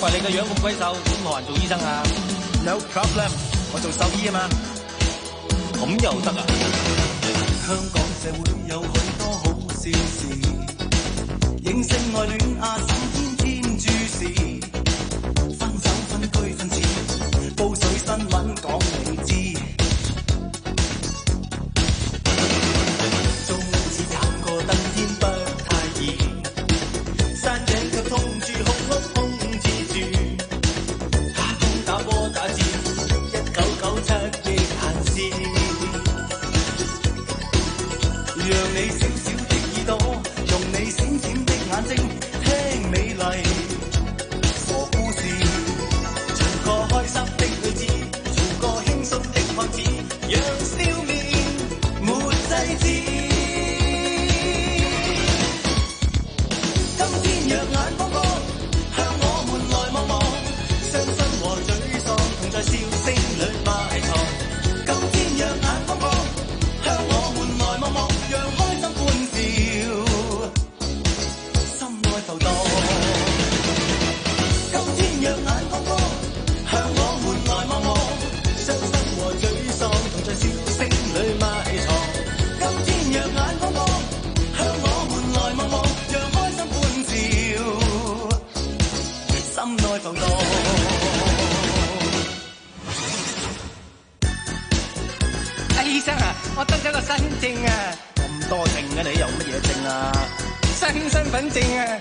喂，你個樣咁鬼瘦，點學人做醫生啊 ？No problem，我做獸醫啊嘛。 咁又得啊？ 香港社會有許多好笑事，認性愛戀啊，審天天注視，分手分居分錢，報水新聞講你知，縱使慘過登天不太易，山頂卻通住空屋空自住，打工打波打戰，一九九七亦閒事。讓你小小的耳朵，用你閃閃的眼睛，聽美麗和故事，做個開心的女子，做個輕鬆的漢子，讓笑面沒制止。今天若眼光光，向我們來望望，傷心和沮喪同在笑聲裏埋藏。今天若眼光光，向我們來望望。讓開心歡笑，心內浮蕩。今天若眼光光，向我們來望望，傷心和沮喪同在笑聲裏埋藏。今天若眼光光，向我們來望望，讓開心歡笑，心內浮蕩。 阿醫生啊，我得咗個新症啊！ 多症嘅你有乜嘢症啊？ 新身份證啊！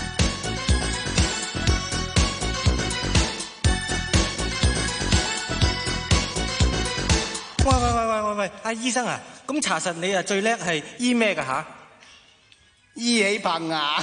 喂喂喂喂喂喂，阿醫生啊，咁查實你啊最叻係醫咩㗎吓？醫起棚牙。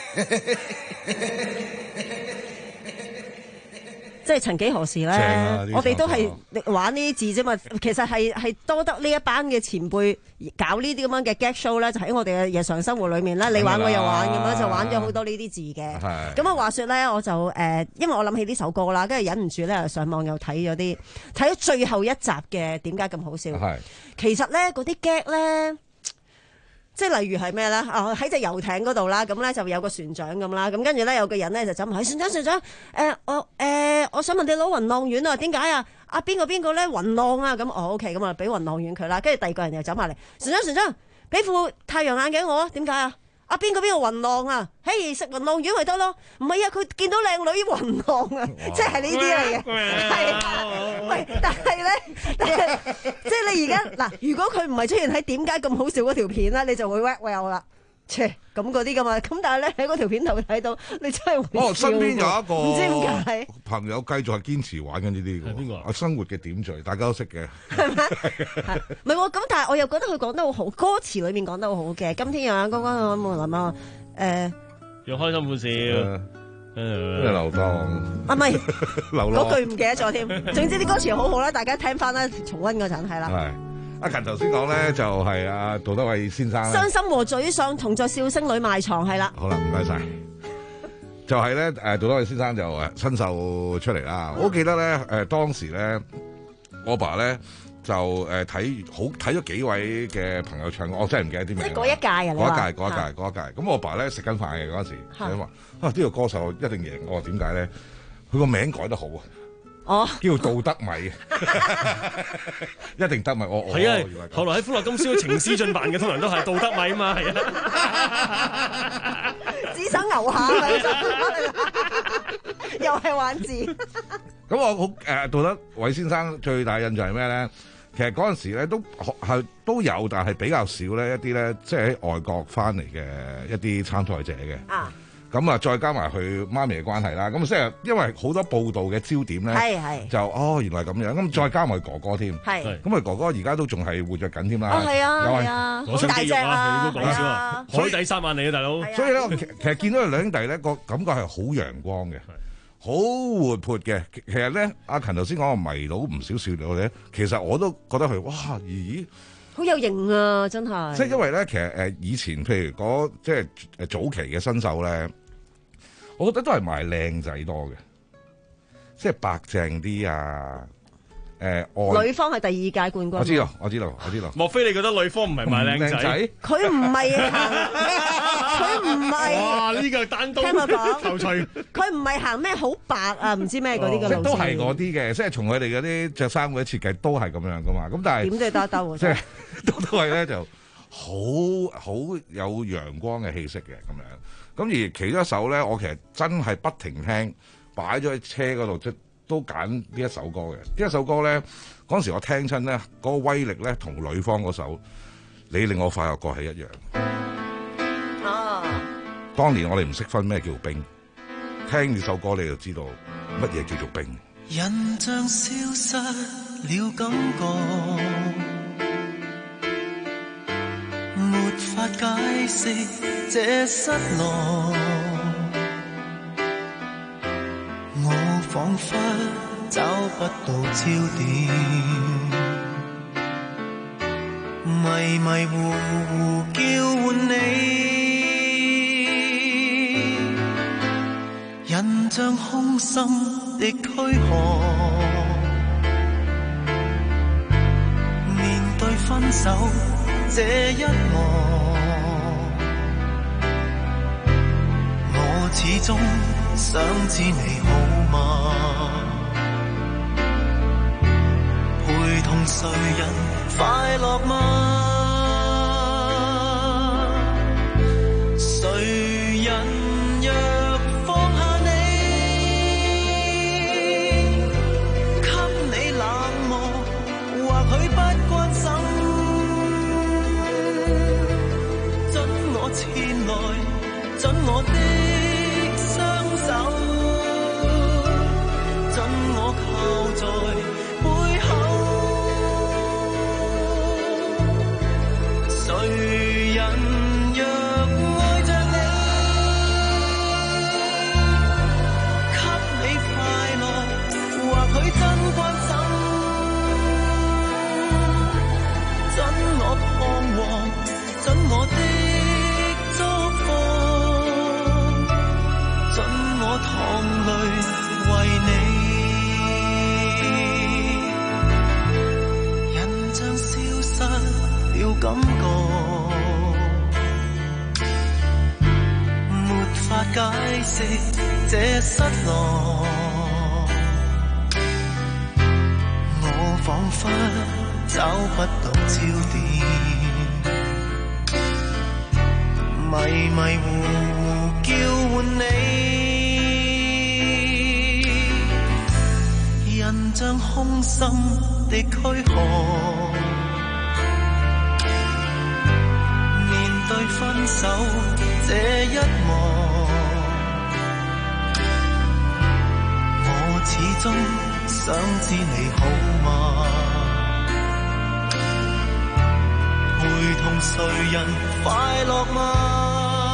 即係曾幾何時咧， 啊、 我哋都係玩呢啲字啫嘛。其實係係多得呢一班嘅前輩搞呢啲咁樣嘅 gag show 咧，就喺我哋嘅日常生活裏面咧，你玩我又玩咁樣，就玩咗好多呢啲字嘅。咁啊話說咧，我就誒、呃，因為我諗起呢首歌啦，跟住忍唔住咧，上網又睇咗啲，睇咗最後一集嘅點解咁好笑。其實咧嗰啲 gag 咧。即係例如係咩咧？啊喺隻遊艇嗰度啦，咁咧就有個船長咁啦，咁跟住咧有個人咧就走埋去，船長船長，誒、呃、我誒、呃、我想問你攞雲浪丸啊？點解啊？啊邊個邊個咧雲浪啊？咁哦 OK，咁啊俾雲浪丸佢啦。跟住第二個人又走埋嚟，船長船長，俾副太陽眼鏡我啊？點解啊？啊邊個邊個雲浪啊？嘿食雲浪丸咪得咯？唔係啊，佢見到靚女雲浪啊，即係呢啲嚟嘅。係，喂，但係咧，但係即係你而家嗱，如果佢唔係出現喺點解咁好笑嗰條片咧，你就會 wet well 啦。切咁嗰啲噶嘛，咁但係咧喺嗰條片度睇到，你真係會笑。 哦，身邊有一個唔知點解朋友繼續係堅持玩緊呢啲嘅。係邊個啊？生活嘅點綴，大家都識嘅。 係咪？唔係喎，咁但係我又覺得佢講得好好，歌詞裏面講得好好嘅。今天有眼光光，我冇諗啊，誒， 要開心歡笑， 誒，流蕩。 啊，唔係，嗰句唔記得咗添。總之啲歌詞好好啦，大家聽翻啦，重溫嗰陣係啦。 係。阿勤頭先講咧，就係阿杜德偉先生。 傷心和沮喪同在笑聲裏埋藏，係啦。 好啦，唔該晒。就係咧，誒，杜德偉先生就誒親手出嚟啦。我記得咧，誒當時咧，我爸咧就誒睇好睇咗幾位嘅朋友唱歌，我真係唔記得啲名。 即係嗰一屆啊！ 嗰一屆，嗰一屆，嗰一屆。咁我爸咧食緊飯嘅嗰陣時，佢話：啊，呢個歌手一定贏。我話點解咧？佢個名改得好啊！ 哦， 叫杜德米，一定得米。我係啊，後來喺歡樂今宵情思進辦嘅通常都係杜德米啊嘛，係啊， 只手牛下咪又係玩字。 咁我好誒，杜德偉先生最大印象係咩咧？其實嗰陣時咧都係都有，但係比較少咧一啲咧，即係喺外國翻嚟嘅一啲參賽者嘅。啊。咁啊，再加埋佢媽咪嘅關係啦，咁即係因為好多報道嘅焦點咧，就哦原來咁樣，咁再加埋哥哥添，咁佢哥哥而家都仲係活躍緊添啦。 哦，係啊，係啊，好大隻啊， 你都講笑啊，海底三萬里啊，大佬。 所以咧，其其實見到佢兩兄弟咧，個感覺係好陽光嘅，好活潑嘅。其實咧，阿勤頭先講我迷到唔少少女咧，其實我都覺得佢哇，咦， 好有型啊，真係。 即係因為咧，其實誒以前譬如嗰即係誒早期嘅新秀咧。我覺得都係賣靚仔多嘅，即係白淨啲啊！誒， 女方係第二屆冠軍。 我知道，我知道，我知道。 莫非你覺得女方唔係賣靚仔？ 佢唔係啊！ 佢唔係。 哇！呢個單刀聽我講頭槌。 佢唔係行咩好白啊，唔知咩嗰啲嘅路線。 都係嗰啲嘅，即係從佢哋嗰啲着衫嗰啲設計都係咁樣噶嘛。咁但係點都要兜一兜喎。 即係都都係咧，就好好有陽光嘅氣息嘅咁樣。咁而其中一首咧，我其實真係不停聽，擺咗喺車嗰度，即都揀呢一首歌嘅。呢一首歌咧，嗰陣時我聽親咧，嗰個威力咧，同呂方嗰首《你令我快樂過》係一樣。 哦。 當年我哋唔識分咩叫冰，聽呢首歌你就知道乜嘢叫做冰。 印象消失了感覺，沒法解釋這失落，我彷彿找不到焦點，迷迷糊糊叫喚你，印象空心的軀殼，面對分手這一幕，我始終想知你好嗎？陪同誰人快樂嗎？誰人若放下你，給你冷漠，或許不關心，准我前來，准我的雙手，准我靠在背後，誰人若愛着你，給你快樂，或許真關心，准我彷徨，准我的祝福，准我淌淚為你，印象消失了感覺，沒法解釋這失落，我彷彿找不到焦點，迷迷糊糊叫喚你，印象空心的軀殼，面對分手這一幕，我始終想知你好嗎？陪同誰人快樂嗎？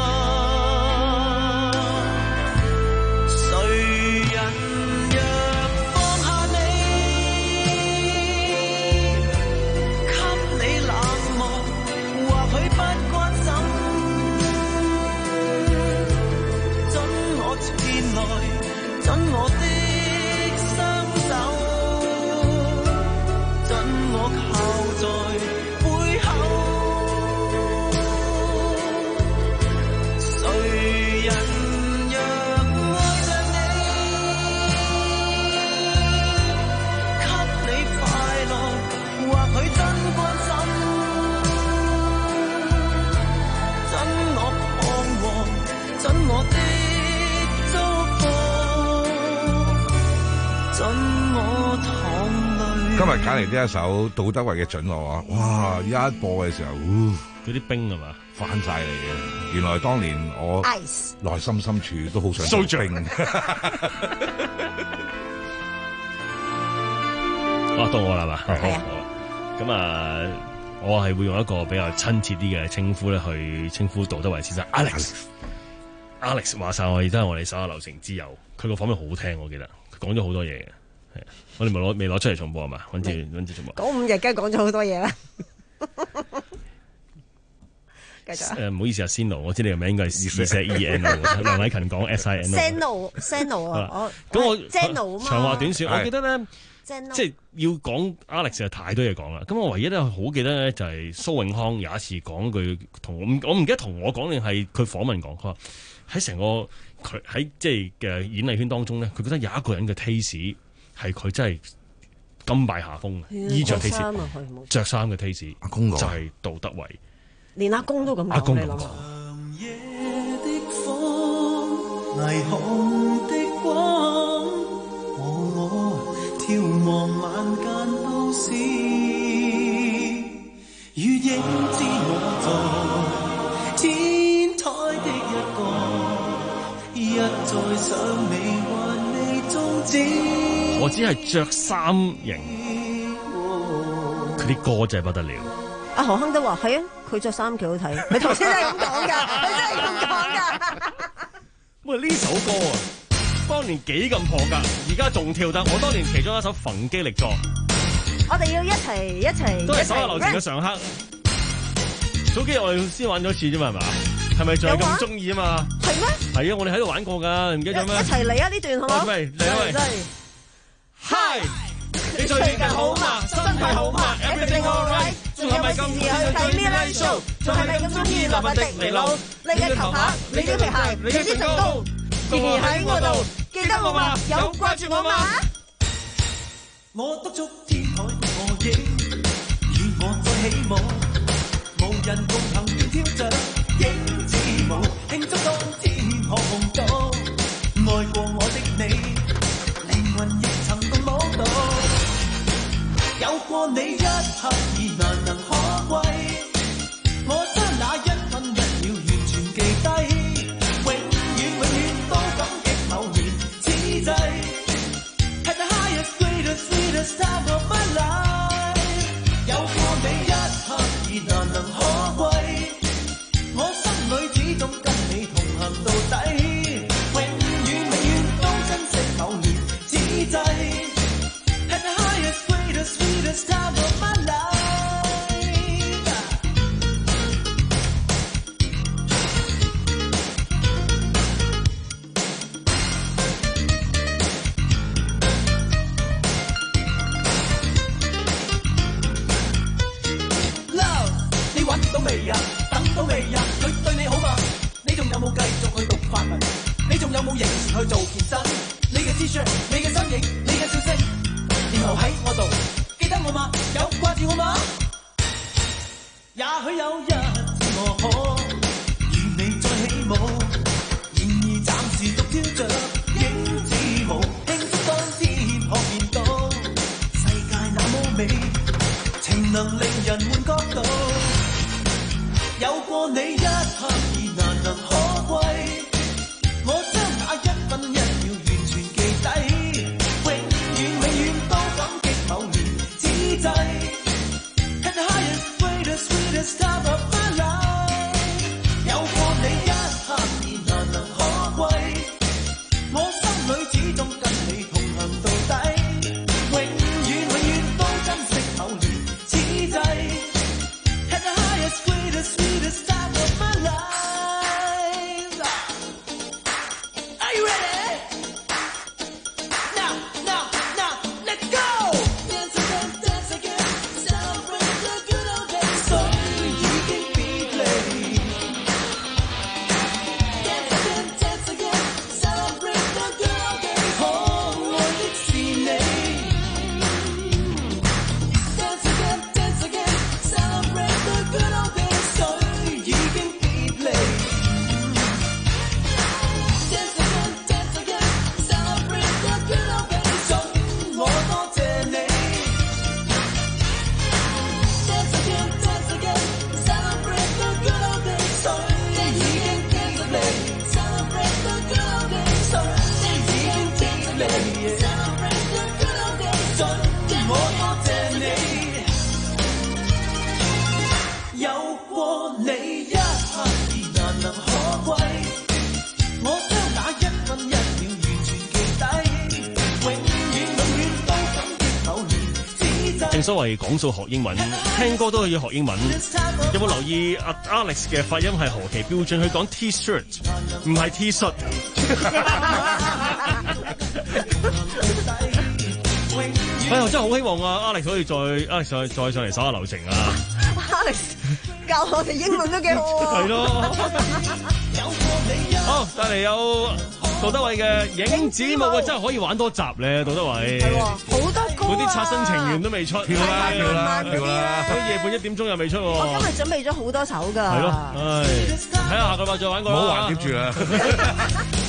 誰人若放下你，給你冷漠，或許不關心，准我前來，准我的雙手，准我靠在背後，誰人若愛着你，給你快樂，或許真關心，准我彷徨，准我的祝福，准我淌淚。 今日揀嚟呢一首杜德偉嘅《准我》啊，哇！一播嘅時候， 嗰啲冰係嘛翻晒嚟嘅。原來當年我 Ice 內心深處都好想做冰。 哦，到我啦嘛，好係啊好啦。咁啊，我係會用一個比較親切啲嘅稱呼咧，去稱呼杜德偉先生 Alex。Alex 話晒我亦都係我哋手下留情之友，佢個訪問好聽，我記得佢講咗好多嘢嘅。係，我哋咪攞未攞出嚟重播係嘛？揾住揾住重播。 講五日梗係講咗好多嘢啦。繼續啊！ 誒唔好意思啊，Seno，我知你個名應該係 C S E N O， 梁偉勤講 S I N O。 Seno Seno 啊，我咁我 Seno 啊嘛。 長話短説，我記得咧， 即係要講 Alex 就太多嘢講啦。咁我唯一咧好記得咧就係蘇永康有一次講句同我我唔記得同我講定係佢訪問講，佢話喺成個佢喺即係嘅演藝圈當中咧，佢覺得有一個人嘅 taste 係佢真係甘拜下風嘅，衣着 taste， 着衫嘅 taste， 阿公就係杜德偉， 連阿公都咁講。 阿公咁講。 霓虹的光，和我眺望晚間都市，如影子我在天台的一角，一再想你還未終止。 我只係着衫型，佢啲歌真係不得了。 阿何亨都話係啊，佢着衫幾好睇，佢頭先都係咁講㗎，佢真係咁講㗎。 喂，呢首歌啊，當年幾咁破格，而家仲跳得。我當年其中一首逢機力作， 我哋要一齊一齊， 都係手下留情嘅常客。早幾日我哋先玩咗一次啫嘛，係嘛？係咪仲係咁中意啊嘛？ 係咩？ 係啊，我哋喺度玩過㗎，唔記得咗咩？ 一齊嚟啊！呢段好冇？ 嚟嚟嚟！ 真係 Hi， 你最近好嘛？身體好嘛 ？Everything alright？ 仲係咪咁時去睇 Midnight Show？ 仲係咪咁中意羅伯迪尼路？你嘅頭髮，你嘅皮鞋，你嘅唇膏，仍然喺我度，記得我嘛？有掛住我嘛？ 我督促天台和影，與我再起舞，無人共行便跳着影子舞，慶祝當天可夢到，愛過我的你，靈魂亦曾共舞蹈，有過你一刻已難能可貴，我將那一分一秒完全記低，永遠永遠都感激某年此際。Had the highest, greatest, sweetest time of my life， 有過你一刻已難能可貴，我心裏始終跟你同行到底，永遠永遠都珍惜某年此際。Had the highest, greatest, sweetest time of my life。到未啊？等到未啊？佢對你好嘛？你仲有冇繼續去讀法文？你仲有冇仍然去做健身？你嘅 T-shirt， 你嘅身影，你嘅笑聲，然後喺我度，記得我嘛？有掛住我嘛？也許有日子我可與你再起舞，然而暫時獨跳着影子舞，慶祝當天可見到世界那麼美，情能令人換角度。有過你一刻已難能可貴，我將那一分一秒完全記低，永遠永遠都感激某年此際。Had the highest, greatest, sweetest time of my life， 有過你一刻已難能可貴，我心裏始終跟你同行到底，永遠永遠都珍惜某年此際。Had the highest, greatest, sweetest time of my life。 Are you ready? Now, now, now, let's go! Dance again, dance again, celebrate the good old days。 水已經別離。Dance again, dance again, celebrate the good old days。 可愛的是你。Dance again, dance again, celebrate the good old days。 水已經別離。Dance again, dance again, celebrate the good old days。 準我多謝你。Dance again, dance again, celebrate the good old days。 水已經別離。Celebrate the good old days。 水已經別離。Celebrate the good old days。 準我多謝你。有過你一刻已難能可貴，我將那一分一秒完全記低，永遠永遠都感激某年此際。 正所謂講數學英文，聽歌都要學英文。有冇留意阿 Alex 嘅發音係何其標準？佢講 T-shirt 唔係 T-shirt。 永遠哎呀，我真係好希望啊 Alex 可以再 Alex 再再上嚟手下留情啊 Alex 教我哋英文都幾好啊。 係咯。好，帶嚟有杜德偉嘅影子舞啊，真係可以玩多集咧，杜德偉。 係喎，好多歌啊！ 嗰啲刷新情緣都未出， 跳啦跳啦跳啦！ 嗰夜半一點鐘又未出喎。 我今日準備咗好多首㗎。 係咯，唉，睇下下個禮拜再玩過啦。 唔好還貼住啦。